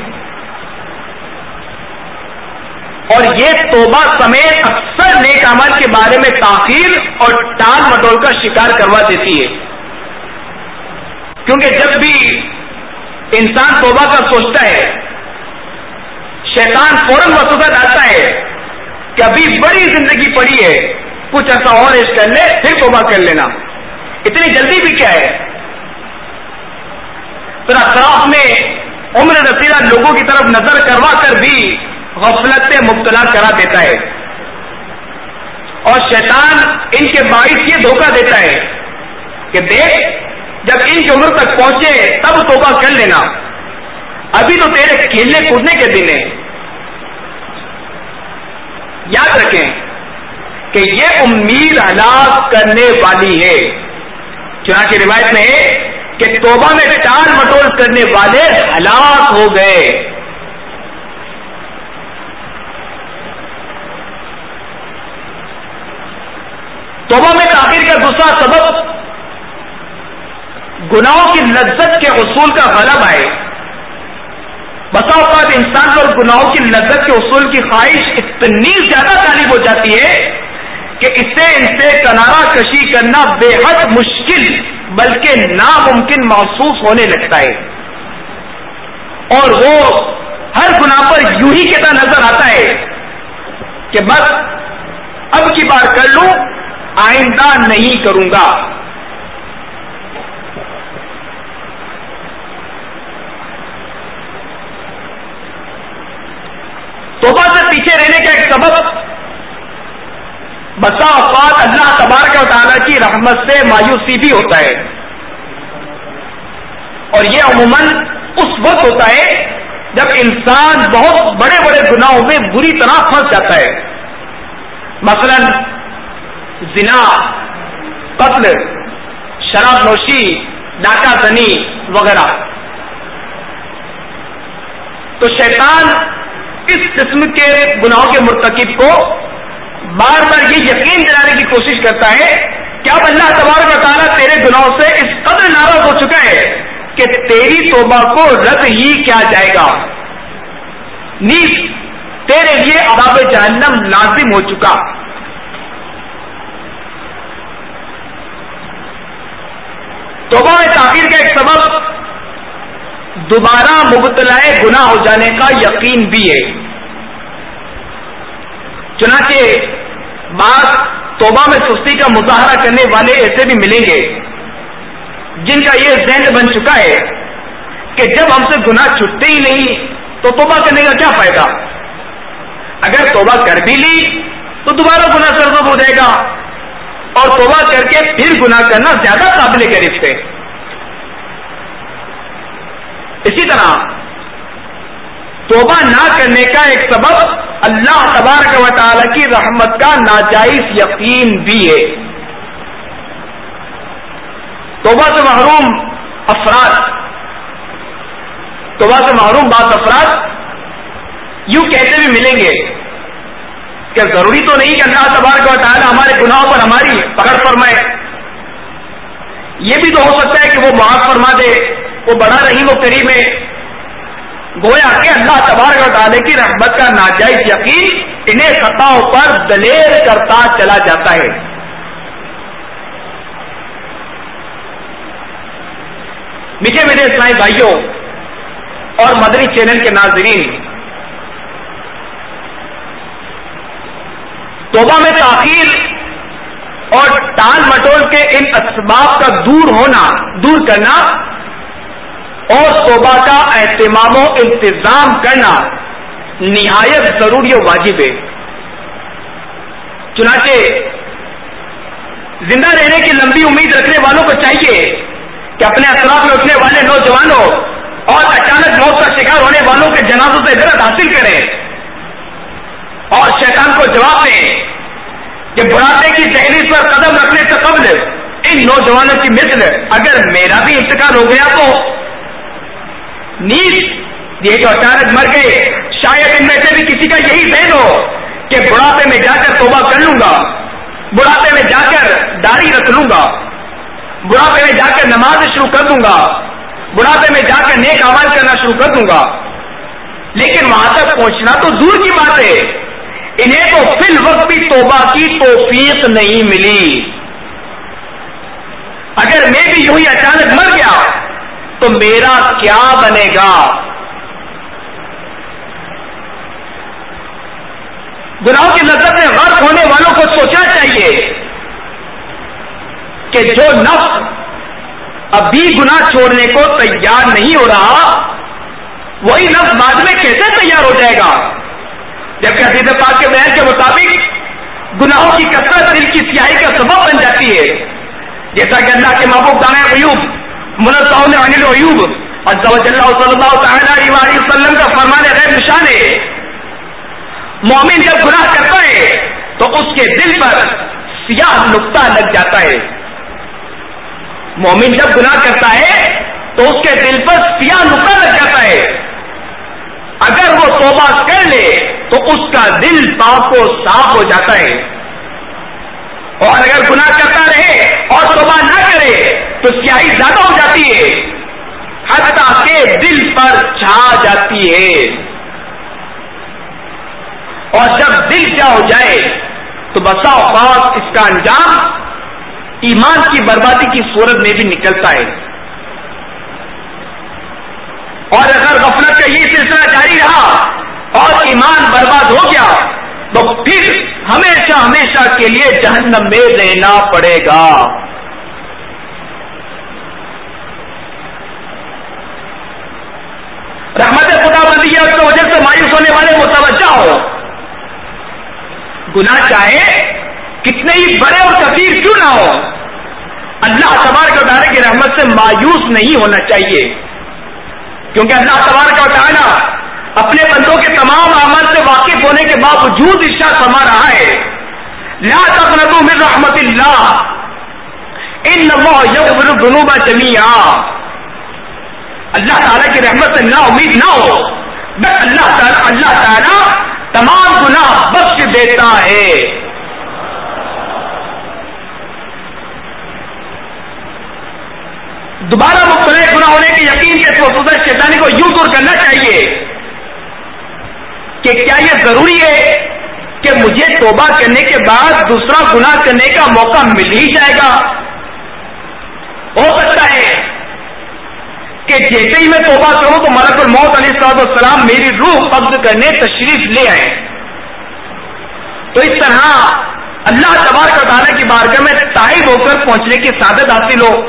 اور یہ توبہ سمیت اکثر نیک عمل کے بارے میں تاخیر اور ٹال مٹول کا شکار کروا دیتی ہے. کیونکہ جب بھی انسان توبہ کا سوچتا ہے، شیطان فوراً وسوسہ ڈالتا ہے کہ ابھی بڑی زندگی پڑی ہے، کچھ ایسا اور عیش کر لے پھر توبہ کر لینا، اتنی جلدی بھی کیا ہے. پھر اطراف میں عمر رسیدہ لوگوں کی طرف نظر کروا کر بھی غفلت سے مبتلا کرا دیتا ہے، اور شیطان ان کے باعث یہ دھوکہ دیتا ہے کہ دیکھ جب ان کی عمر تک پہنچے تب توبہ کر لینا، ابھی تو تیرے کھیلنے کودنے کے دن ہیں. یاد رکھیں کہ یہ امید ہلاک کرنے والی ہے. چنانچہ روایت میں ہے کہ توبہ میں ٹال مٹول کرنے والے ہلاک ہو گئے. توبہ میں تاخیر کا دوسرا سبب گناہوں کی لذت کے حصول کا غلبہ ہے. بسا اوقات انسان پر گناہوں کی لذت کے حصول کی خواہش اتنی زیادہ غالب ہو جاتی ہے کہ اسے ان سے کنارہ کشی کرنا بے حد مشکل بلکہ ناممکن محسوس ہونے لگتا ہے، اور وہ ہر گناہ پر یوں ہی کہتا نظر آتا ہے کہ بس اب کی بار کر لوں، آئندہ نہیں کروں گا. توبہ سے پیچھے رہنے کا ایک سبب بسا اوقات اللہ تبارک و تعالیٰ کی رحمت سے مایوسی بھی ہوتا ہے، اور یہ عموماً اس وقت ہوتا ہے جب انسان بہت بڑے بڑے گناہوں میں بری طرح پھنس جاتا ہے. مثلا زنا، قتل، شراب نوشی، ڈاکہ زنی وغیرہ. تو شیطان اس قسم کے گناہوں کے مرتکب کو بار بار یہ یقین دلانے کی کوشش کرتا ہے کہ اب اللہ تبارک و تعالیٰ تیرے گناہوں سے اس قدر ناراض ہو چکا ہے کہ تیری توبہ کو رد ہی کیا جائے گا، نیز تیرے لیے عذاب جہنم لازم ہو چکا. توبہ میں تاخیر کا ایک سبب دوبارہ مبتلا گناہ ہو جانے کا یقین بھی ہے. چنانچہ بعض توبہ میں سستی کا مظاہرہ کرنے والے ایسے بھی ملیں گے جن کا یہ ذہن بن چکا ہے کہ جب ہم سے گناہ چھٹتے ہی نہیں تو توبہ کرنے کا کیا فائدہ، اگر توبہ کر بھی لی تو دوبارہ گناہ سرزد ہو جائے گا، اور توبہ کر کے پھر گناہ کرنا زیادہ قابل گرفت ہے. اسی طرح توبہ نہ کرنے کا ایک سبب اللہ تبارک و تعالی کی رحمت کا ناجائز یقین بھی ہے. توبہ سے محروم افراد توبہ سے محروم بعض افراد یوں کہتے بھی ملیں گے کہ ضروری تو نہیں کہ اللہ تبارک و تعالی ہمارے گناہوں پر ہماری پکڑ فرمائے، یہ بھی تو ہو سکتا ہے کہ وہ معاف فرما دے، وہ بڑا رحیم و کریم ہے. گویا کہ اللہ تبارک و تعالی کی رحمت کا ناجائز یقین انہیں خطاؤں پر دلیر کرتا چلا جاتا ہے. میٹھے میٹھے اسلامی بھائیوں اور مدنی چینل کے ناظرین، توبہ میں تاخیر اور ٹال مٹول کے ان اسباب کا دور ہونا دور کرنا اور توبہ کا اہتمام و انتظام کرنا نہایت ضروری و واجب ہے. چنانچہ زندہ رہنے کی لمبی امید رکھنے والوں کو چاہیے کہ اپنے اطراف میں اٹھنے والے نوجوانوں اور اچانک موت کا شکار ہونے والوں کے جنازوں سے عبرت حاصل کریں اور شیطان کو جواب دیں کہ بڑھاپے کی دہلیز پر قدم رکھنے سے قبل ان نوجوانوں کی مثل اگر میرا بھی انتقال ہو گیا تو نیز یہ جو اچانک مر گئے شاید ان میں سے بھی کسی کا یہی ذہن ہو کہ بڑھاپے میں جا کر توبہ کر لوں گا، بڑھاپے میں جا کر داڑھی رکھ لوں گا، بڑھاپے میں جا کر نماز شروع کر دوں گا، بڑھاپے میں جا کر نیک اعمال کرنا شروع کر دوں گا. لیکن وہاں تک پہنچنا تو دور کی بات ہے، انہیں تو فی الوقت بھی توبہ کی توفیق نہیں ملی. اگر میں بھی یوں ہی اچانک مر گیا تو میرا کیا بنے گا؟ گناہوں کی لذت میں غرق ہونے والوں کو سوچنا چاہیے کہ جو نفس ابھی گناہ چھوڑنے کو تیار نہیں ہو رہا وہی نفس بعد میں کیسے تیار ہو جائے گا؟ جبکہ حدیث پاک کے بیان کے مطابق گناہوں کی کثرت دل کی سیاہی کا سبب بن جاتی ہے، جیسا کہ اللہ کے محبوب دانا ایوب منزہ عن العیوب عز وجل صلی اللہ تعالی علیہ وسلم کا فرمان غیب نشان ہے. مومن جب گناہ کرتا ہے تو اس کے دل پر سیاہ نقطہ لگ جاتا ہے. مومن جب گناہ کرتا ہے تو اس کے دل پر سیاہ نقطہ لگ جاتا ہے. اگر وہ توبہ کر لے تو اس کا دل پاک و صاف ہو جاتا ہے، اور اگر گناہ کرتا رہے اور توبہ نہ کرے تو سیاہی زیادہ ہو جاتی ہے، حتیٰ کہ دل پر چھا جاتی ہے. اور جب دل کیا ہو جائے تو بسا اوقات اس کا انجام ایمان کی بربادی کی صورت میں بھی نکلتا ہے. اور اگر غفلت کا یہ سلسلہ جاری رہا اور ایمان برباد ہو گیا تو پھر ہمیشہ ہمیشہ کے لیے جہنم میں رہنا پڑے گا. رحمت خدا بندی کی وجہ سے مایوس ہونے والے متوجہ ہو، گناہ چاہے کتنے ہی بڑے اور کثیر کیوں نہ ہو، اللہ تبارک و تعالیٰ کی رحمت سے مایوس نہیں ہونا چاہیے، کیونکہ اللہ تبارک و تعالیٰ اپنے بندوں کے تمام اعمال سے واقف ہونے کے باوجود ارشاد فرما رہا ہے لا تقنطوا من رحمت اللہ ان اللہ یغفر الذنوب جميعا. اللہ تعالیٰ کی رحمت سے نا امید نہ ہو، بس اللہ تعالیٰ اللہ تعالیٰ تمام گناہ بخش دیتا ہے. دوبارہ مبتلا گناہ ہونے کے یقین کے وسوسہ شیطانی کو یوں دور کرنا چاہیے کہ کیا یہ ضروری ہے کہ مجھے توبہ کرنے کے بعد دوسرا گناہ کرنے کا موقع مل ہی جائے گا؟ ہو سکتا ہے کہ جیسے ہی میں توبہ کروں تو ملک الموت علیہ الصلوۃ والسلام میری روح قبض کرنے تشریف لے آئے. تو اس طرح اللہ تبارک و تعالیٰ کی بارگاہ میں تائب ہو کر پہنچنے کی سعادت حاصل ہو.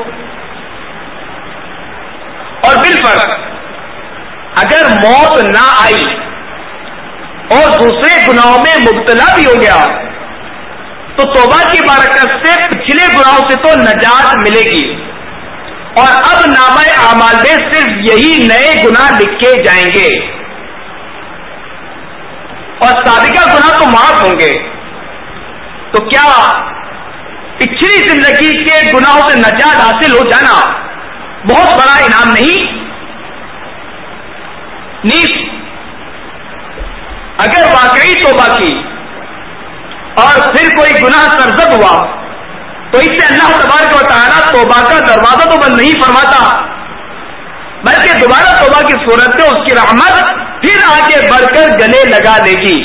اور بالفرض اگر موت نہ آئی اور دوسرے گناہوں میں مبتلا بھی ہو گیا تو توبہ کی برکت سے پچھلے گناہوں سے تو نجات ملے گی، اور اب نامہ اعمال میں صرف یہی نئے گناہ لکھے جائیں گے اور سابقہ گناہ تو معاف ہوں گے. تو کیا پچھلی زندگی کے گناہوں سے نجات حاصل ہو جانا بہت بڑا انعام نہیں؟ نیز اگر واقعی توبہ کی اور پھر کوئی گناہ سرزد ہوا تو اس سے اللہ تبارک و تعالیٰ توبہ کا دروازہ تو بند نہیں فرماتا، بلکہ دوبارہ توبہ کی صورت میں اس کی رحمت پھر آگے بڑھ کر گلے لگا دے گی.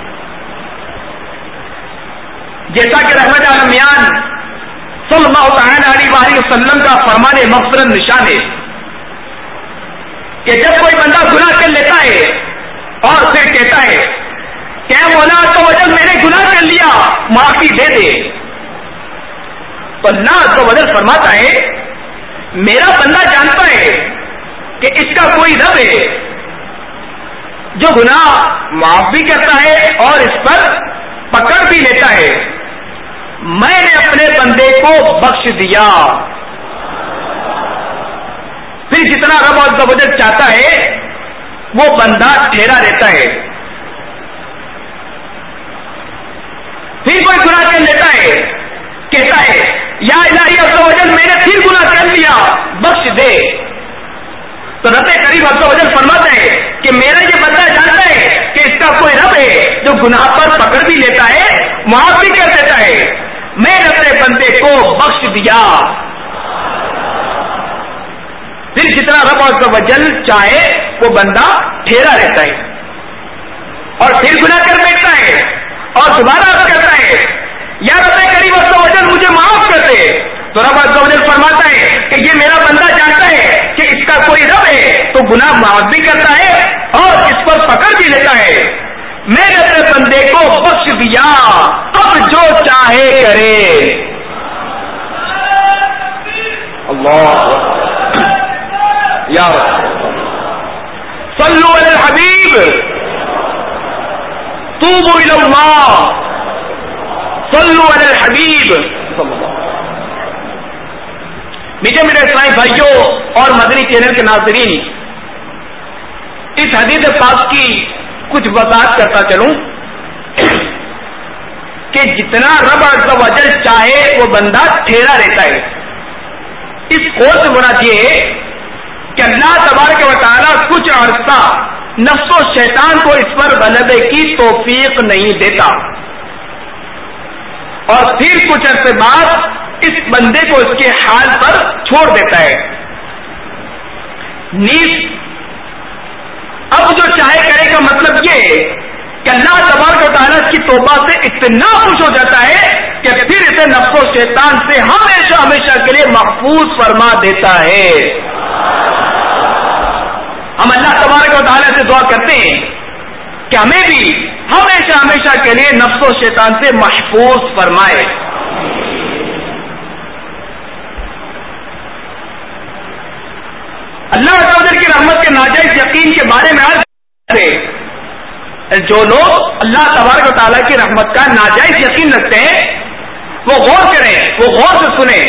جیسا کہ رحمت عالمیان صلی اللہ تعالی علیہ وآلہ وسلم کا فرمان مغفرت نشان ہے کہ جب کوئی بندہ گناہ کر لیتا ہے اور پھر کہتا ہے کہ اے مولا تو وجل میں نے گناہ کر لیا معافی دے دے، تو اللہ تو وجل فرماتا ہے میرا بندہ جانتا ہے کہ اس کا کوئی رب ہے جو گناہ معاف بھی کرتا ہے اور اس پر پکڑ بھی لیتا ہے. میں نے اپنے بندے کو بخش دیا. پھر جتنا رب عز و جل چاہتا ہے وہ بندہ ٹھہرا رہتا ہے. پھر کوئی گناہ کر لیتا ہے, کہتا ہے یا الہی عز و جل میں نے پھر گناہ کر لیا بخش دے, تو رب کریم عز و جل فرماتا ہے کہ میرا یہ بندہ جانتا ہے کہ اس کا کوئی رب ہے جو گناہ پر پکڑ بھی لیتا ہے, معاف بھی کر دیتا ہے. میں نے اپنے بندے کو بخش دیا. پھر جتنا رب عز و جل چاہے وہ بندہ ٹھہرا رہتا ہے, اور پھر گناہ کر بیٹھتا ہے اور دوبارہ عرض کرتا ہے یا رب کریم عز و جل مجھے معاف کر دے, تو رب عز و جل فرماتا ہے کہ یہ میرا بندہ جانتا ہے کہ اس کا کوئی رب ہے تو گناہ معاف بھی کرتا ہے اور اس پر پکڑ بھی لیتا ہے. میں نے اپنے بندے کو بخش دیا, اب جو چاہے کرے. اللہ یا صلو علی الحبیب توبوا الی اللہ صلو علی الحبیب. میٹھے میٹھے اسلامی بھائیوں اور مدنی چینل کے ناظرین, اس حدیث پاک کی کچھ وضاحت کرتا چلوں کہ جتنا رب عز و جل چاہے وہ بندہ ٹھہرا رہتا ہے. اس قول سے مراد یہ ہے کہ اللہ تبارک و تعالیٰ کچھ عرصہ نفس و شیطان کو اس پر غلبے کی توفیق نہیں دیتا, اور پھر کچھ عرصے بعد اس بندے کو اس کے حال پر چھوڑ دیتا ہے. نیز اب جو چاہے کرے کا مطلب یہ کہ اللہ تبارک و تعالیٰ اس کی توبہ سے اتنا خوش ہو جاتا ہے کہ پھر اسے نفس و شیطان سے ہمیشہ ہمیشہ کے لیے محفوظ فرما دیتا ہے. ہم اللہ تبارک و تعالیٰ سے دعا کرتے ہیں کہ ہمیں بھی ہمیشہ ہمیشہ کے لیے نفس و شیطان سے محفوظ فرمائے. اللہ تعالیٰ کی رحمت کے ناجائز یقین کے بارے میں عرض کرتے, جو لوگ اللہ تبارک و تعالیٰ کی رحمت کا ناجائز یقین رکھتے ہیں وہ غور کریں, وہ غور سے سنیں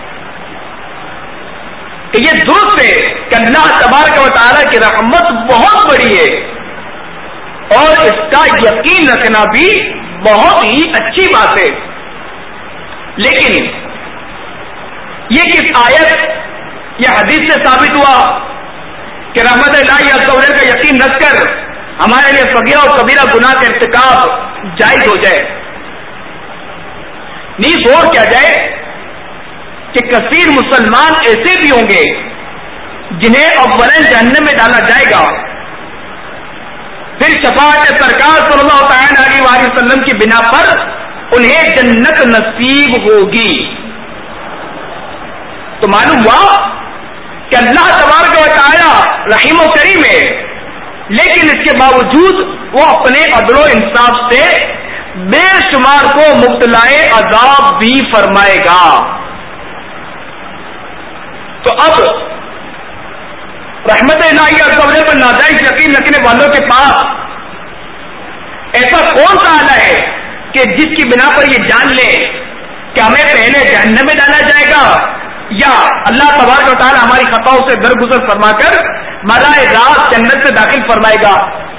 کہ یہ درست ہے کہ اللہ تبارک و تعالیٰ کی رحمت بہت بڑی ہے اور اس کا یقین رکھنا بھی بہت ہی اچھی بات ہے. لیکن یہ کس آیت یا حدیث سے ثابت ہوا کہ رحمت الہی عز و جل کا یقین رکھ کر ہمارے لیے صغیرہ اور کبیرہ گناہ کا ارتکاب جائز ہو جائے؟ نہیں, غور کیا جائے کہ کثیر مسلمان ایسے بھی ہوں گے جنہیں اولاً جہنم میں ڈالا جائے گا, پھر شفاعت سرکار صلی اللہ تعالی علیہ وآلہ وسلم کی بنا پر انہیں جنت نصیب ہوگی. تو معلوم ہوا کہ اللہ تبارک و تعالی رحیم و کریم ہے, لیکن اس کے باوجود وہ اپنے عدل و انصاف سے بے شمار کو مبتلائے عذاب بھی فرمائے گا. تو اب رحمت الہی عز و جل پر ناجائز یقین رکھنے والوں کے پاس ایسا کون سا آلہ ہے کہ جس کی بنا پر یہ جان لے کہ ہمیں پہلے جہنم میں ڈالا جائے گا یا اللہ تبارک و تعالی ہماری خطاؤں سے درگزر فرما کر براہ راست جنت سے داخل فرمائے گا.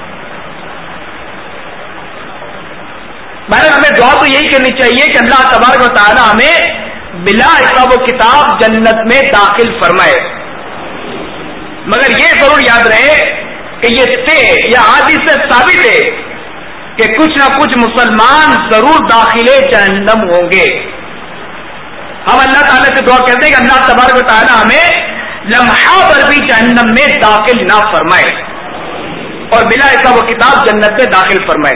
بہرحال ہمیں دعا تو یہی کرنی چاہیے کہ اللہ تبارک و تعالی ہمیں بلا حساب و کتاب جنت میں داخل فرمائے. مگر یہ ضرور یاد رہے کہ یہ سے یا حادث سے ثابت ہے کہ کچھ نہ کچھ مسلمان ضرور داخلے جہنم ہوں گے. ہم اللہ تعالیٰ سے دعا کرتے ہیں کہ اللہ تبارک و تعالیٰ ہمیں لمحہ پر بھی جہنم میں داخل نہ فرمائے اور بلا حساب و کتاب جنت میں داخل فرمائے.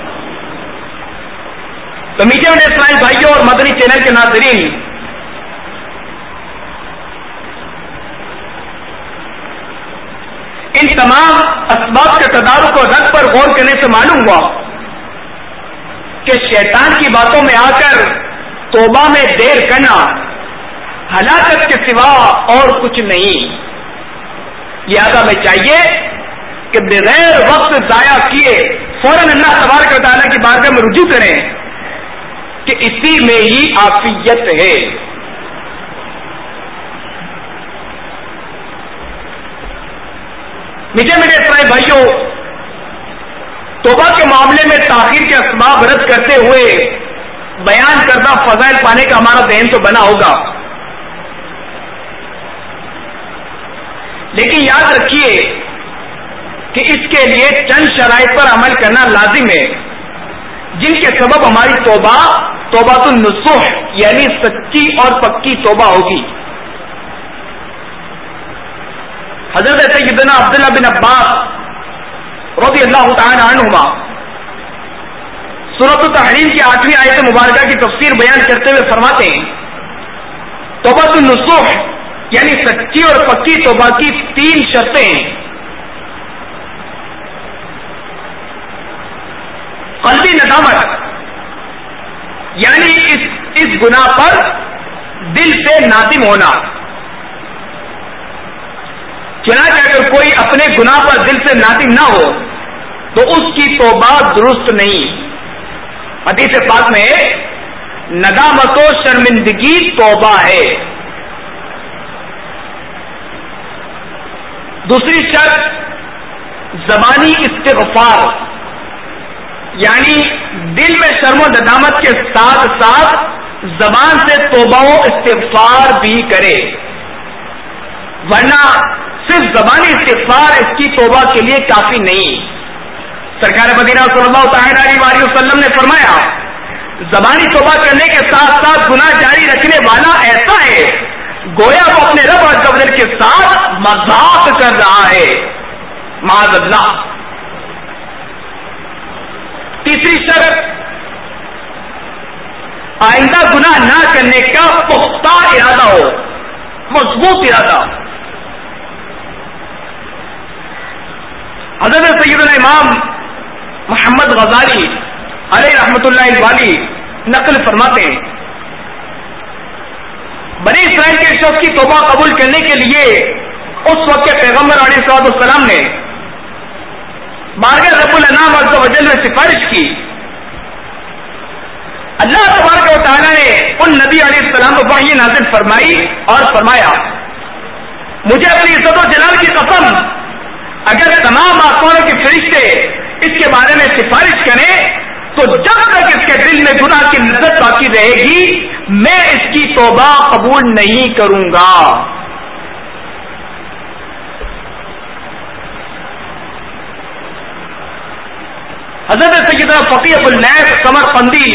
تو میٹھے میٹھے اسماعیل بھائیوں اور مدنی چینل کے ناظرین, ان تمام اسباب کے تدارک اور رد پر غور کرنے سے معلوم ہوا کہ شیطان کی باتوں میں آ کر توبہ میں دیر کرنا ہلاکت کے سوا اور کچھ نہیں. لہذا میں چاہیے کہ بغیر وقت ضائع کیے فوراً اللہ تبارک و تعالیٰ کی بارگاہ میں رجوع کریں کہ اسی میں ہی عافیت ہے. میٹھے میٹھے اسلامی بھائیوں، توبہ کے معاملے میں تاخیر کے اسباب رد کرتے ہوئے بیان کردہ فضائل پانے کا ہمارا ذہن تو بنا ہوگا، لیکن یاد رکھیے کہ اس کے لیے چند شرائط پر عمل کرنا لازم ہے، جن کے سبب ہماری توبہ توبہ النصوح یعنی سچی اور پکی توبہ ہوگی۔ حضرت سیدنا عبداللہ بن عباس رضی اللہ تعالی عنہما سورۃ التحریم کی آٹھویں آیت مبارکہ کی تفسیر بیان کرتے ہوئے فرماتے ہیں، توبہ النصوح یعنی سچی اور پکی توبہ کی تین شرطیں ہیں۔ قلبی ندامت یعنی اس اس گناہ پر دل سے نادم ہونا، چنانچہ اگر کوئی اپنے گناہ پر دل سے نادم نہ ہو تو اس کی توبہ درست نہیں۔ حدیث پاک میں ندامت و شرمندگی توبہ ہے۔ دوسری شرط زبانی استغفار یعنی دل میں شرم و ندامت کے ساتھ ساتھ زبان سے توبہ و استغفار بھی کرے، ورنہ صرف زبانی استغفار اس کی توبہ کے لیے کافی نہیں۔ سرکار مدینہ صلی اللہ تعالی علیہ وسلم نے فرمایا، زبانی توبہ کرنے کے ساتھ ساتھ گناہ جاری رکھنے والا ایسا ہے گویا وہ اپنے رب عز و جل کے ساتھ مذاق کر رہا ہے، معاذ اللہ۔ تیسری شرط آئندہ گناہ نہ کرنے کا پختہ ارادہ ہو، مضبوط ارادہ۔ حضرت سیدنا امام محمد غزالی علیہ رحمۃ اللہ الوالی نقل فرماتے ہیں، بنی اسرائیل کے شخص کی توبہ قبول کرنے کے لیے اس وقت کے پیغمبر علیہ الصلوۃ والسلام نے بارگاہ رب الانام عز و جل میں سفارش کی۔ اللہ تبارک و تعالیٰ نے ان نبی علیہ السلام کو وحی نازل فرمائی اور فرمایا، مجھے اپنی عزت و جلال کی قسم اگر تمام آسمانوں کے فرشتے اس کے بارے میں سفارش کریں تو جب تک اس کے دل میں گناہ کی لذت باقی رہے گی میں اس کی توبہ قبول نہیں کروں گا۔ حضرت سیدنا فقیہ ابو اللیث سمرقندی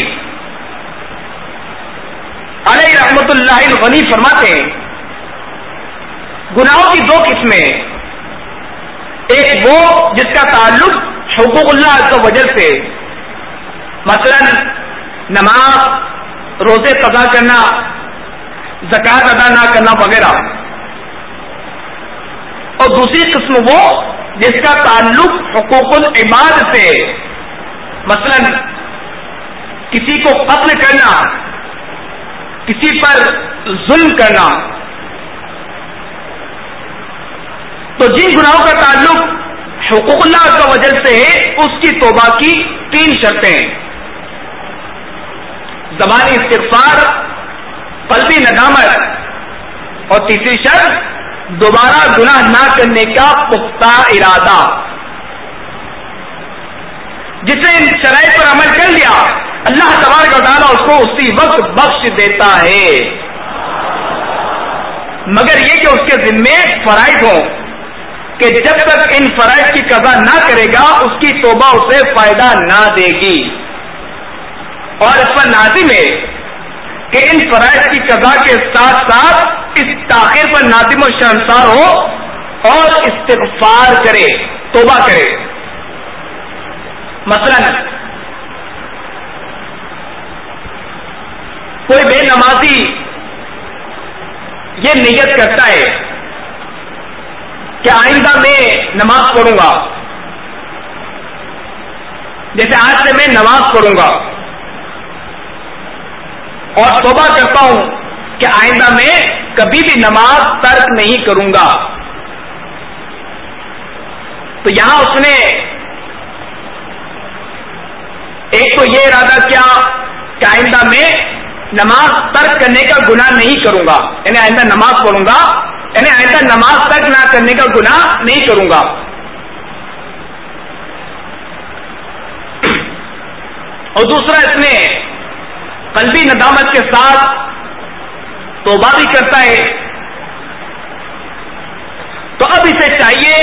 علیہ رحمۃ اللہ الغنی فرماتے ہیں، گناہوں کی دو قسمیں، ایک وہ جس کا تعلق حقوق اللہ عز و جل سے، مثلا نماز، روزے قضا کرنا، زکوٰۃ ادا نہ کرنا وغیرہ، اور دوسری قسم وہ جس کا تعلق حقوق العباد سے، مثلا کسی کو قتل کرنا، کسی پر ظلم کرنا۔ تو جن گناہوں کا تعلق حقوق اللہ عز و جل سے ہے اس کی توبہ کی تین شرطیں، زبانی استغفار، قلبی ندامت، اور تیسری شرط دوبارہ گناہ نہ کرنے کا پختہ ارادہ۔ جس نے ان شرائط پر عمل کر لیا اللہ تبارک و تعالیٰ اس کو اسی وقت بخش دیتا ہے، مگر یہ کہ اس کے ذمے فرائض ہوں کہ جب تک ان فرائض کی قضا نہ کرے گا اس کی توبہ اسے فائدہ نہ دے گی، اور اس پر لازم ہے کہ ان فرائض کی قضا کے ساتھ ساتھ اس تاخیر پر نادم و شرمسار ہو اور استغفار کرے، توبہ کرے۔ مثلا کوئی بے نمازی یہ نیت کرتا ہے کہ آئندہ میں نماز پڑھوں گا، جیسے آج سے میں نماز پڑھوں گا، اور توبہ کرتا ہوں کہ آئندہ میں کبھی بھی نماز ترک نہیں کروں گا، تو یہاں اس نے ایک تو یہ ارادہ کیا کہ آئندہ میں نماز ترک کرنے کا گناہ نہیں کروں گا، یعنی آئندہ نماز پڑھوں گا، یعنی آئندہ نماز ترک نہ کرنے کا گناہ نہیں کروں گا۔ اور دوسرا اس میں قلبی ندامت کے ساتھ توبہ بھی کرتا ہے، تو اب اسے چاہیے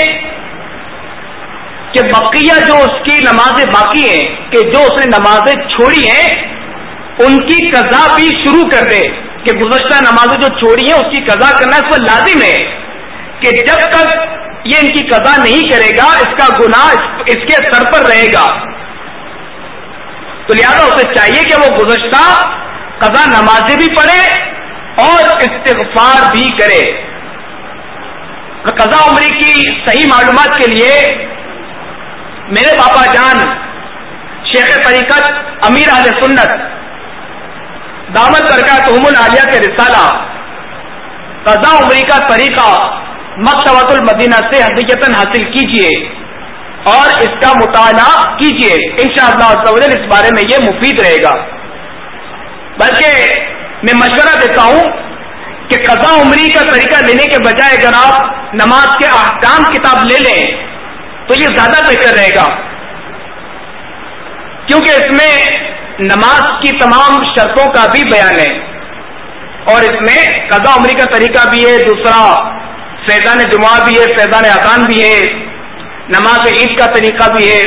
کہ بقیہ جو اس کی نمازیں باقی ہیں، کہ جو اس نے نمازیں چھوڑی ہیں ان کی قضا بھی شروع کر دے، کہ گزشتہ نمازیں جو چھوڑی ہیں اس کی قضا کرنا اس پر لازم ہے، کہ جب تک یہ ان کی قضا نہیں کرے گا اس کا گناہ اس کے سر پر رہے گا. تو لہذا اسے چاہیے کہ وہ گزشتہ قضا نمازیں بھی پڑھے اور استغفار بھی کرے. قضا عمری کی صحیح معلومات کے لیے میرے باپا جان شیخ طریقت امیر اہل سنت دامت برکاتہم العالیہ کے رسالہ قضا عمری کا طریقہ مکتبۃ المدینہ سے ہدیۃً حاصل کیجیے اور اس کا مطالعہ کیجیے. انشاءاللہ عز و جل اس بارے میں یہ مفید رہے گا. بلکہ میں مشورہ دیتا ہوں کہ قضا عمری کا طریقہ لینے کے بجائے اگر آپ نماز کے احکام کتاب لے لیں تو یہ زیادہ بہتر رہے گا، کیونکہ اس میں نماز کی تمام شرطوں کا بھی بیان ہے اور اس میں قضا عمری کا طریقہ بھی ہے، دوسرا فیضان جمعہ بھی ہے، فیضان اذان بھی ہے، نماز عید کا طریقہ بھی ہے.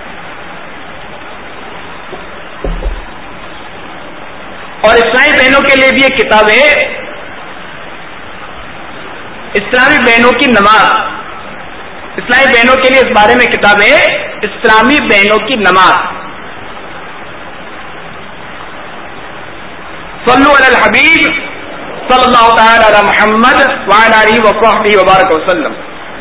اور اسلامی بہنوں کے لیے بھی ایک کتاب ہے اسلامی بہنوں کی نماز. اسلامی بہنوں کے لیے اس بارے میں کتاب ہے اسلامی بہنوں کی نماز. صلو علی الحبیب صلی اللہ تعالی علی محمد وعلی آلہ وصحبہ وبارک وسلم.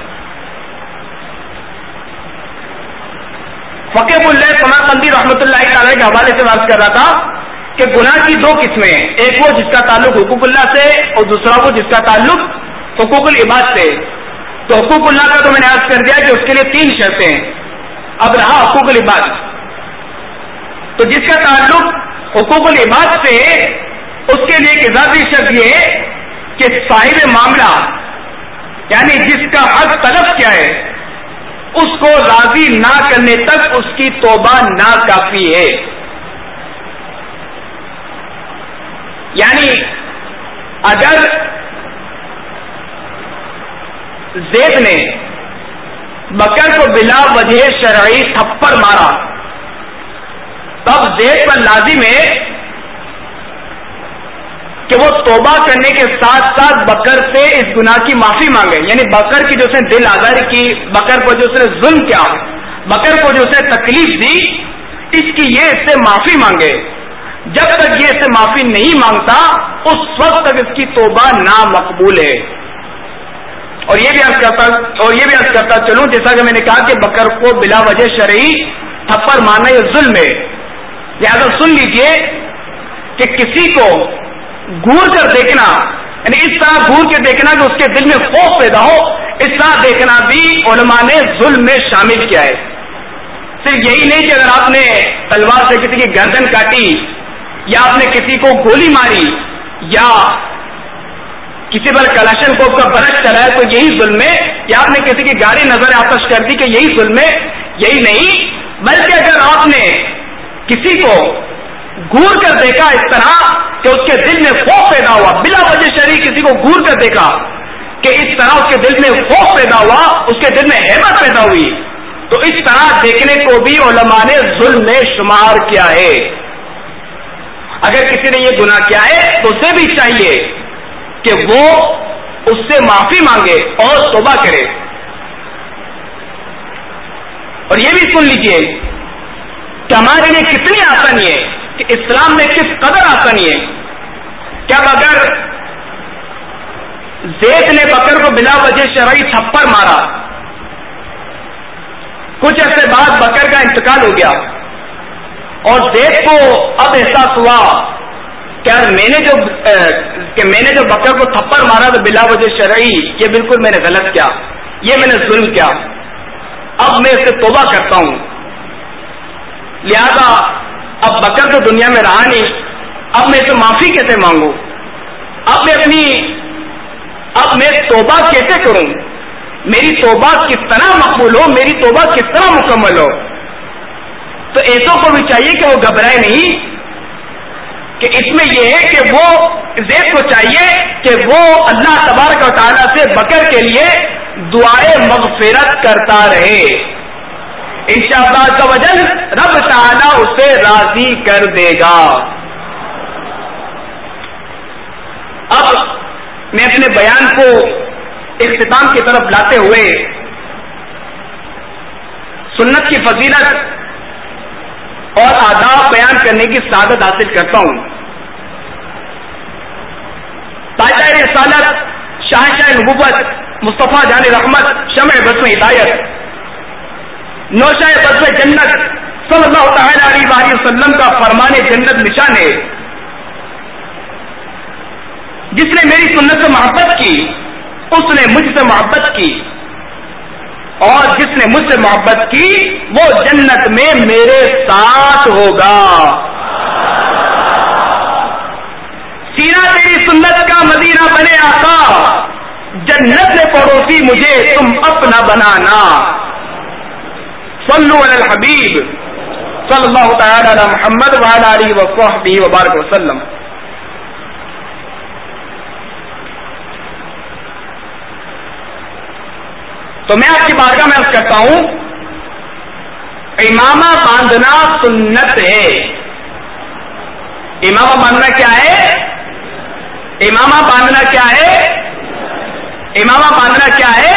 فقیہ اللہ سمرقندی رحمۃ اللہ تعالی کے حوالے سے بات کر رہا تھا کہ گناہ کی دو قسمیں ہیں، ایک وہ جس کا تعلق حقوق اللہ سے اور دوسرا وہ جس کا تعلق حقوق العباد سے. تو حقوق اللہ کا تو میں نے عرض کر دیا کہ اس کے لیے تین شرطیں ہیں. اب رہا حقوق العباد، تو جس کا تعلق حقوق العباد سے اس کے لیے ایک اضافی شرط یہ ہے کہ صاحب معاملہ یعنی جس کا حق طلب کیا ہے اس کو راضی نہ کرنے تک اس کی توبہ ناکافی ہے. یعنی اگر زید نے بکر کو بلا وجہ شرعی تھپڑ مارا تب زید پر لازم ہے کہ وہ توبہ کرنے کے ساتھ ساتھ بکر سے اس گناہ کی معافی مانگے. یعنی بکر کی جو اس نے دل آزاری کی، بکر کو جو اس نے ظلم کیا، بکر کو جو اس نے تکلیف دی، اس کی یہ اس سے معافی مانگے. جب تک یہ اس سے معافی نہیں مانگتا اس وقت تک اس کی توبہ نامقبول ہے. اور یہ بھی عرض کرتا اور یہ بھی عرض کرتا چلوں جیسا کہ میں نے کہا کہ بکر کو بلا وجہ شرعی تھپڑ مارنا یہ ظلم ہے. لہذا سن لیجئے کہ کسی کو گور کر دیکھنا یعنی اس طرح گور کے دیکھنا کہ اس کے دل میں خوف پیدا ہو، اس طرح دیکھنا بھی علماء نے ظلم میں شامل کیا ہے. صرف یہی نہیں کہ اگر آپ نے تلوار سے کسی کی گردن کاٹی یا آپ نے کسی کو گولی ماری یا کسی پر کلاشن کوپ کا برش چلایا تو یہی ظلم ہے، یا آپ نے کسی کی گاڑی نظر آتش کر دی کہ یہی ظلم ہے، یہی نہیں، بلکہ اگر آپ نے کسی کو گور کر دیکھا اس طرح کہ اس کے دل میں خوف پیدا ہوا، بلا وجہ شرعی کسی کو گور کر دیکھا کہ اس طرح اس کے دل میں خوف پیدا ہوا، اس کے دل میں ہیبت پیدا ہوئی، تو اس طرح دیکھنے کو بھی علماء نے ظلم میں شمار کیا ہے. اگر کسی نے یہ گناہ کیا ہے تو اسے بھی چاہیے کہ وہ اس سے معافی مانگے اور توبہ کرے. اور یہ بھی سن لیجئے کہ ہمارے لیے کتنی آسانی ہے کہ اسلام میں کس قدر آسانی ہے. کیا اگر زید نے بکر کو بلا وجہ شرعی تھپڑ مارا، کچھ عرصے بعد بکر کا انتقال ہو گیا اور زید کو اب احساس ہوا کہ یار میں نے جو کہ میں نے جو بکر کو تھپڑ مارا تو بلا وجہ شرعی، یہ بالکل میں نے غلط کیا، یہ میں نے ظلم کیا، اب میں اسے توبہ کرتا ہوں. لہذا اب بکر تو دنیا میں رہا نہیں، اب میں اسے معافی کیسے مانگوں، اب میں اپنی اب میں توبہ کیسے کروں، میری توبہ کس طرح مقبول ہو، میری توبہ کس طرح مکمل ہو. تو ایسوں کو بھی چاہیے کہ وہ گھبرائے نہیں، کہ اس میں یہ ہے کہ وہ زید کو چاہیے کہ وہ اللہ تبارک و تعالیٰ سے بکر کے لیے دعائے مغفرت کرتا رہے، انشاءاللہ عز و جل رب تعالیٰ اسے راضی کر دے گا۔ اب میں اپنے بیان کو اختتام کی طرف لاتے ہوئے سنت کی فضیلت اور آداب بیان کرنے کی سعادت حاصل کرتا ہوں۔ تاجدار رسالت، شاہنشاہ نبوت، مصطفیٰ جان رحمت، شمع بزم ہدایت، نوشہ بزم جنت صلی اللہ تعالی علیہ وآلہ وسلم کا فرمان جنت نشان ہے۔ جس نے میری سنت سے محبت کی اس نے مجھ سے محبت کی، اور جس نے مجھ سے محبت کی وہ جنت میں میرے ساتھ ہوگا۔ سینہ تیری سنت کا مدینہ بنے آقا، جنت میں پڑوسی مجھے تم اپنا بنانا۔ صلو علی الحبیب صلی اللہ تعالی علی محمد وعلی آلہ وصحبہ وبارک وسلم۔ تو میں آپ کی بارگاہ میں عرض کرتا ہوں، امامہ باندھنا سنت ہے۔ امامہ باندھنا کیا ہے؟ امامہ باندھنا کیا ہے؟ امامہ باندھنا کیا ہے؟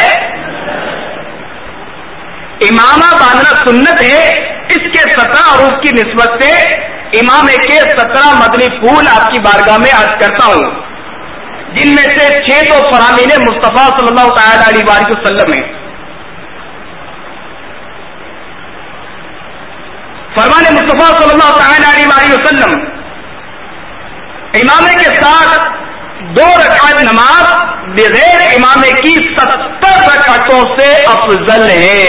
امامہ باندھنا سنت ہے۔ اس کے سترہ اور اس کی نسبت سے امام کے سترہ مدنی پھول آپ کی بارگاہ میں عرض کرتا ہوں، جن میں سے چھ تو فرامین مصطفیٰ صلی اللہ تعالی علیہ وآلہ وسلم ہیں۔ فرمان مصطفیٰ صلی اللہ تعالی علیہ وآلہ وسلم امامے کے ساتھ دو رکعت نماز بغیر امامے کی ستر رکعتوں سے افضل ہے۔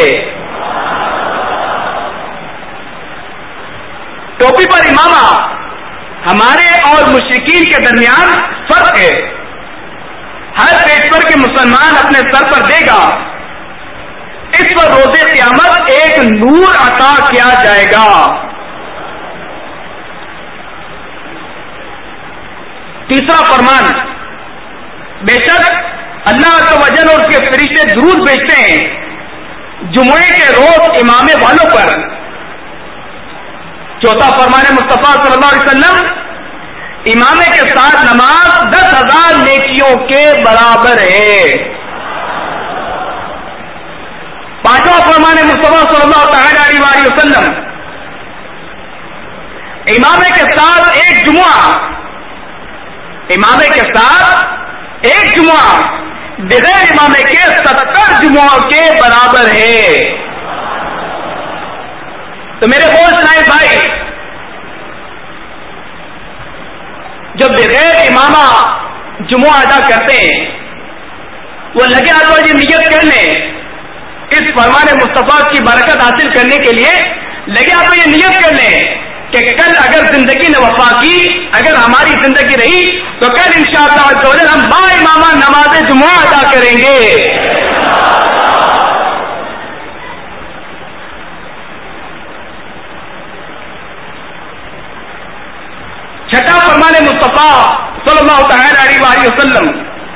ٹوپی پر امامہ ہمارے اور مشرکین کے درمیان فرق ہے۔ ہر پیٹ پر کے مسلمان اپنے سر پر دے گا، اس پر روزے قیامت ایک نور عطا کیا جائے گا۔ تیسرا فرمان، بے شک اللہ عز و جل اور اس کے فرشتے درود بھیجتے ہیں جمعے کے روز امامے والوں پر۔ چوتھا فرمان مصطفیٰ صلی اللہ علیہ وسلم، امامے کے ساتھ نماز دس ہزار نیکیوں کے برابر ہے۔ پانچواں فرمان مصطفیٰ صلی اللہ تعالی علیہ وآلہ وسلم، امامے کے ساتھ ایک جمعہ امامے کے ساتھ ایک جمعہ بغیر امامے کے ستر جمعوں کے برابر ہے۔ تو میرے بول سنائے بھائی، جو بغیر امامہ جمعہ ادا کرتے ہیں وہ لگے ہاتھوں یہ نیت کر لیں، اس فرمان مصطفیٰ کی برکت حاصل کرنے کے لیے لگے ہاتھوں یہ نیت کر لیں کہ کل اگر زندگی نے وفا کی، اگر ہماری زندگی رہی تو کل انشاءاللہ عز و جل ہم با امامہ نماز جمعہ ادا کریں گے۔ چھٹا فرمان مصطفیٰ صلی اللہ تعالی علیہ وآلہ وسلم،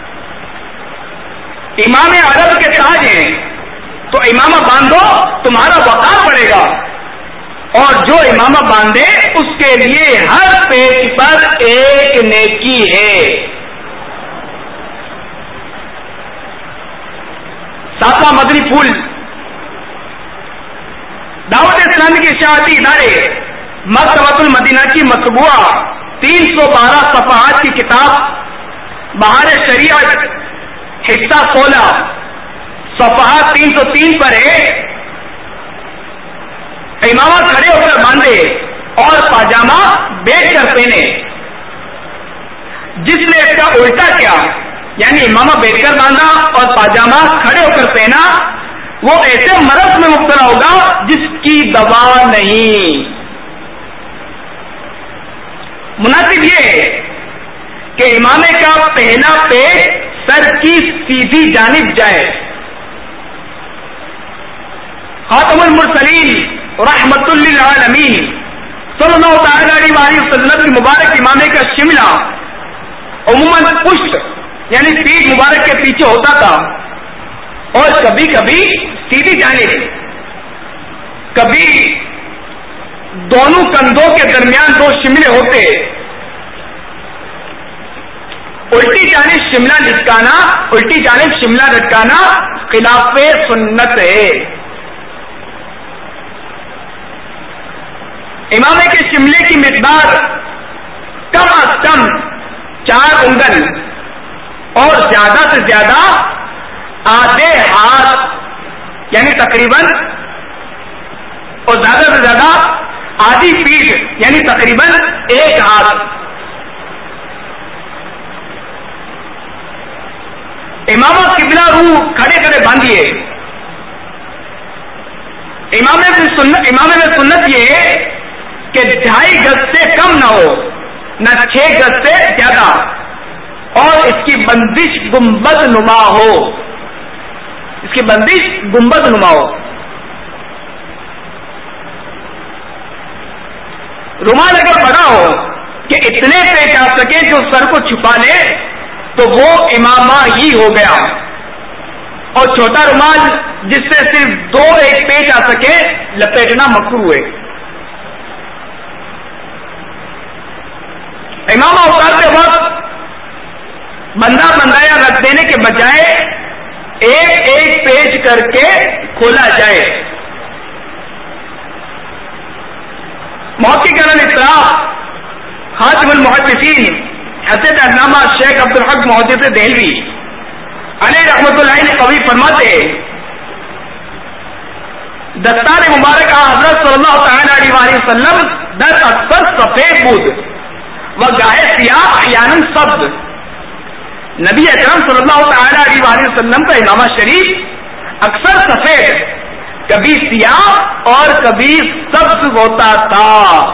امام عرب کے تاج ہیں تو امامہ باندھو تمہارا وقار بڑھے گا، اور جو امامہ باندھے اس کے لیے ہر پیٹ پر ایک نیکی ہے۔ ساتواں مدنی پھول، دعوت اسلامی کے اشاعتی ادارے مکتبۃ المدینہ کی مطبوعہ تین سو بارہ صفحات کی کتاب بہار شریعت حصہ سولہ صفحات تین سو تین پر ہے، امامہ کھڑے ہو کر باندھے اور پاجامہ بیٹھ کر پہنے۔ جس نے اس کا الٹا کیا، یعنی امامہ بیٹھ کر باندھا اور پاجامہ کھڑے ہو کر پہنا، وہ ایسے مرض میں مبتلا ہوگا جس کی دوا نہیں۔ مناسب یہ ہے کہ امامے کا پہنا پیٹ سر کی سیدھی جانب جائے۔ خاتم المرسلین رحمت للعالمین صلی اللہ تعالی علیہ وآلہ وسلم کی مبارک امامے کا شملہ عموماً پشت یعنی پیٹھ مبارک کے پیچھے ہوتا تھا، اور کبھی کبھی سیدھی جانب، کبھی دونوں کندھوں کے درمیان دو شملے ہوتے، الٹی جانب شملہ لٹکانا الٹی جانب شملہ لٹکانا خلاف سنت ہے۔ امامے کے شملے کی مقدار کم از کم چار انگل اور زیادہ سے زیادہ آدھے ہاتھ یعنی تقریباً، اور زیادہ سے زیادہ آدھی پیٹھ یعنی تقریباً ایک ہاتھ۔ امامہ قبلہ روح کھڑے کھڑے باندھیے۔ امام میں سنت امام میں سنت یہ کہ ڈھائی گز سے کم نہ ہو، نہ چھ گز سے زیادہ، اور اس کی بندش گنبد نما ہو اس کی بندش گنبد نما ہو۔ رومال اگر بڑا ہو کہ اتنے پیچ آ سکے جو سر کو چھپا لے تو وہ امامہ ہی ہو گیا، اور چھوٹا رومال جس سے صرف دو ایک پیچ آ سکے لپیٹنا مکروہ ہے۔ امامہ اتارتے وقت بندہ بندایا رکھ دینے کے بجائے ایک ایک پیچ کر کے کھولا جائے۔ محقق الاطراف خاتم المحدثین حضرت علامہ شیخ عبدالحق محدث دہلوی علیہ رحمۃ اللہ نے قوی فرماتے ہیں، دستار مبارک حضرت صلی اللہ تعالی علیہ وآلہ وسلم در اکثر سفید بود و گاہے سیاہ احیانا سبز۔ نبی اکرم صلی اللہ تعالی علیہ وآلہ وسلم کا امامہ شریف اکثر سفید، کبھی سیاہ اور کبھی سبز ہوتا تھا۔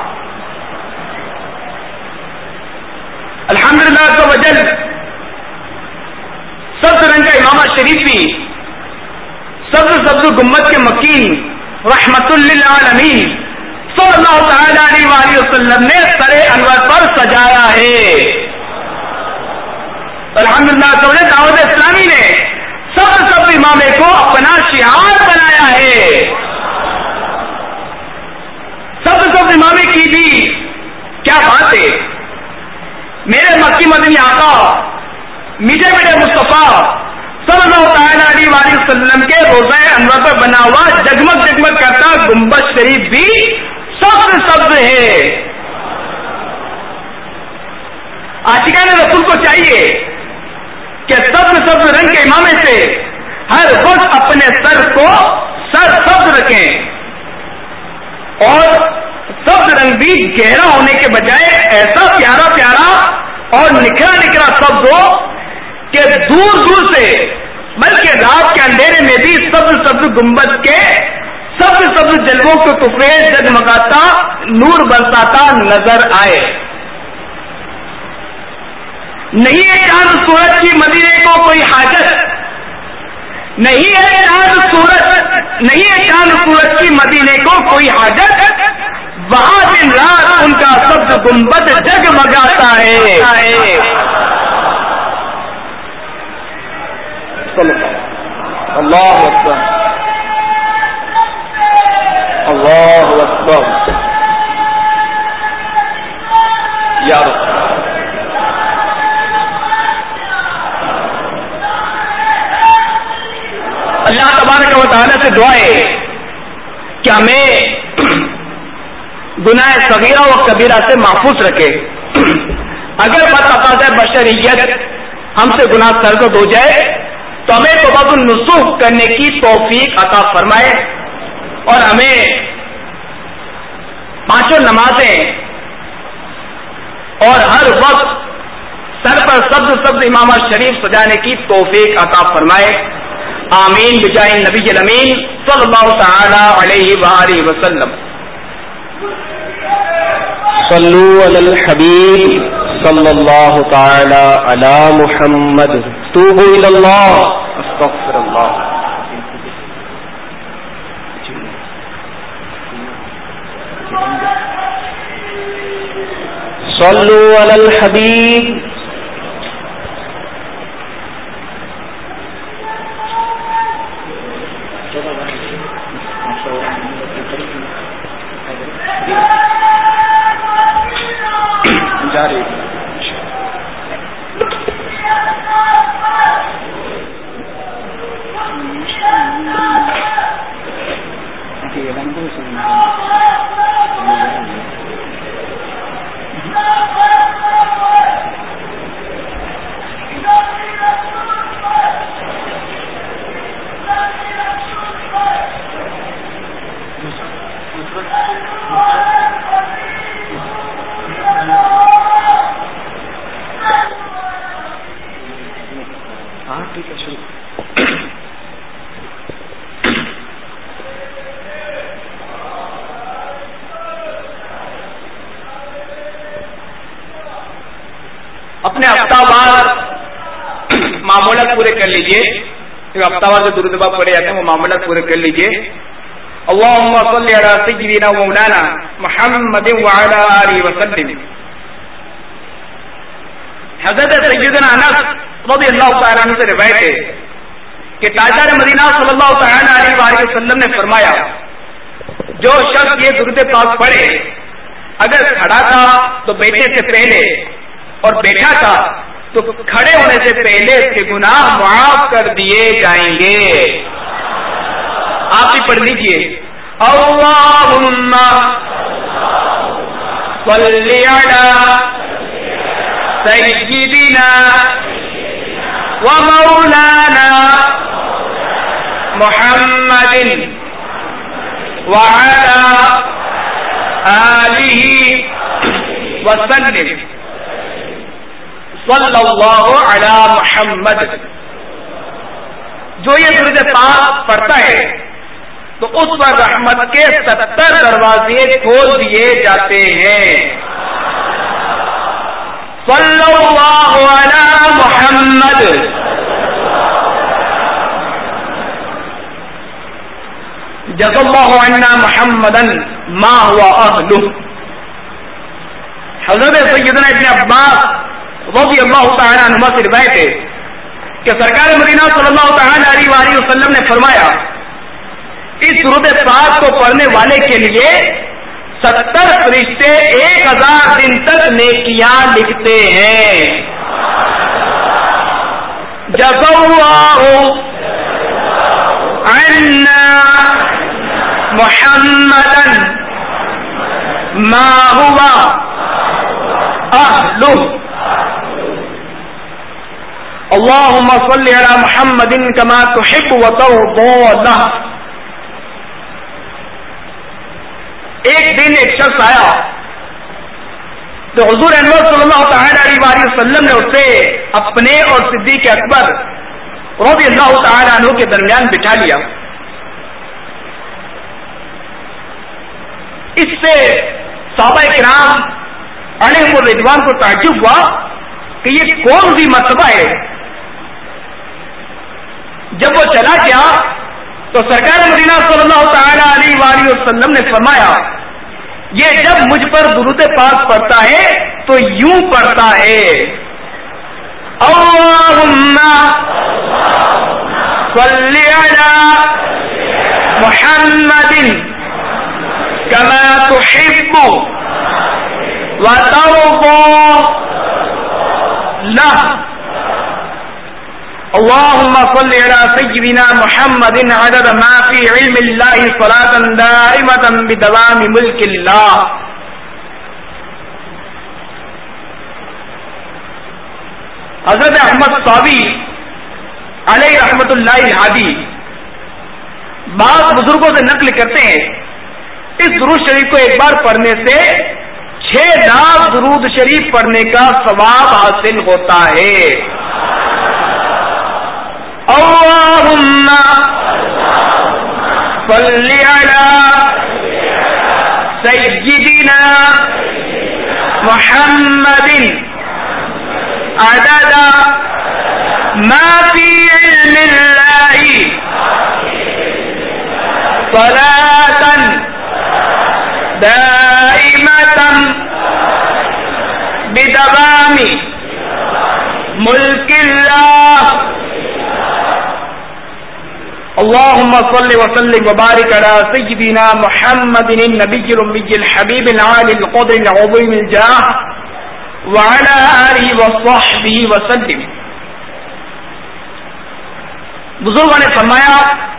الحمدللہ کا وجل سبز رنگ کا امامہ شریف بھی سبز سبز گنبد کے مکین رحمت للعالمین صلی اللہ تعالی علیہ وآلہ وسلم نے سر انور پر سجایا ہے۔ الحمدللہ کا وجل دعوت اسلامی نے سبز سبز امامے کو اپنا شعار بنایا ہے۔ سبز سبز امامے کی بھی کیا بات ہے۔ میرے مکی مدنی آقا میٹھے میٹھے مصطفیٰ صلی اللہ تعالی علیہ وآلہ وسلم کے روضہ انور پر بنا ہوا جگمگ جگمگ کرتا گنبد شریف بھی سبز سبز ہے۔ عاشقان رسول کو چاہیے کہ سبز سبز رنگ کے امامے سے ہر وقت اپنے سر کو سر سبز رکھیں، اور سبز رنگ بھی گہرا ہونے کے بجائے ایسا پیارا پیارا اور نکھرا نکھرا سبز ہو کہ دور دور سے بلکہ رات کے اندھیرے میں بھی سبز سبز گنبد کے سبز سبز جلووں کو کفریز جگمگاتا نور برساتا نظر آئے۔ نہیں ہے چاند سورج کی مدینے کو کوئی حاجت، نہیں ہے چاند سورج نہیں ہے چاند سورج کی مدینے کو کوئی حاجت، وہاں دن رات ان کا سبز گنبد جگمگاتا ہے۔ اللہ اکبر اللہ اکبر یا رب۔ اللہ تبارک و تعالیٰ سے دعا ہے کہ ہمیں گناہ صغیرہ و کبیرہ سے محفوظ رکھے۔ اگر بتقاضۂ بشریت ہم سے گناہ سرزد ہو جائے تو ہمیں توبۃ النصوح کرنے کی توفیق عطا فرمائے، اور ہمیں پانچوں نمازیں اور ہر وقت سر پر سبز سبز امامہ شریف سجانے کی توفیق عطا فرمائے۔ آمین بجاہ نبی الامین صلی اللہ تعالی علیہ وآلہ وسلم۔ صلو علی الحبیب صلی اللہ تعالی علی محمد۔ توبوا الی اللہ استغفر اللہ۔ صلوا علی الحبیب اپنے ہفتہ وار معمولات پورے کر لیجئے. ہفتہ وار جو درود پاک پڑھے جاتے ہیں وہ معمولات پورے کر لیجئے. اللهم صل على سيدنا مولانا محمد وعلى آله وسلم. حضرت سیدنا انس رضی اللہ تعالیٰ عنہ سے روایت ہے کہ تاجدار مدینہ صلی اللہ تعالیٰ علیہ وآلہ وسلم نے فرمایا جو شخص یہ درود پاک پڑھے اگر کھڑا تھا تو بیٹھنے سے پہلے اور بیٹھا تھا تو کھڑے ہونے سے پہلے اس کے گناہ معاف کر دیے جائیں گے. آپ بھی پڑھ لیجیے. اللہم صلی علی سیدنا و مولانا محمد وعلی آلہ وسلم. صلی اللہ علی محمد. جو یہ درود پاک پڑھتا ہے تو اس پر رحمت کے ستر دروازے کھول دیے جاتے ہیں. صلی اللہ علی محمد. جزا اللہ عنا محمدا ما هو اہلہ. حضرت سیدنا ابن عباس رضی اللہ تعالی عنہما سے روایت ہے کہ سرکار مدینہ صلی اللہ تعالی علیہ وآلہ وسلم نے فرمایا اس درود پاک کو پڑھنے والے کے لیے ستر فرشتے ایک ہزار دن تک نیکیاں لکھتے ہیں. جزا اللہ عنا محمدا ما هو اہلہ. اللهم صل على محمد كما تحب وترضى له. ایک دن ایک شخص آیا تو حضور انور صلی اللہ تعالی علیہ وآلہ وسلم نے اسے اپنے اور صدیق اکبر رضی اللہ تعالی عنہ کے درمیان بٹھا لیا. اس سے صحابہ کرام علیہم الرضوان کو تعجب ہوا کہ یہ کون سی مرتبہ ہے. جب وہ چلا گیا تو سرکار مدینہ صلی اللہ تعالی علیہ وآلہ وسلم نے فرمایا یہ جب مجھ پر درود پاک پڑھتا ہے تو یوں پڑھتا ہے اللہم صلی علی محمد کما تحب وترضى له. اللهم صل على سيدنا محمد عدد ما في علم الله صلاة دائمة بدوام ملك الله. حضرت احمد صابی علیہ رحمت اللہ الہادی بعض بزرگوں سے نقل کرتے ہیں اس درود شریف کو ایک بار پڑھنے سے چھ لاکھ درود شریف پڑھنے کا ثواب حاصل ہوتا ہے. اللہم صلی علی سیدنا محمد عدد ما فی علم اللہ صلاة دائمة دوام ملک اللہ اللهم صل وسلم وبارك على سيدنا محمد النبي الأمي الحبيب العالي القدر العظيم الجاه وعلى آله وصحبه وسلم. بزرگوں نے فرمایا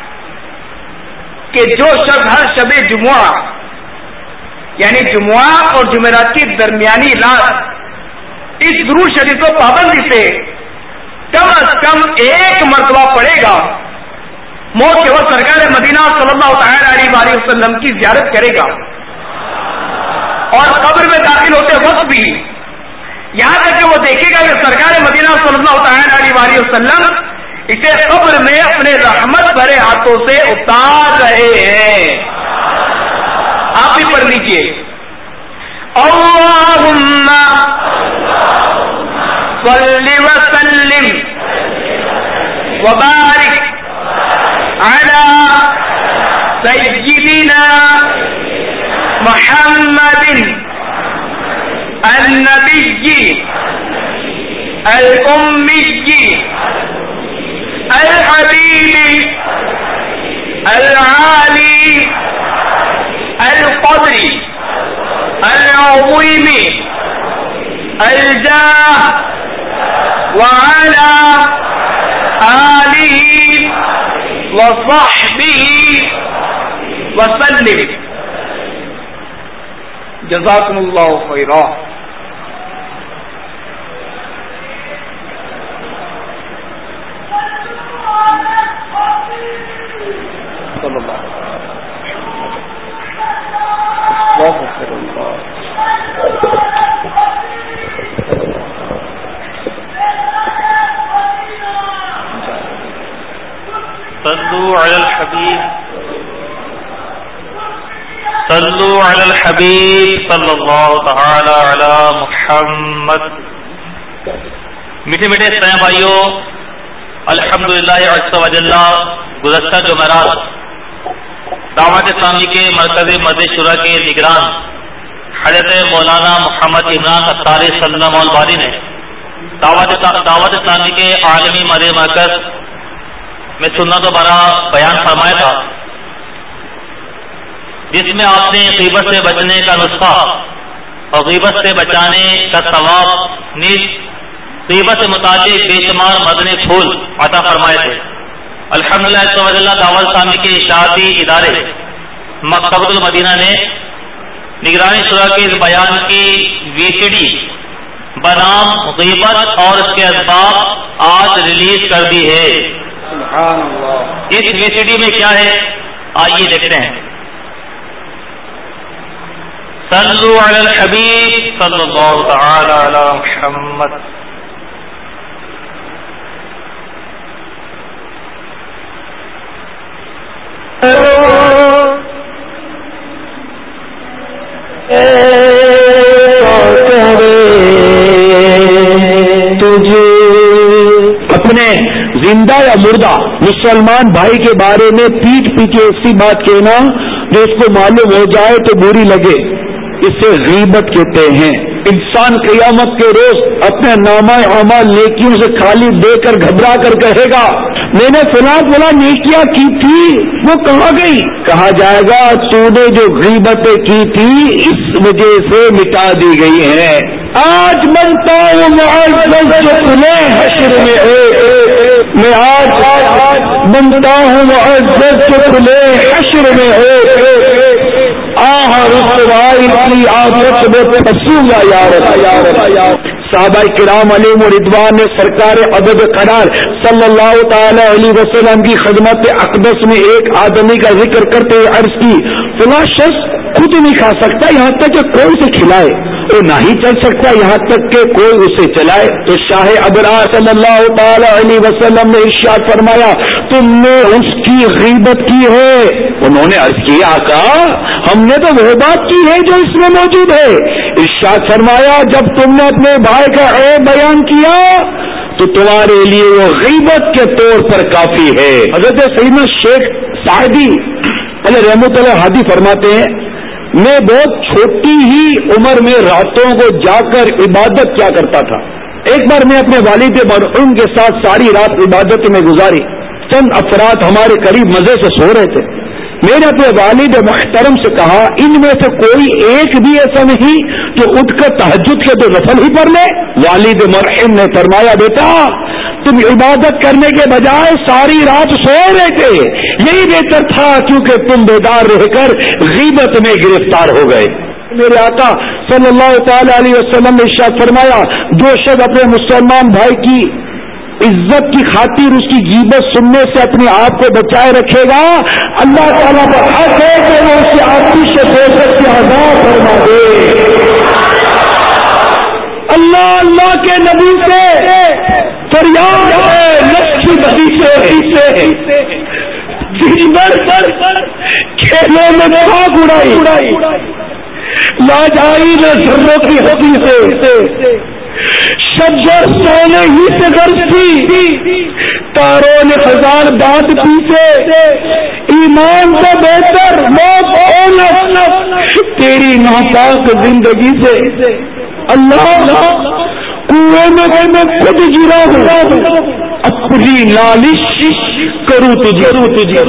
کہ جو شخص ہر شب جمعہ یعنی جمعہ اور جمعرات کی درمیانی رات اس درود شریف کو پابندی سے کم از کم ایک مرتبہ پڑھے گا، موت کے وقت سرکار مدینہ صلی اللہ تعالی علیہ وآلہ وسلم کی زیارت کرے گا اور قبر میں داخل ہوتے وقت بھی یہاں تک کہ وہ دیکھے گا کہ سرکار مدینہ صلی اللہ تعالی علیہ وآلہ وسلم اسے قبر میں اپنے رحمت بھرے ہاتھوں سے اتار رہے ہیں. آپ بھی پڑھ لیجیے اللہم صلی وسلم وبارک علی سیدنا محمد النبی الأمی الحبیب العالی القدر العظیم الجاہ وعلى آلہ وصحبہ وسلم. جزاکم اللہ خیرا. صلی اللہ صلوا علی الحبیب صلوا علی الحبیب صلی اللہ تعالی علی محمد. میٹھے میٹھے اسلام بھائیوں، الحمدللہ عز و جل گزشتہ جمعرات دعوت اسلامی کے مرکزی مجلس شورا کے نگران حضرت مولانا محمد عمران اتاری صلی اللہ علیہ نے دعوت دعوت اسلامی کے عالمی مدنی مرکز میں سنت و برا بیان فرمایا تھا، جس میں آپ نے غیبت سے بچنے کا نسخہ اور غیبت سے بچانے کا ثواب نیز غیبت سے متعلق بے شمار مدنی پھول عطا فرمائے تھے. الحمدللہ دعوت اسلامی کے اشاعتی ادارے مکتبۃ المدینہ نے نگرانی شورا کے اس بیان کی وی سی ڈی بنام غیبت اور اس کے اسباب آج ریلیز کر دی ہے. سبحان اللہ. اس وی سی ڈی میں کیا ہے آئیے دیکھتے ہیں. صلوا علی الحبیب صلی اللہ تعالی علی محمد. تجھے اپنے زندہ یا مردہ مسلمان بھائی کے بارے میں پیٹ پیچھے ایسی بات کہنا جو اس کو معلوم ہو جائے تو بری لگے، اسے غیبت کہتے ہیں. انسان قیامت کے روز اپنے نامہ اعمال نیکیوں سے خالی دے کر گھبرا کر کہے گا میں نے فلاں فلاں نیکیاں کی تھی، وہ کہاں گئی؟ کہا جائے گا تو نے جو غیبتیں کی تھی اس وجہ سے مٹا دی گئی ہیں. آج بنتا ہوں معزز جو تمہیں حشر میں ہے، میں آج بنتا ہوں معزز جو تمہیں حشر میں ہے. آہ رسوائی کی آفت میں پھنسوں گا یار. صحابہ کرام علیہ رضوان نے سرکار ابد قرار صلی اللہ تعالی علیہ وسلم کی خدمت اقدس میں ایک آدمی کا ذکر کرتے ہوئے عرض کی فلاں شخص خود نہیں کھا سکتا یہاں تک کہ کوئی اسے کھلائے، اور نہ ہی چل سکتا یہاں تک کہ کوئی اسے چلائے. تو شاہ ابرار صلی اللہ تعالی علیہ وسلم نے ارشاد فرمایا تم نے اس کی غیبت کی ہے. انہوں نے عرض کی آقا ہم نے تو وہ بات کی ہے جو اس میں موجود ہے. ارشاد فرمایا جب تم نے اپنے بھائی کا عیب بیان کیا تو تمہارے لیے وہ غیبت کے طور پر کافی ہے. حضرت سیدنا شیخ سعدی علیہ رحمۃ اللہ ہادی فرماتے ہیں میں بہت چھوٹی ہی عمر میں راتوں کو جا کر عبادت کیا کرتا تھا. ایک بار میں اپنے والد مرحوم کے ساتھ ساری رات عبادت میں گزاری. چند افراد ہمارے قریب مزے سے سو رہے تھے. میں نے اپنے والد محترم سے کہا ان میں سے کوئی ایک بھی ایسا نہیں جو اٹھ کر تہجد کے تو نفل ہی پڑھ لے. والد مرحوم نے فرمایا بیٹا تم عبادت کرنے کے بجائے ساری رات سو رہے تھے, یہی بہتر تھا کیونکہ تم بیدار رہ کر غیبت میں گرفتار ہو گئے. میرے آقا صلی اللہ تعالی علیہ وسلم نے ارشاد فرمایا جو شخص اپنے مسلمان بھائی کی عزت کی خاطر اس کی غیبت سننے سے اپنے آپ کو بچائے رکھے گا اللہ تعالیٰ پر حق ہے کہ وہ اسے آتش دوزخ سے آزاد فرما دے. اللہ اللہ کے نبی سے فریاد ہے لکھی بدی سے دن بھر کھیلوں میں خاک اڑائی لاجائی نہ ذروں کی ہڈی سے شجر سونے ہی سے غرض تھی تاروں نے ہزار بات پیچھے ایمان سے بہتر موت تیری ناپاک زندگی سے. اللہ کنویں میں میں خود گرا ہوں اپنی نالش کروں تجھے تجھے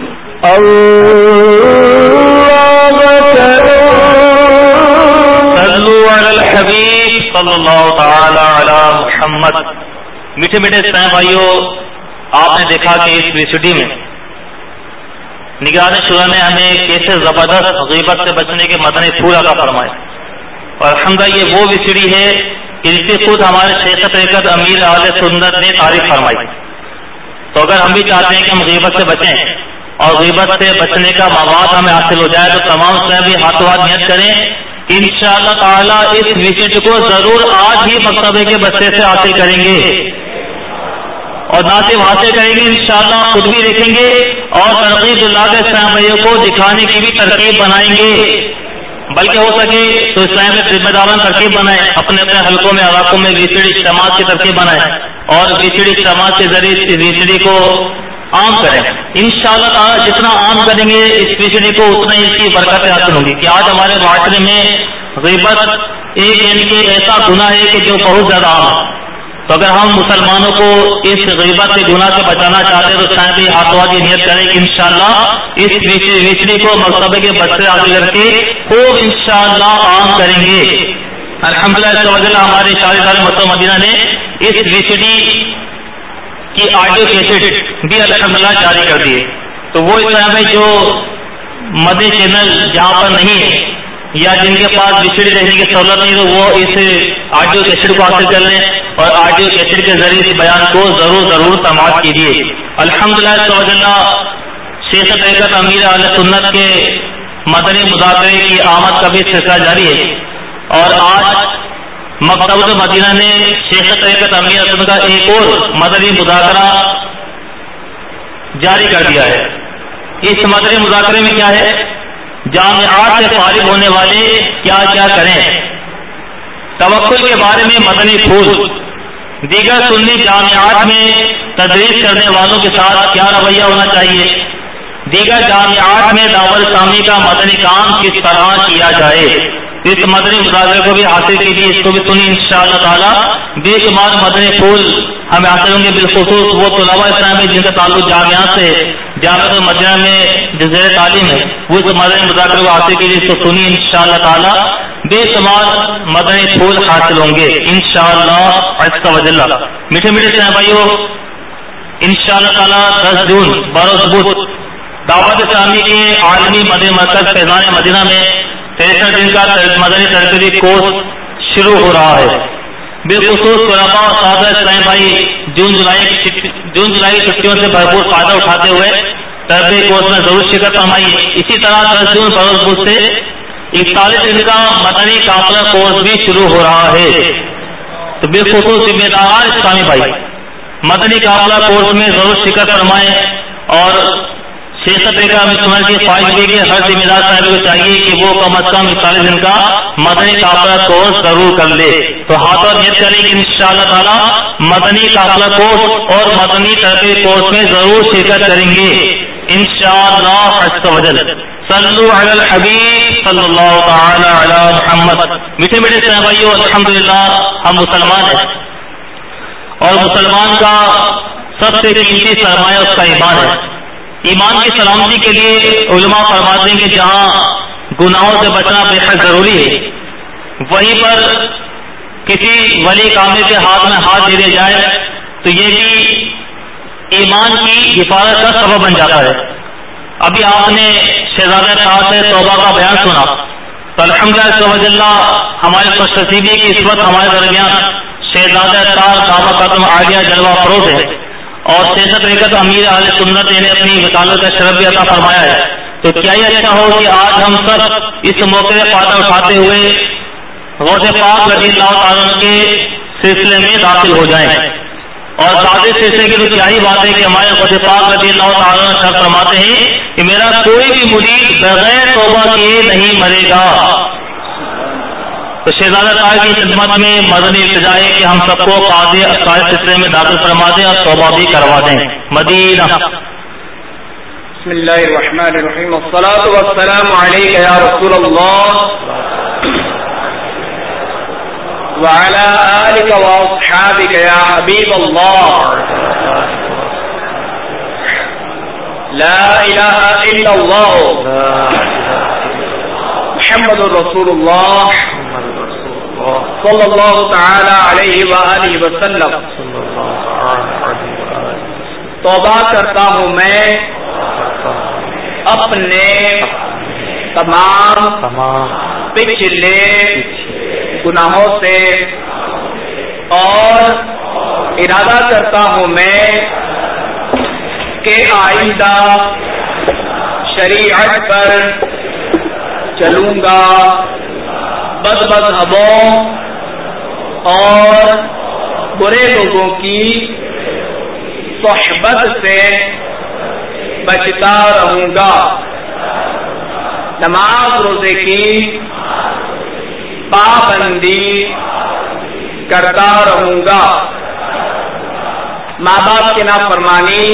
صلوا علی الحبیب صلی اللہ تعالی علی محمد. میٹھے میٹھے اسلام بھائیوں, آپ نے دیکھا کہ اس ویسیڈی میں نگران شورا نے ہمیں کیسے زبردست غیبت سے بچنے کے مدنی پھول عطا فرمائے, اور الحمدللہ یہ وہ ویسیڈی ہے کہ جس کی خود ہمارے شیخ طریقت امیر اہل سنت نے تعریف فرمائی. تو اگر ہم بھی چاہتے ہیں کہ ہم غیبت سے بچیں اور غیبت سے بچنے کا مواد ہمیں حاصل ہو جائے تو تمام اسلام بھی ہاتھوں ہاتھ نیت کریں انشاءاللہ تعالی اس ویسیڈی کو ضرور آج ہی مکتبے کے بچے سے حاصل کریں گے, اور نہ صرف حاصل کریں گے انشاءاللہ خود بھی دیکھیں گے اور ترغیب اللہ کے اسلام بھائیوں کو دکھانے کی بھی ترکیب بنائیں گے. بلکہ ہو سکے تو اسلام میں ذمہ داران ترکیب بنائیں, اپنے اپنے حلقوں میں علاقوں میں ویسیڈی اجتماعات کی ترکیب بنائیں اور ویسیڈی اجتماعات کے ذریعے اس ویسیڈی کو عام کریں. انشاءاللہ تعالی جتنا عام کریں گے اس ویسیڈی کو اتنا ہی اس کی برکتیں حاصل ہوں گی. کہ آج ہمارے معاشرے میں غیبت ایک یعنی کہ ایسا گناہ ہے کہ جو بہت زیادہ عام ہے. تو اگر ہم مسلمانوں کو اس غیبت کے گناہ سے بچانا چاہتے ہیں تو شاید بھی ہاتھوں ہاتھ نیت کریں کہ انشاءاللہ اس ویسیڈی کو مکتبے کے بچے حاصل کر کے خوب انشاءاللہ عام کریں گے. الحمدللہ اس وجہ ہمارے شاہد دار مکتبہ مدینہ نے اس ویسیڈی کی آڈیو کیسٹ بھی الحمدللہ جاری کر دیے. تو وہ اسلام ہے جو مدنی چینل جہاں پر نہیں ہے یا جن کے پاس ویسیڈی دیکھنے کی سہولت نہیں تو وہ اس آڈیو کیسٹ کو حاصل کر لیں اور آڈیو کیسٹ کے ذریعے اس بیان کو ضرور ضرور سماعت کیجیے. الحمدللہ شیخ طریقت امیر اہل سنت کے مدنی مذاکرے کی آمد کا بھی سلسلہ جاری ہے, اور آج مکتبۃ مدینہ نے شیخ طریقت امیر اہل سنت کا ایک اور مدنی مذاکرہ جاری کر دیا ہے. اس مدنی مذاکرے میں کیا ہے, جامعات سے فارغ ہونے والے کیا کیا کریں, توکل کے بارے میں مدنی پھول, دیگر سنی جامعات میں تدریس کرنے والوں کے ساتھ کیا رویہ ہونا چاہیے, دیگر جامعات میں دعوت اسلامی کا مدنی کام کس طرح کیا جائے. اس مدنی مذاکرے کو بھی حاصل کیجیے, اس کو بھی سنی انشاءاللہ تعالی بے شمار مدنی پھول ہمیں حاصل ہوں گے. بالخصوص وہ طلباء اسلامی جن کا تعلق جامعات سے جامعۃ المدینہ میں جو زیر تعلیم ہے وہ اس مدنی مذاکرے کو حاصل کیجیے, اس کو سنی انشاءاللہ تعالی بے شمار مدنی پھول حاصل ہوں گے انشاءاللہ عز و جل. میٹھے میٹھے اسلام بھائیوں, انشاءاللہ تعالی دس جون بروز بدھ دعوت اسلامی کے عالمی مدنی مرکز فیضان مدینہ میں تریسٹھ دن کا مدنی تربیتی کورس شروع ہو رہا ہے. بالخصوص طلباء اور سادہ اسلام بھائی جون جولائی جون جولائی چھٹیوں سے بھرپور فائدہ اٹھاتے ہوئے تربیتی کورس میں ضرور شرکت فرمائیے. اسی طرح دس جون بروز بدھ سے اکتالیس دن کا مدنی قافلہ کورس بھی شروع ہو رہا ہے. تو بالخصوص ذمہ دار اسلامی بھائی مدنی قافلہ کورس میں ضرور شرکت فرمائیں, اور شیخ طریقہ میں سنت کی خواہش بھی کہ ہر ذمہ دار صاحب کو چاہیے کہ وہ کم از کم اکتالیس دن کا مدنی قافلہ کورس ضرور کر لے. تو ہاتھوں نیت کریں کہ انشاءاللہ تعالی مدنی قافلہ کورس اور مدنی تربیتی کورس میں ضرور شرکت کریں گے انشاءاللہ عز و جل. صلو علی الحبیب صلی اللہ تعالی علی محمد. میٹھے میٹھے سے بھائیو، الحمدللہ ہم مسلمان ہیں، اور مسلمان کا سب سے قیمتی سرمایہ اس کا ایمان ہے. ایمان کی سلامتی کے لیے علماء فرماتے ہیں کہ جہاں گناہوں سے بچنا بے حد ضروری ہے، وہیں پر کسی ولی کامل کے ہاتھ میں ہاتھ دے دیا جائے تو یہ بھی ایمان کی حفاظت کا سبب بن جاتا ہے. ابھی آپ نے شہزادہ طاہر سے توبہ کا بیان سنا، تو الحمدللہ ہمارے خوش نصیبی کی اس وقت ہمارے درمیان شہزادہ طاہر دعویٰ ختم عالیہ جلوہ فروز ہے، اور سیاست طریقت امیر اہل سنت نے اپنی وکالت کا شرف بھی عطا فرمایا ہے. تو کیا یہ اچھا ہو کہ آج ہم سب اس موقع سے فائدہ اٹھاتے ہوئے غوث پاک رضی اللہ تعالیٰ کے سلسلے میں داخل ہو جائیں. اور سادے سلسلے کی تو کیا ہی بات ہے کہ ہمارے غوث پاک رضی اللہ تعالیٰ شرط فرماتے ہیں کہ میرا کوئی بھی مرید بغیر توبہ کیے نہیں مرے گا. تو شہزادہ طاہر کی خدمت میں مدنی التجا ہے کہ ہم سب کو قاضی اسرار سلسلے میں داخل فرما دیں اور توبہ بھی کروا دیں. مدینہ. بسم اللہ الرحمن الرحیم، والصلاة والسلام علیک یا رسول اللہ وعلى آلك وأصحابك يا حبيب الله. لا إله إلا الله محمد رسول الله صلى الله تعالى عليه وآله وسلم. توبہ کرتا ہوں میں اپنے تمام پچھلے گناہوں سے، اور ارادہ کرتا ہوں میں کہ آئندہ شریعت پر چلوں گا، بد مذہبوں اور برے لوگوں کی صحبت سے بچتا رہوں گا، نماز روزے کی پابندی کرتا رہوں گا، ماں باپ کی نافرمانی،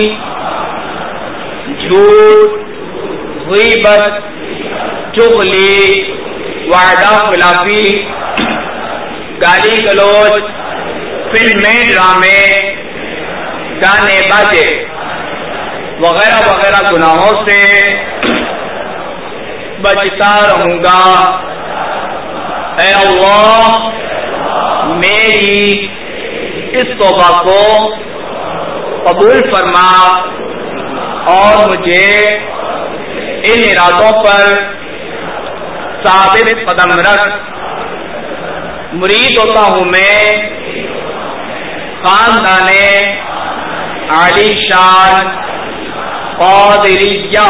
جھوٹ، غیبت، چغلی، وعدہ خلافی، گالی گلوچ، فلمیں، ڈرامے، گانے باجے وغیرہ وغیرہ گناہوں سے بچتا رہوں گا. اے اللہ میری اس توبہ کو قبول فرما اور مجھے ان ارادوں پر ثابت قدم رکھ. مرید ہوتا ہوں میں خاندان عالی شان قادریہ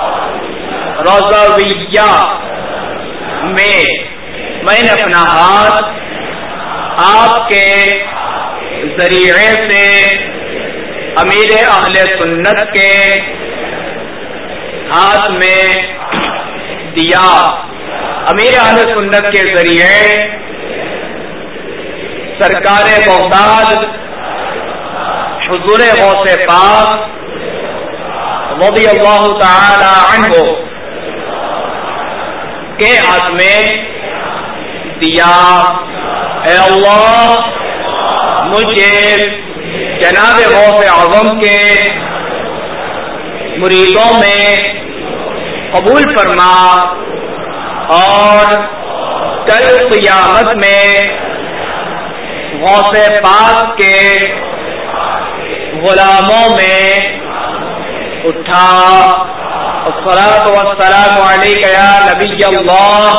رضویہ میں میں نے اپنا ہاتھ آپ کے ذریعے سے امیر اہل سنت کے ہاتھ میں دیا. امیر اہل سنت کے ذریعے سرکار بغداد حضور غوث پاک رضی اللہ تعالی عنہ کے ہاتھ میں دیا. اے اللہ مجھے جناب غوث اعظم کے مریدوں میں قبول فرما اور کل قیامت میں غوث پاک کے غلاموں میں اٹھا. الصلاۃ والسلام علیک یا نبی اللہ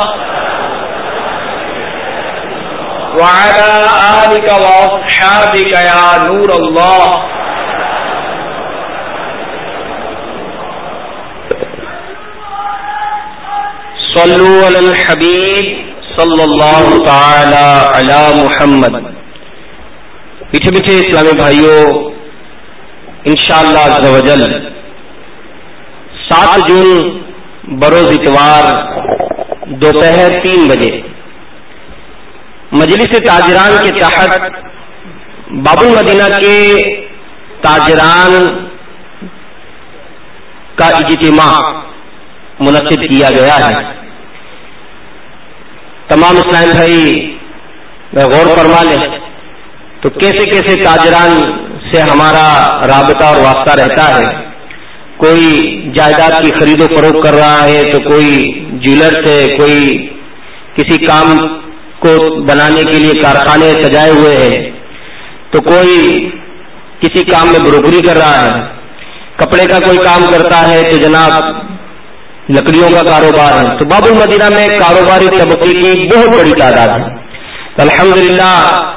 وعلى آلك وأصحابك يا نور الله. صلو علی الحبیب صلی اللہ تعالی علی محمد. میٹھے میٹھے اسلامی بھائیوں، انشاءاللہ عز و جل سات جون بروز اتوار دوپہر تین بجے مجلس تاجران کے تحت باب المدینہ کے تاجران کا اجتماع منعقد کیا گیا ہے. تمام اسلام بھائی غور فرما لیں تو کیسے کیسے تاجران سے ہمارا رابطہ اور واسطہ رہتا ہے. کوئی جائیداد کی خرید و فروخت کر رہا ہے تو کوئی جیولر سے، کوئی کسی کام کو بنانے کے لیے کارخانے سجائے ہوئے ہیں، تو کوئی کسی کام میں بروکری کر رہا ہے، کپڑے کا کوئی کام کرتا ہے تو جناب لکڑیوں کا کاروبار ہے. تو باب المدینہ میں کاروباری طبقے کی بہت بڑی تعداد ہے. الحمدللہ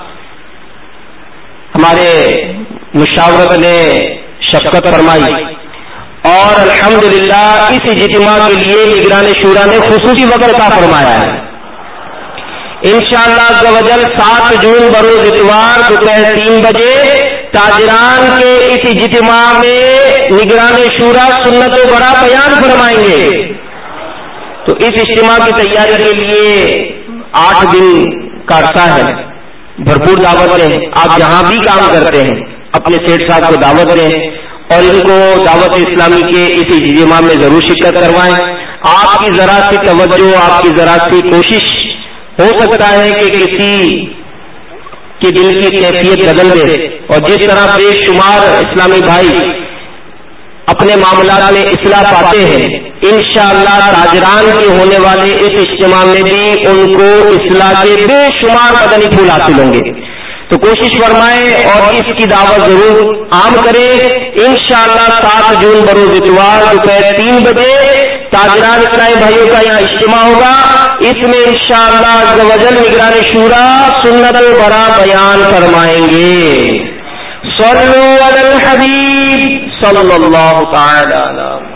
ہمارے مشاورت نے شفقت فرمائی اور الحمدللہ اس اجتماع کے لیے نگران شورا نے خصوصی وقت عطا فرمایا ہے. انشاءاللہ عز و جل سات جون بروز اتوار دوپہر تین بجے تاجران کے اس اجتماع میں نگران شورا سنت و برا بیان فرمائیں گے. تو اس اجتماع کی تیاری کے لیے آٹھ دن کا عرصہ ہے، بھرپور دعوت ہے. آپ جہاں بھی کام کرتے ہیں اپنے سیٹ صاحب کو دعوت دیں اور ان کو دعوت اسلامی کے اس اجتماع میں ضرور شرکت کروائیں. آپ کی ذرا سی توجہ، آپ کی ذرا سی کوشش ہو سکتا ہے کہ کسی کے دل کی کیفیت بدل دے. اور جس طرح بے شمار اسلامی بھائی اپنے معاملات میں اصلاح پاتے ہیں، انشاءاللہ تاجران کے ہونے والے اس اجتماع میں بھی ان کو اصلاح کے بے شمار مدنی پھول حاصل ہوں گے. تو کوشش فرمائیں اور اس کی دعوت ضرور عام کریں. انشاءاللہ سات جون بروز اتوار دوپہر تین بجے تاجران اسلامی بھائیوں کا یہاں اجتماع ہوگا. اس میں انشاءاللہ عز و جل نگران شورا سنت و برا بیان فرمائیں گے. صلو علی الحبیب صلی اللہ تعالی علی محمد.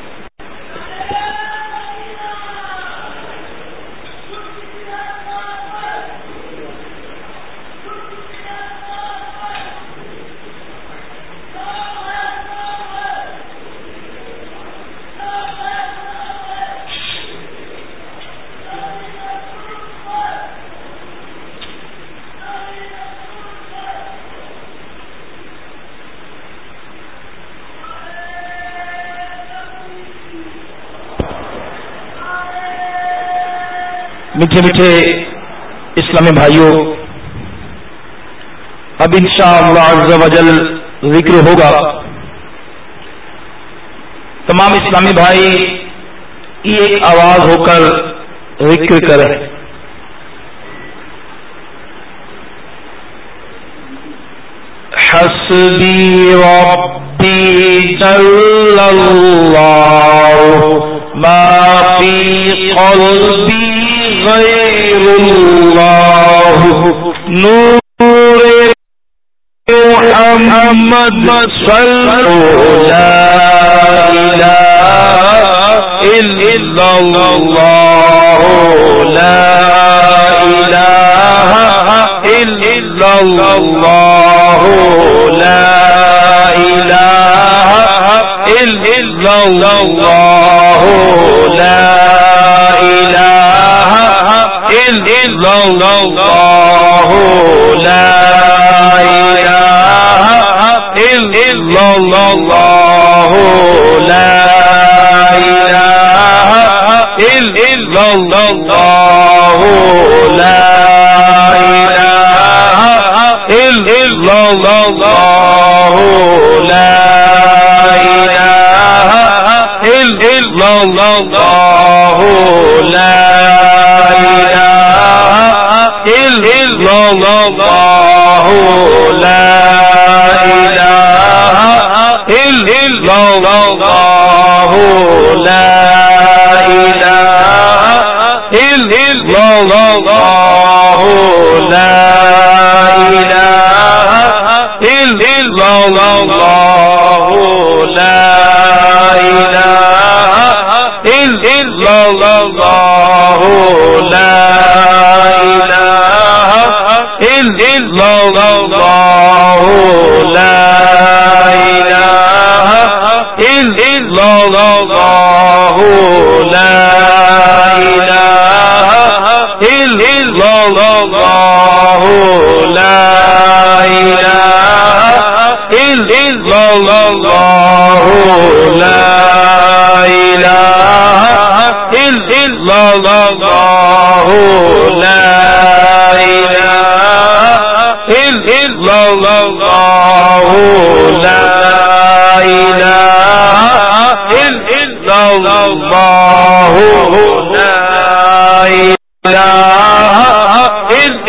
میٹھے میٹھے اسلامی بھائیوں، اب انشاءاللہ عز و جل ذکر ہوگا. تمام اسلامی بھائی ایک آواز ہو کر ذکر کریں. حسبی ربی جل اللہ ما فی قلبی غیر اللہ نور محمد صلی لا الہ الا اللہ لا الہ الا اللہ لا الہ الا اللہ لا إلا الله لا إله إلا الله لا إله إلا الله لا إله إلا الله لا إله إلا الله لا إلا الله لا إله إلا الله لا إله إلا الله لا إله إلا الله لا إله إلا الله لا إلا الله لا إله إلا الله لا إله إلا الله لا إله إلا الله لا إله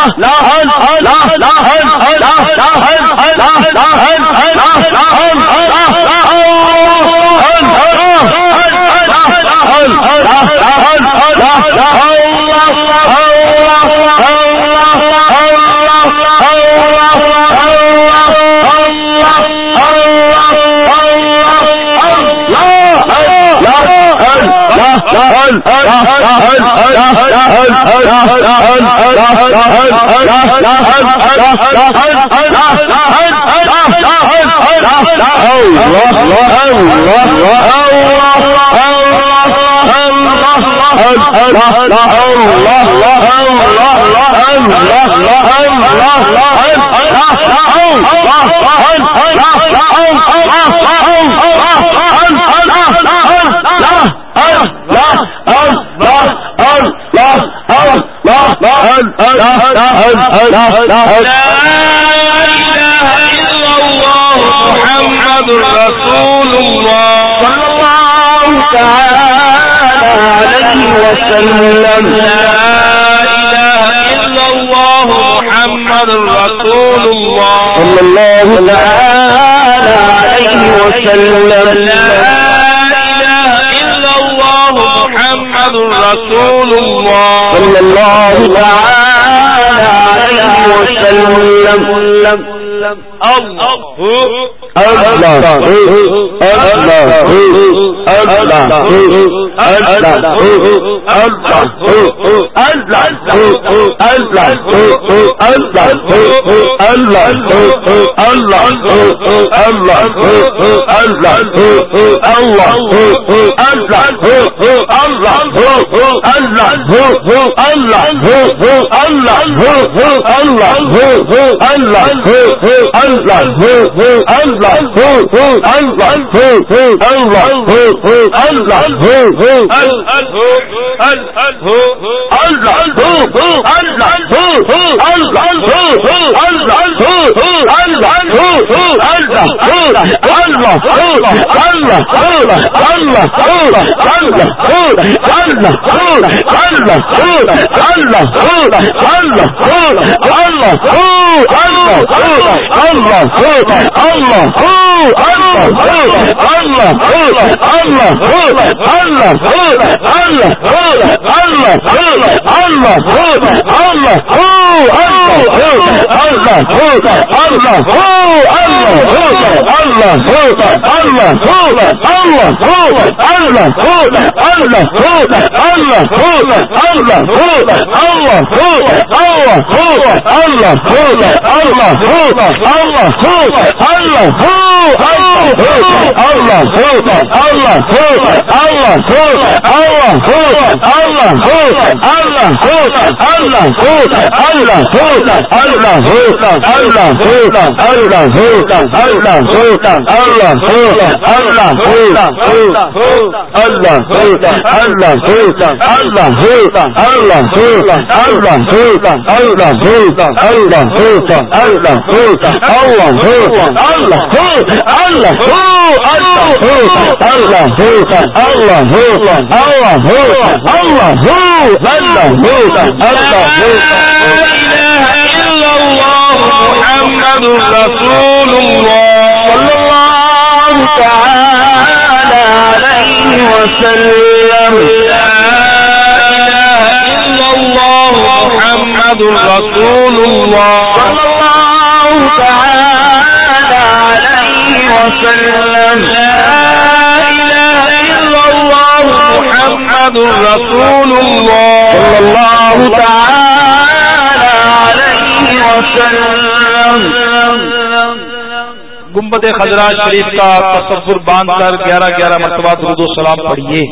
گنبد خضرا شریف کا تصور باندھ کر گیارہ گیارہ مرتبہ درود و سلام پڑھیے.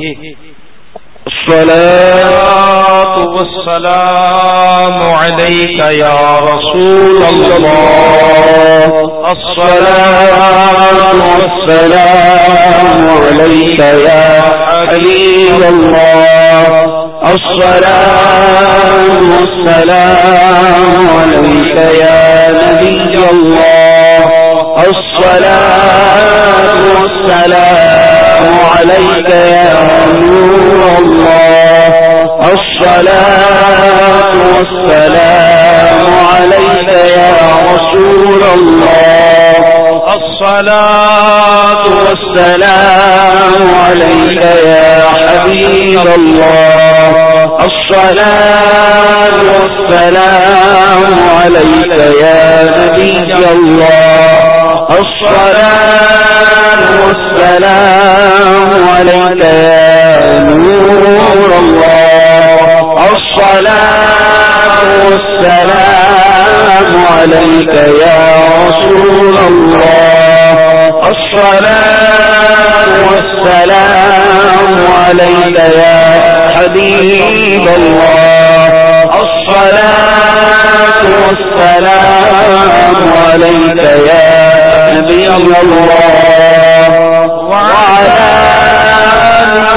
الصلاة والسلام عليك يا رسول الله. الصلاة والسلام عليك يا حبيب الله. الصلاة والسلام عليك يا نبي الله. الصلاة والسلام عليك يا نور الله. الصلاة والسلام الله الصلاة والسلام عليك يا حبيب الله الصلاة والسلام عليك يا نبي الله الصلاة والسلام عليك يا نور الله الصلاة والسلام عليك يا رسول الله الصلاة والسلام عليك يا حبيب الله الصلاة والسلام عليك يا نبي الله وعلى آلك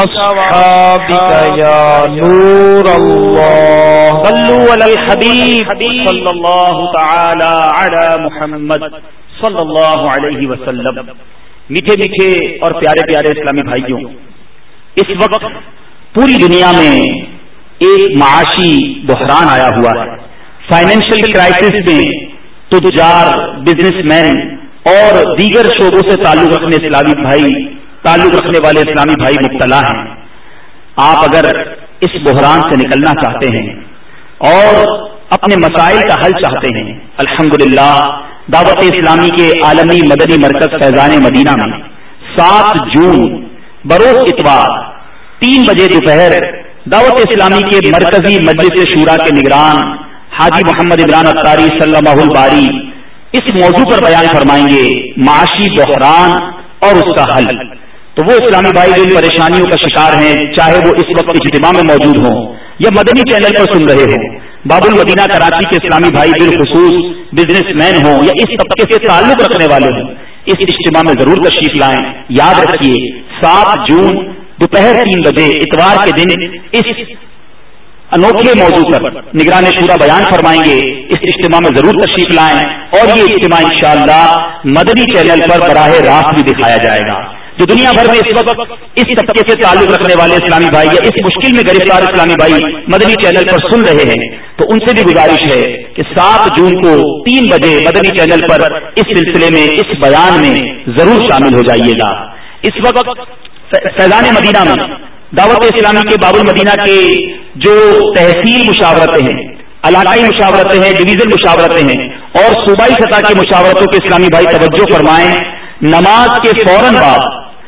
وأصحابك يا نور الله صلوا على الحبيب صلى الله تعالى على محمد صلی اللہ علیہ وسلم. میٹھے میٹھے اور پیارے پیارے اسلامی بھائیوں، اس وقت پوری دنیا میں ایک معاشی بحران آیا ہوا ہے. فائنینشیل کرائسس میں تجار، بزنس مین اور دیگر شعبوں سے تعلق رکھنے اسلامی بھائی تعلق رکھنے والے اسلامی بھائی مبتلا ہیں. آپ اگر اس بحران سے نکلنا چاہتے ہیں اور اپنے مسائل کا حل چاہتے ہیں، الحمدللہ دعوت اسلامی کے عالمی مدنی مرکز فیضان مدینہ میں سات جون بروز اتوار تین بجے دوپہر دعوت اسلامی کے مرکزی مجلس شورا کے نگران حاجی محمد عمران اختاری صلی اللہ الباری اس موضوع پر بیان فرمائیں گے، معاشی بحران اور اس کا حل. تو وہ اسلامی بھائی جو ان پریشانیوں کا شکار ہیں، چاہے وہ اس وقت اجتماع میں موجود ہوں یا مدنی چینل پر سن رہے ہوں، باب المدینہ کراچی کے اسلامی بھائی بالخصوص بزنس مین ہوں یا اس طبقے سے تعلق رکھنے والے ہوں، اس اجتماع میں ضرور تشریف لائیں. یاد رکھیے سات جون دوپہر تین بجے اتوار کے دن اس انوکھے موضوع پر نگران شورا بیان فرمائیں گے. اس اجتماع میں ضرور تشریف لائیں اور یہ اجتماع انشاءاللہ مدنی چینل پر براہ راست بھی دکھایا جائے گا. جو دنیا بھر میں اس وقت اس طبقے سے تعلق رکھنے والے اسلامی بھائی یا اس مشکل میں گرفتار اسلامی بھائی مدنی چینل پر سن رہے ہیں، تو ان سے بھی گزارش ہے کہ سات جون کو تین بجے مدنی چینل پر اس سلسلے میں اس بیان میں ضرور شامل ہو جائیے گا. اس وقت فیضان مدینہ میں دعوت اسلامی کے باب المدینہ کے جو تحصیل مشاورتیں ہیں، علاقائی مشاورتیں ہیں، ڈویژن مشاورتیں ہیں اور صوبائی سطح کے مشاورتوں کے اسلامی بھائی توجہ فرمائیں. نماز کے فوراً بعد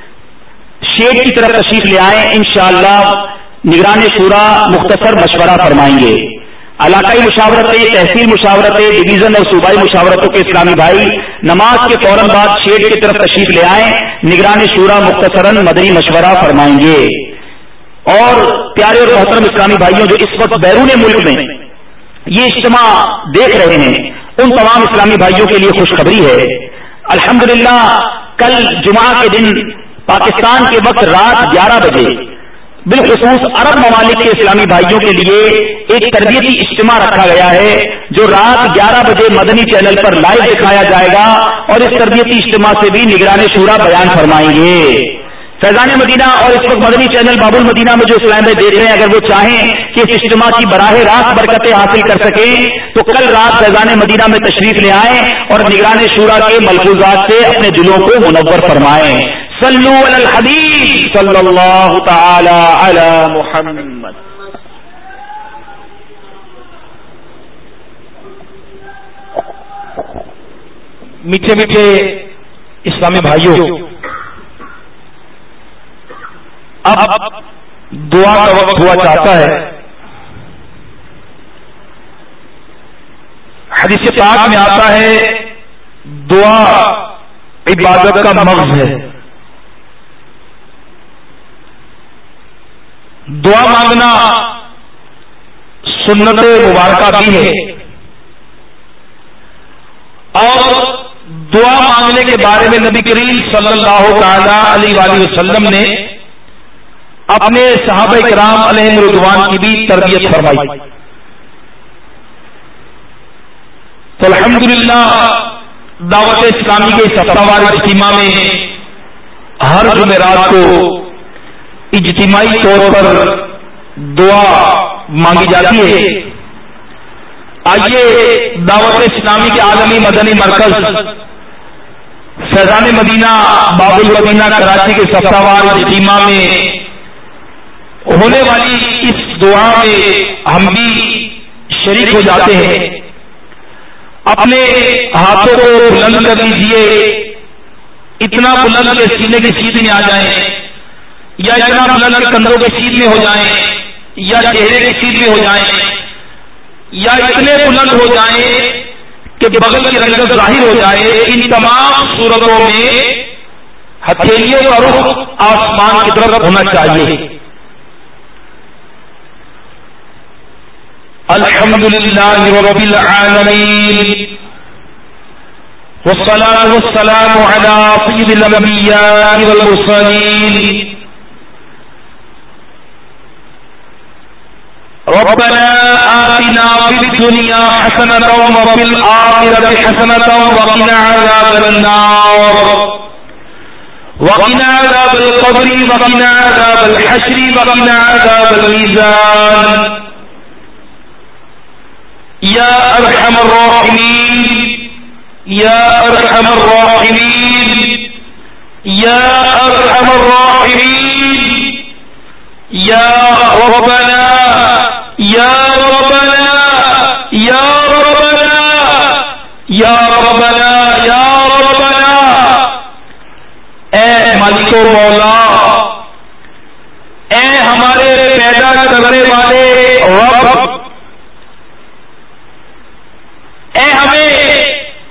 شیٹ کی طرف تشریف لے آئیں، انشاءاللہ نگران شورا مختصر مشورہ فرمائیں گے. علاقائی مشاورتیں، تحصیل مشاورتیں، ڈویژن اور صوبائی مشاورتوں کے اسلامی بھائی نماز کے فوراً بعد شیٹ کی طرف تشریف لے آئیں، نگران شورا مختصراً مدنی مشورہ فرمائیں گے. اور پیارے اور محترم اسلامی بھائیوں جو اس وقت بیرون ملک میں یہ اجتماع دیکھ رہے ہیں، ان تمام اسلامی بھائیوں کے لیے خوشخبری ہے. الحمدللہ کل جمعہ کے دن پاکستان کے وقت رات گیارہ بجے بالخصوص عرب ممالک کے اسلامی بھائیوں کے لیے ایک تربیتی اجتماع رکھا گیا ہے جو رات گیارہ بجے مدنی چینل پر لائیو دکھایا جائے گا اور اس تربیتی اجتماع سے بھی نگران شورا بیان فرمائیں گے. فیضان مدینہ اور اس وقت مدنی چینل باب المدینہ میں جو اسلام بھائی دیکھ رہے ہیں، اگر وہ چاہیں کہ اس اجتماع کی براہ راست برکتیں حاصل کر سکیں تو کل رات فیضان مدینہ میں تشریف لے آئیں اور نگران شورا کے ملفوظات سے اپنے دلوں کو منور فرمائیں. صلو علی الحبیب صلی اللہ تعالی علی محمد. میٹھے میٹھے اسلامی بھائیوں، اب دعا کا وقت ہوا چاہتا ہے. حدیث پاک میں آتا ہے دعا عبادت کا مغز ہے. دعا مانگنا سنت مبارکہ بھی ہے اور دعا مانگنے کے بارے میں نبی کریم صلی اللہ تعالی علیہ وآلہ وسلم نے اپنے صحابہ کرام علیہم رضوان کی بھی تربیت فرمائی. تو الحمدللہ دعوت اسلامی کے اس ہفتہ وار اجتماع میں ہر جمعرات کو اجتماعی طور پر دعا مانگی جاتی ہے. آئیے دعوت اسلامی کے عالمی مدنی مرکز فیضان مدینہ باب المدینہ کراچی کے صفحہ وار اجتماع میں ہونے والی اس دعا میں ہم بھی شریک ہو جاتے ہیں. اپنے ہاتھوں کو بلند کر لیجیے، اتنا بلند کے سینے کی سیدھ میں آ جائیں، یا اتنا بلند کے کندھوں کے سیدھ میں ہو جائیں، یا چہرے کی سیدھ میں ہو جائیں، یا اتنے بلند ہو جائیں کہ بغل کی رنگت ظاہر ہو جائے. ان تمام صورتوں میں ہتھیلیوں کا رخ آسمان کی طرف ہونا چاہیے. الحمد للہ رب العالمین والصلاة والسلام على سید الانبیاء والمرسلین. ربنا آتنا في الدنيا حسنة وفي الآخرة حسنة وقنا عذاب النار وقنا عذاب القبر وقنا عذاب الحشر وقنا عذاب الميزان. یا ارحم الراحمین یا ارحم الراحمین یا ارحم الراحمین یا ربنا یا ربنا یا ربنا یا ربنا یا ربنا. اے مالک و مولا، اے ہمارے پیدا کرنے والے رب، اے ہمیں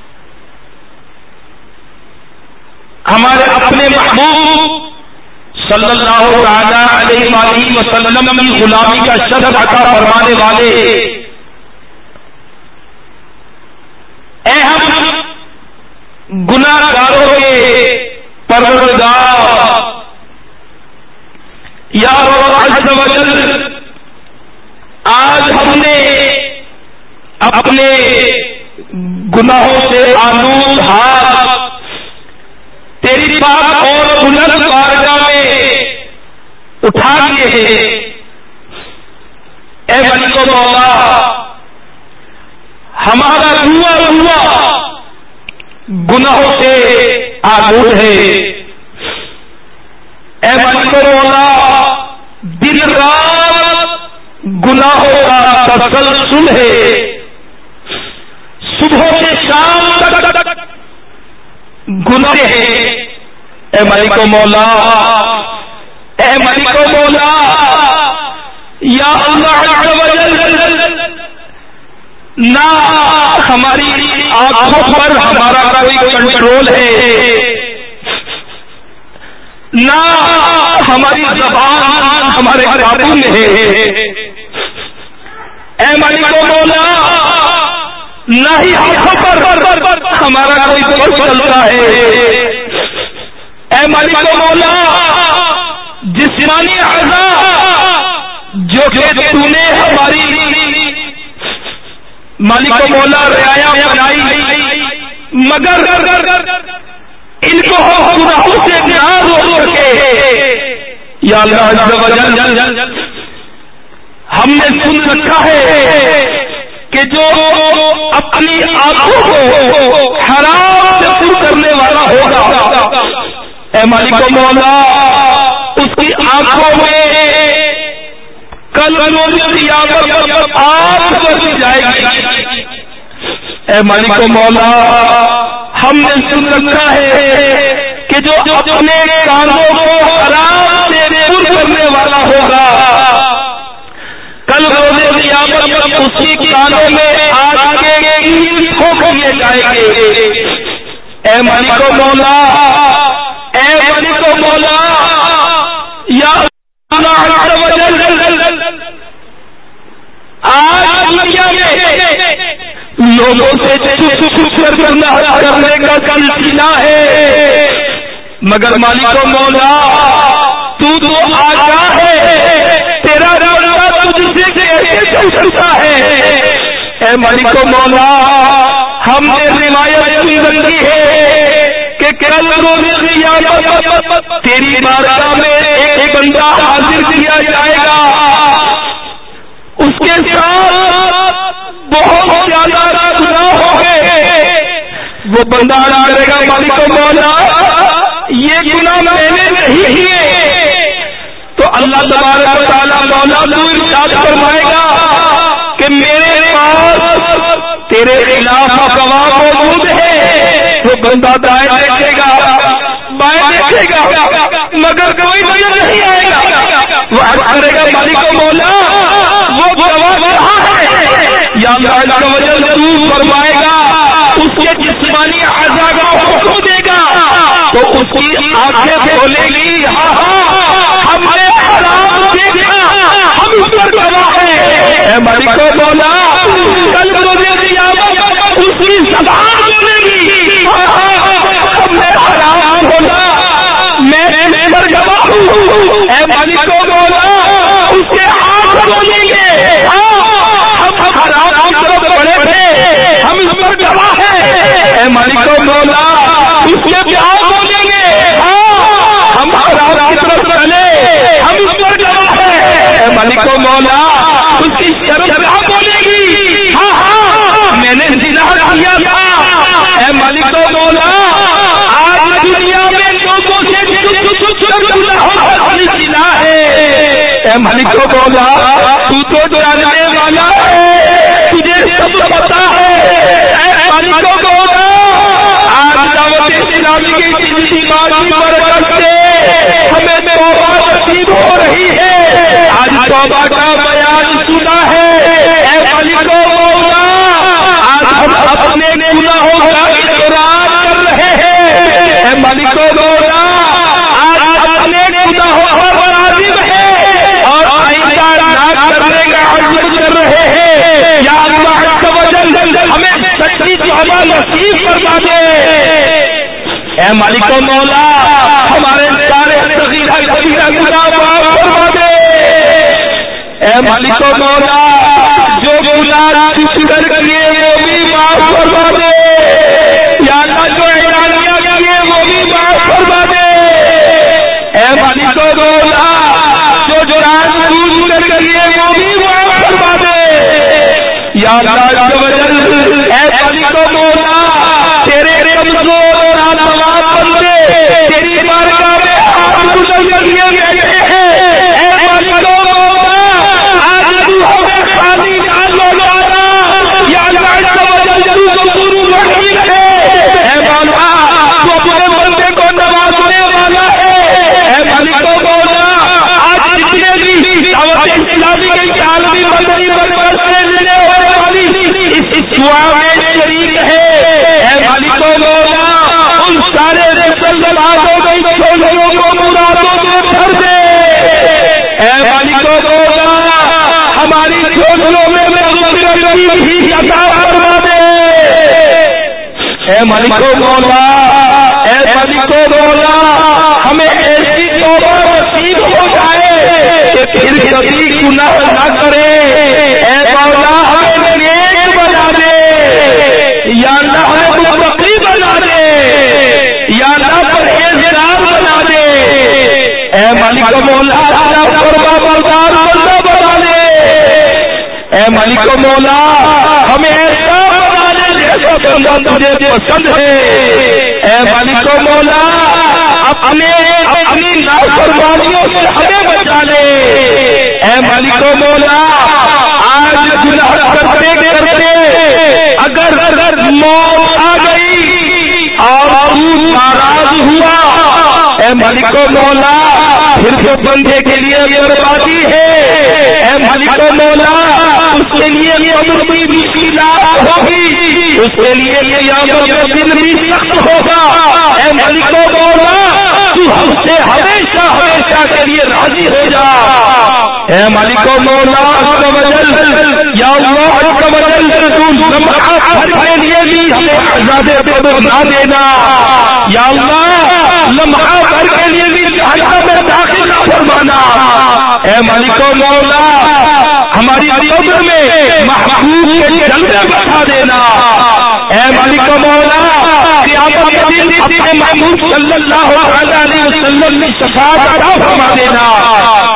ہمارے اپنے محبوب صلی اللہ تعالی علیہ وآلہ وسلم کی غلامی کا شرف عطا فرمانے والے، اے ہم گناہ گاروں کے پروردگار، یا رب عز و جل، آج ہم نے اپنے گناہوں سے آلود ہاتھ تیری پاک اور بلند بارگاہ میں اٹھا لیے ہیں. اے مالک و مولا، ہمارا روح روح گناہوں سے آلود ہے. اے مالک و مولا، دن رات گناہوں کا تسلسل ہے، صبح سے شام تک گناہ ہے. اے مالک و مولا، اے مالک و مولا، یا اللہ عز و جل، نہ ہماری آنکھوں پر ہمارا کوئی کنٹرول ہے، نہ ہماری زبان ہمارے قابو میں ہے. اے مالک و مولا، نہ ہی ہاتھوں پر ہمارا کوئی بس چلتا ہے. اے مالک و مولا، جسمانی اعضاء جو کہ تو نے ہماری مالک و مولا رعایا بنائی، مگر ان کو گناہوں سے نہ روک سکے. یا اللہ عز و جل، ہم نے سن رکھا ہے کہ جو اپنی آنکھوں کو حرام سے دور کرنے والا ہوگا، اے مالک و مولا، اس کی آنکھوں میں کل روز قیامت آگ برسی جائے گی. اے مالک و مولا، ہم نے سن رکھا ہے کہ جو اپنے کانوں کو حرام سے دور کرنے والا ہوگا، کل روز قیامت اس کی کانوں میں آگ کے کیل ٹھوک دیے جائیں گے. اے مالک و مولا، اے مالک و مولا، یا اللہ عز و جل، آج دنیا میں لوگوں سے چپ چپ کر کرنا کرنے کا سلسلہ ہے، مگر مالک و مولا، تو تو آگاہ ہے، تیرا راستہ تجھ سے کیسے چل سکتا ہے. اے مالک و مولا، ہم نے روایت سن رکھی ہے کہ کل روز قیامت تیری بارگاہ میں ایک بندہ حاضر کیا جائے گا، اس کے ساتھ بہت وہ بندہ ادا کرے گا مالک و مولا یہ گناہ میں نے نہیں کیے، تو اللہ تبارک و تعالیٰ مولا تو ارشاد فرمائے گا کہ میرے پاس تیرے خلاف گواہ موجود ہے. وہ بندہ دائیں دیکھے گا بائیں دیکھے گا مگر کوئی نظر نہیں آئے گا. وہ عرض کرے گا مالک و مولا وہ گواہ کہاں ہے؟ یا اللہ وجل تو فرمائے گا اس کے جسمانی اعضاء کا حکم دے گا تو اس کی آنکھیں کھولے گی. ہاں ہاں ہم نے حرام دیکھا، ہم اس پر گواہ ہیں. اے مالک و مولا کل روزے قیامت اس کی زبان بولے گی ہم نے حرام بولا، میں اس پر گواہ ہوں. اے مالک و مولا اس کے ہاتھ بولیں گے ہم حرام کی طرف بڑھے تھے، ہم اس پر گواہ ہیں. اے مالک و مولا اس کے پیار بولیں گے ہم حرام کی طرف چلے، ہم اس پر گواہ ہیں. اے مالک و مولا اس کی شرمگاہ بولے گی ہاں ہاں میں نے زنا کیا تھا. اے مالک و مولا آج دنیا میں لوگوں سے زنا ہے. اے مالک و مولا تو تو جاننے والا ہے، تجھے سب پتا ہے. اے مالک و مولا آج دعوت اسلامی کی کسی بات کی برکت سے ہمیں توبہ نصیب ہو رہی ہے. آج توبہ کا بیان سنا ہے. اے مالک و مولا آج ہم اپنے گناہوں کا اقرار کر رہے ہیں. اے مالک و مولا آج اپنے گناہوں پر راضی ہیں اور آئندہ نہ کرنے کا عزم کر رہے ہیں. یا اللہ عز و جل ہمیں سچی توبہ نصیب فرما دے. اے مالک و مولا ہمارے سارے صغیرہ کبیرہ گناہ معاف فرما دے. اے مالک و مولا جو گناہ چھپ کر کیے وہ بھی معاف فرما دے. یا اللہ جو اعلانیہ کیے وہ بھی معاف فرما دے. اے مالک و مولا جو جرائم بوجھ کر کیے وہ بھی معاف فرما دے. یا اللہ عز و جل اے مالک و مولا تیرے کمزور اور ناتوان بندے تیری بارگاہ میں ہاتھ اٹھا کر لیے بیٹھے ہیں. اے مالک و مولا آج تو ہمیں خالی جان لوٹانا. یا اللہ عز و جل تو غفور رحیم ہے. اے مولا تو اپنے بندے کو نوازنے والا ہے. اے مالک و مولا آج جتنے بھی دعوت اسلامی کے عالمی مدنی مرکز سے لینے ہونے والی اس دعا میں شریک ہے. اے مالک و مولا ان سارے مسلمانوں کے چھوڑوں کو مرادوں میں بھر دے. اے مالک و مولا ہماری چھوڑوں میں مغفرت کی عطا فرما دے. اے مالک و مولا اے مالک و مولا ہمیں ایسی توبہ نصیب ہو جائے کہ پھر کبھی گناہ نہ کرے. اے مولا ہمیں نیک بنا دے. یا اللہ ہمیں متقی بنا دے. یا اللہ پرہیزگار بنا دے. اے مالک و مولا فرما بردار بندہ بنا دے. اے مالک و مولا ہمیں ایسا بنا دے جیسا بندہ تجھے پسند ہے. اے مالک و مولا اپنے اپنی نافرمانیوں سے ہمیں بچا لے. اے مالک و مولا آج گناہ کرتے کرتے اگر موت آ گئی اور تو ناراض ہوا اے مالک و مولا پھر تو بندے کے لیے بربادی ہے. اے مالک و مولا اس کے لیے قبر بھی مشکلات ہوگی، اس کے لیے قیامت کا دن بھی سخت ہوگا. اے مالک و مولا تو ہم سے ہمیشہ ہمیشہ کے لیے راضی ہو جا. اے مالک و مولا عز و جل یا اللہ عز و جل تو لمحہ بھر کے لیے بھی ہمیں عذاب قبر نہ دینا. یا اللہ لمحہ بھر کے لیے بھی جہنم میں داخل نہ فرمانا. اے مالک و مولا ہماری قبر میں محبوب کے جلوے بٹھا دینا. اے مالک و مولا قیامت کے دن اپنے محبوب صلی اللہ علیہ وسلم کی شفاعت عطا فرما دینا.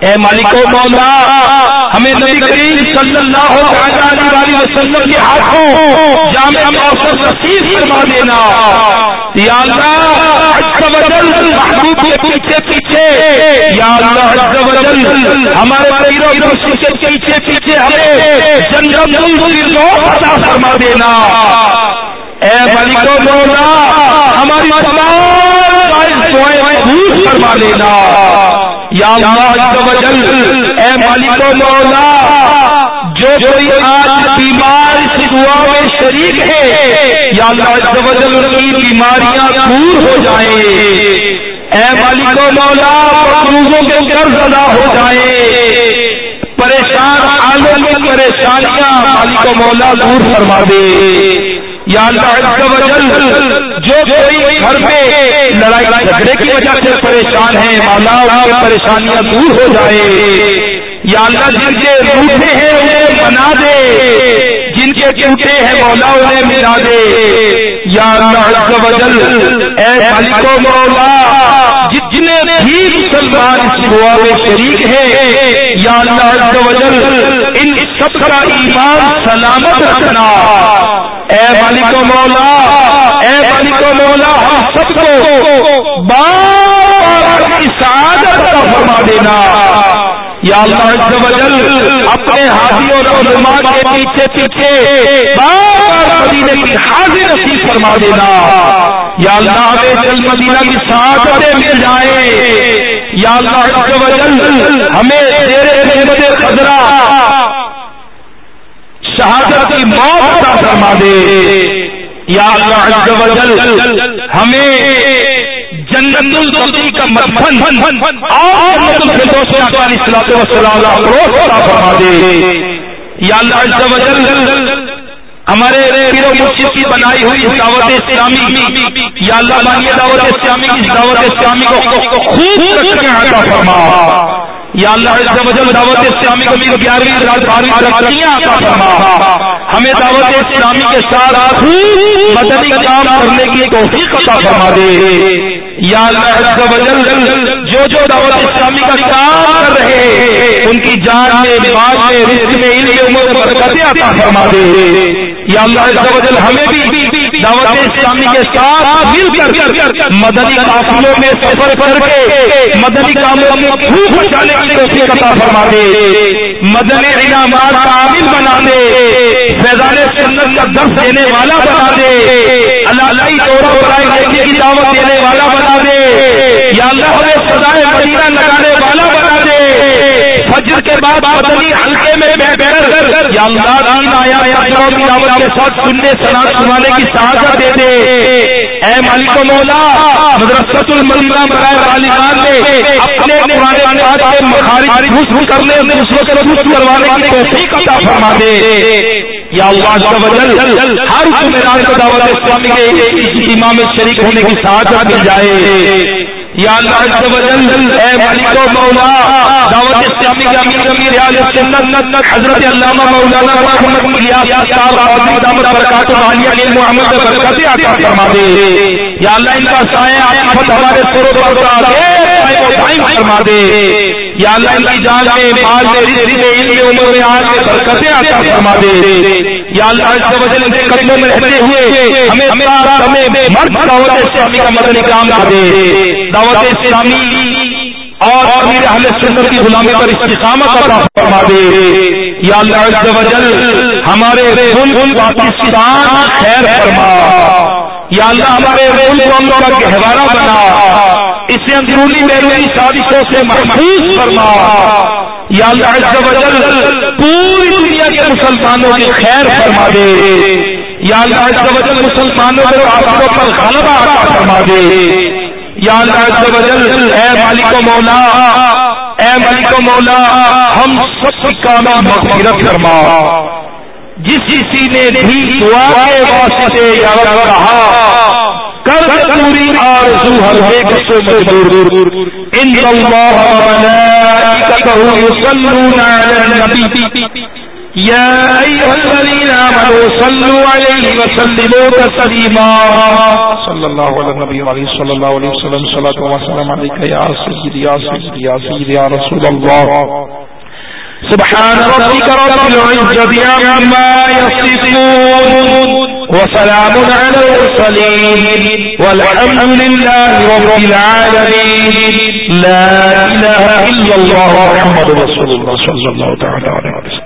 اے مالک و مولا ہمیں نبی کریم صلی اللہ علیہ وسلم کے ہاتھوں جامع کوثر نصیب فرما دینا یا اللہ عز و جل محبوب کے پیچھے پیچھے یا اللہ عز و جل ہمارے پیر و مرشد کے پیچھے پیچھے ہمیں جنت الفردوس عطا فرما دینا اے مالک و مولا ہماری تمام دعائیں قبول فرما لینا یا اللہ عز و جل اے مالک و مولا جو کوئی آج بیمار اس دعا میں شریک ہے یا اللہ عز و جل ان کی بیماریاں دور ہو جائیں اے مالک و مولا مقروضوں کے قرض ادا ہو جائیں پریشان عالم میں پریشانیاں مالک و مولا دور فرما دے یا اللہ عز و جل جو کوئی گھر میں لڑائی جھگڑے کی وجہ سے پریشان ہیں مولا ان کی پریشانیاں دور ہو جائے یا اللہ جن کے روٹے ہیں انہیں بنا دے جن کے ٹوٹے ہیں مولا انہیں ملا دے یا اللہ عز و جل اے مالک و مولا جتنے بھی مسلمان اس دعا میں شریک ہیں یا اللہ عز و جل ان سب کا ایمان سلامت رکھنا اے مالک و مولا اے مالک و مولا ہم سب کو بار کی سعادت عطا فرما دینا یا اللہ عز و جل اپنے ہاتھیوں اور رحمان کے پیچھے پیچھے بار مدینے کی حاضر نصیب فرما دینا یا اللہ ہمیں جل مدینہ کی سعادتیں مل جائیں یا اللہ عز و جل ہمیں زیر نعمت خضرا شہادت کی موت عطا فرما دے یا اللہ عز و جل ہمیں جنت البقیع کا مدفن اور جنت الفردوس میں علیہ الصلوۃ والسلام عطا فرما دے یا اللہ عز و جل ہمارے پیر و مرشد کی بنائی ہوئی دعوت اسلامی یا اللہ بانی دعوت اسلامی کی دعوت اسلامی کو خوب رکھنے عطا فرما یا اللہ عز و جل دعوت اسلامی کو بھی گیارہویں بارہویں ترقیاں عطا فرما ہمیں دعوت اسلامی کے ساتھ خوب مدنی کام کرنے کی توفیق عطا فرما دے یا اللہ عز و جل جو جو دعوت اسلامی کا کام کر رہے ان کی جان میں مال میں رزق میں علم میں عمر میں برکتیں عطا فرما دے یا اللہ عز و جل ہمیں بھی دعوت اسلامی کے ساتھ مل کر مدنی قافلوں میں سفر کر کے مدنی کاموں میں خوب بچانے کی توفیق عطا فرما دے مدنی انعامات کا عامل بنا دے فیضان سنت کا درس دینے والا بنا دے اللہ دورہ برائے نیکی کی دعوت دینے والا بنا دے یا اللہ ہمیں سدائے مدینہ لگانے والا بنا دے فجر کے بعد مدنی حلقے میں بیٹھ کر یا اللہ دین آیات کی دعوت کے ساتھ سننے سنا سنانے کی سعادت دے دے اے مالک و مولا مدرسۃ المدینہ برائے بالغان میں اپنے قرآن پاک کے مخارج درست کرنے اس وقت درست کروانے کی توفیق عطا فرما دے یا اللہ عز و جل ہر جمعرات کو دعوت اسلامی کے اجتماع میں شریک ہونے کی سعادت مل جائے یا اللہ عز و جل اے مالک و مولا دعوت اسلامی کے امیر امیر اہل سنت حضرت علامہ مولانا محمد الیاس صاحب قاضی دامت برکاتہ عالیہ کے محمد برکاتہ عطا فرما دے یا اللہ ان کا سایہ عاطفت ہمارے سر و پر دائم فرما دے یا اللہ ان کی جان میں مال میں رزق میں علم میں عمر میں آج میں برکتیں عطا فرما دے یا اللہ عز و جل ان کے قدموں میں رہتے ہوئے ہمیں ہمیں مرد دعوت اسلامی کا مدنی کام کر دے دعوت اسلامی اور امیر اہل سنت کی غلامی پر استقامت عطا فرما دے یا اللہ عز و جل ہمارے ملک پاکستان خیر فرما یا اللہ ہمارے ملک کو امن کا گہوارہ بنا اسے اندرونی بیرونی سازشوں سے محفوظ فرما یا اللہ عز و جل پوری دنیا کے مسلمانوں کی خیر فرما دے یا اللہ عز و جل مسلمانوں کو کافروں پر غلبہ عطا فرما دے یا اللہ عز و جل اے مالک و مولا اے مالک و مولا ہم سب کی کامل مغفرت فرما جس کسی نے بھی دعا کے واسطے یا رب کہا کر پوری آرزو ہر ایک سے مجبور ان اللہ و ملائکتہ یصلون علی النبی یا ایھا الذین آمنوا صلوا علیہ وسلموا تسليما صلى الله على النبي وعليه صلى الله عليه وسلم صلاة وسلام عليك يا سيدي يا سيدي يا سيدي يا رسول الله سبحان ربك رب العزة عما يصفون وسلام على المرسلين والحمد لله رب العالمين لا إله إلا الله محمد رسول الله صلى الله تعالى عليه وسلم.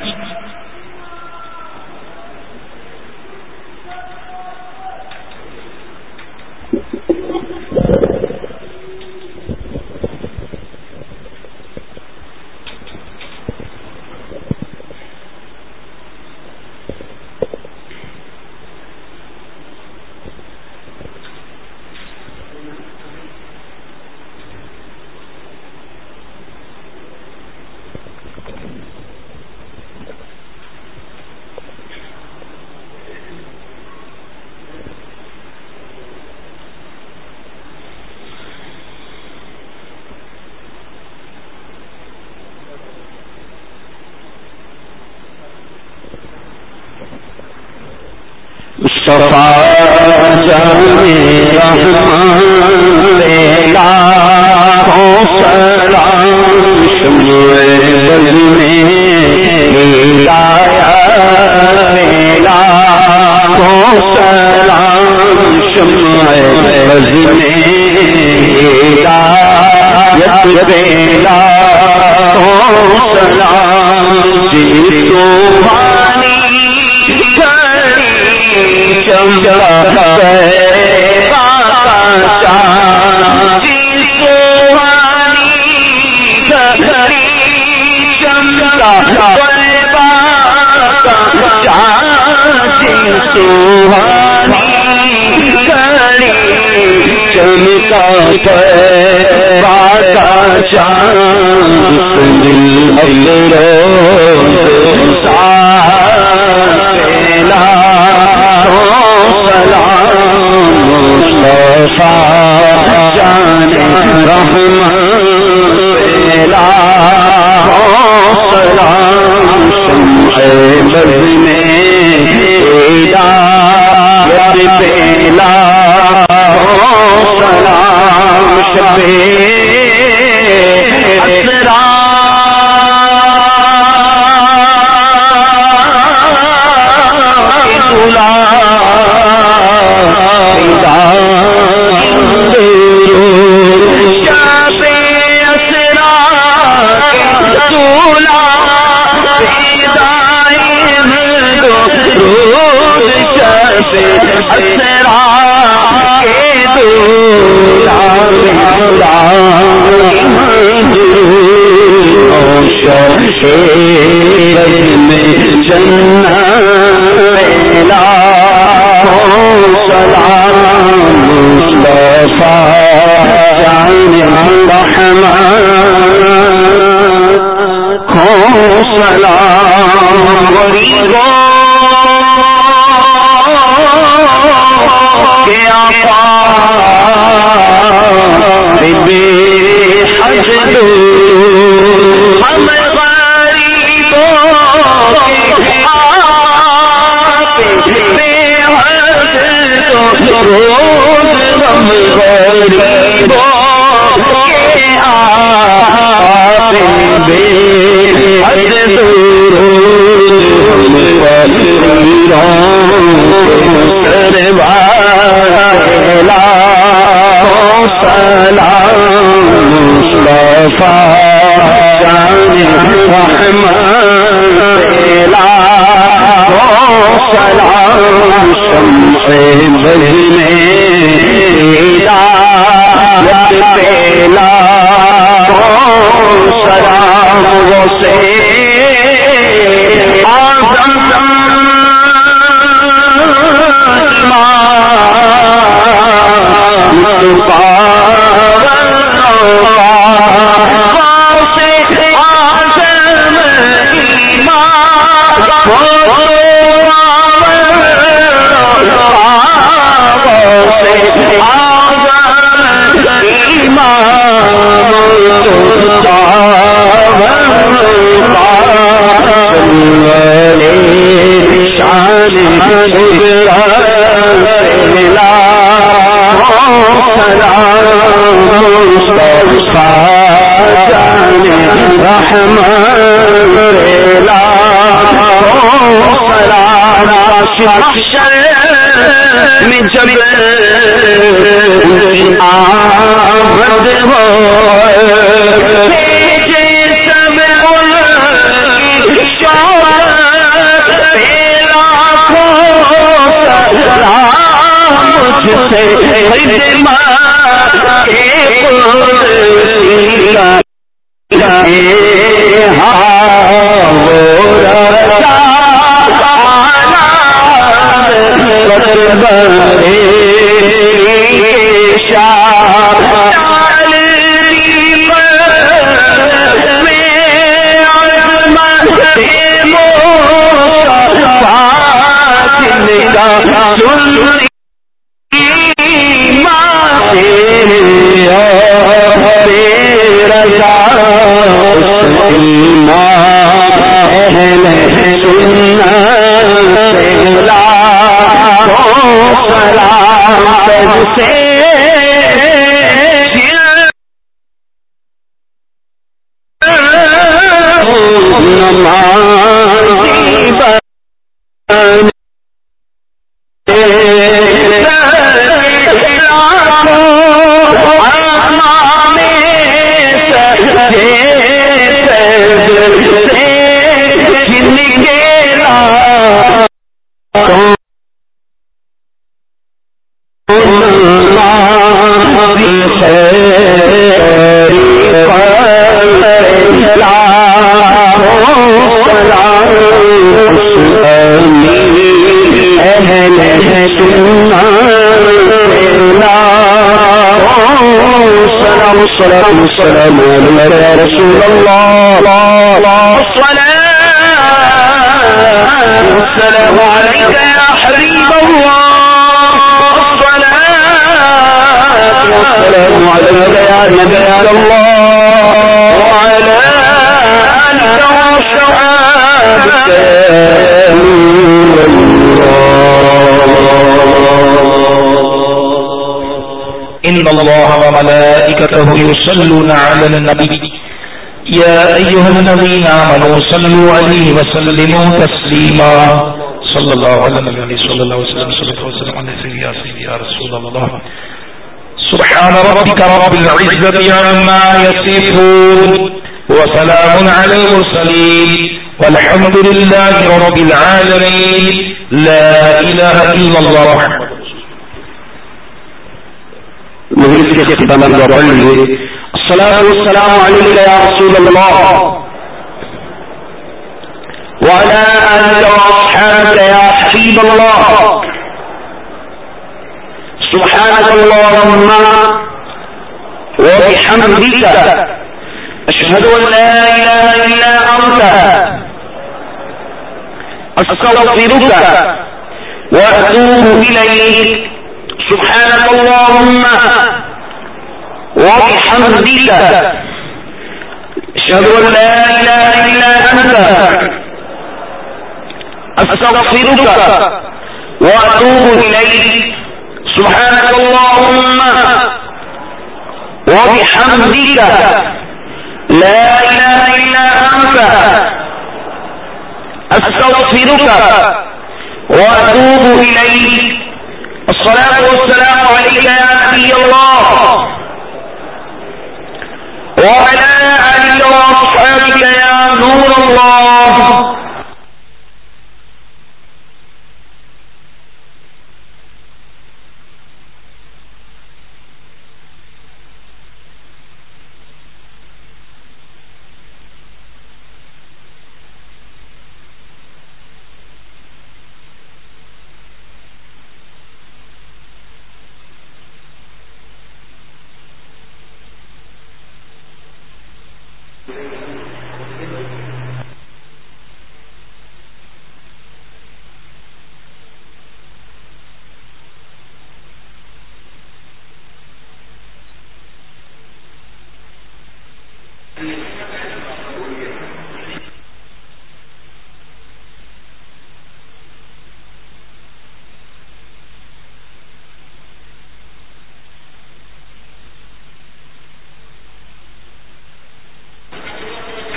صفا جانے رحمان لیلا ہو سلام شمع بز میں ہدایا لیلا ہو سلام شمع بز میں ہدایت لیلا ہو سلام جی سبحانی چمچا جی سوہانی گھری چمچا جی سوہانی گھری چمچا باتا چاند دل اپرو سالا جان رحمان پیلا سلام شمع بز میں ہدایت پیلا سلام شب اسرا میں جنت پیلا سلام مصطفیٰ جان رحمان کھو سلام غریبوں کے آقا بے حج دو ہم روز ہم غریبوں کے آپ بے حد روز ہم فقیروں سروالا سلام مصطفیٰ جان رحمان پیلا سلام شمع بز میں ہدایت پیلا سلام غوثِ اعظم مصطفیٰ غوثِ اعظم محشر میں جب آمد ہو سب ان شوق لاکھوں مجھ سے خدمت کے السلام علیکم یا رسول اللہ السلام علیکم یا حبیب اللہ السلام علیکم یا نبی اللہ وعلى آلك وصحبك إن الله وملائكته يصلون على النبي يا أيها الذين آمنوا صلوا عليه وسلموا تسليما صلى الله على النبي صلى الله عليه وسلم صلى الله عليه وسلم يا سيدي يا رسول الله سبحان ربك رب العزة عما يصفون وسلام على المرسلين والحمد لله رب العالمين لا إله إلا الله. مجلس کے اختتام میں پڑھ لیجیے الصلاۃ والسلام علیک یا رسول اللہ وعلى آلك وأصحابك يا حبيب الله سبحانك اللهم وبحمدك أشهد أن لا إله إلا أنت أستغفرك وأتوب إليك سبحانك اللهم وبحمدك أشهد أن لا إله إلا أنت أستغفرك وأتوب إليك سبحانك اللهم وبحمدك لا إله إلا أنت أستغفرك وأتوب إليك. الصلاة والسلام عليك يا نبي الله وعلى آلك وأصحابك يا نور الله.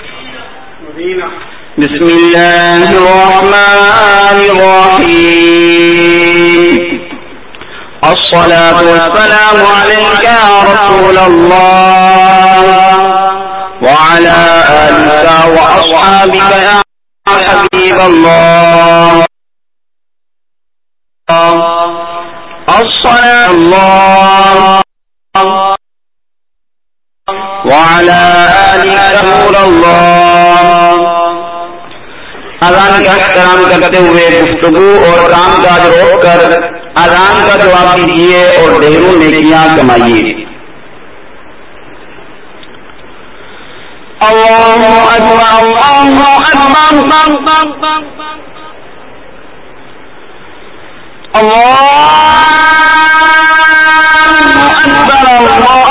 بسم الله الرحمن الرحيم الصلاة والسلام عليك يا رسول الله وعلى آلك وأصحابك يا حبيب الله. الصلاة الله وعلى آلك رسول الله. اذان کا احترام کرتے ہوئے گفتگو اور کام کاج روک کر اذان کا جواب دیجیے اور ڈھیروں نیکیاں کمائیے. اللہ اکبر اللہ اکبر اللہ اکبر اللہ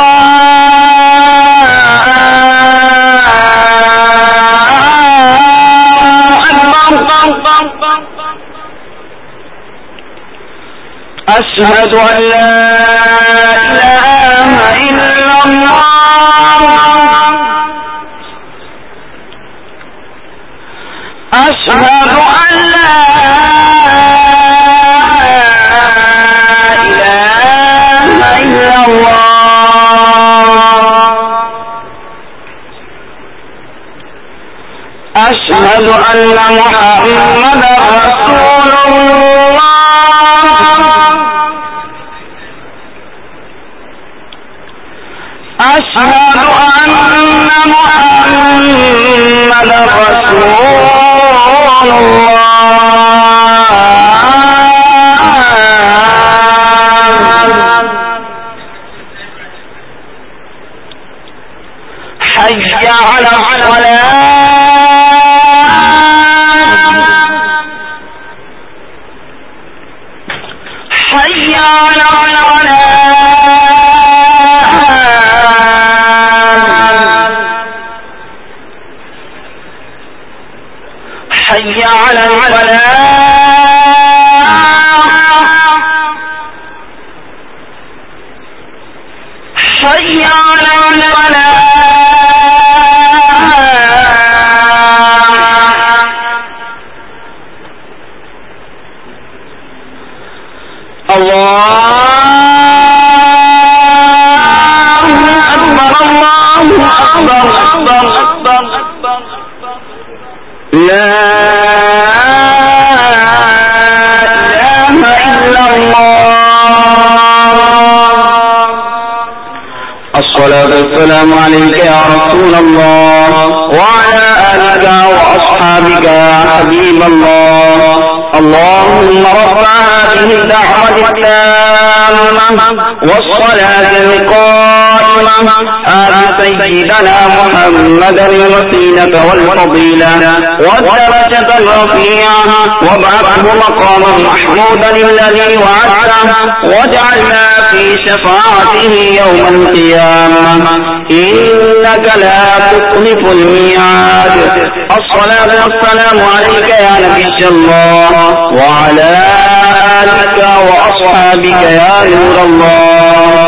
أشهد أن لا إله إلا الله أشهد أن لا إله إلا الله أشهد أن محمدا رسول الله أشهد أن محمدا رسول الله حي على الصلاة حي على الصلاة حي على الفلاح حي على الفلاح الله أكبر الله أكبر أكبر لا إله إلا الله. الصلاة والسلام عليك يا رسول الله وعلى آلك وأصحابك يا حبيب الله. اللهم رب هذه الدعوة التامة والصلاة القائمة آت سيدنا محمدا الوسيلة والفضيلة والدرجة الرفيعة وابعثه مقاما محمودا الذي وعدته واجعلنا في شفاعته يوم القيامة إنك لا تخلف الميعاد. الصلاة والسلام عليك يا نبي الله وعلى آلك وأصحابك يا نور الله.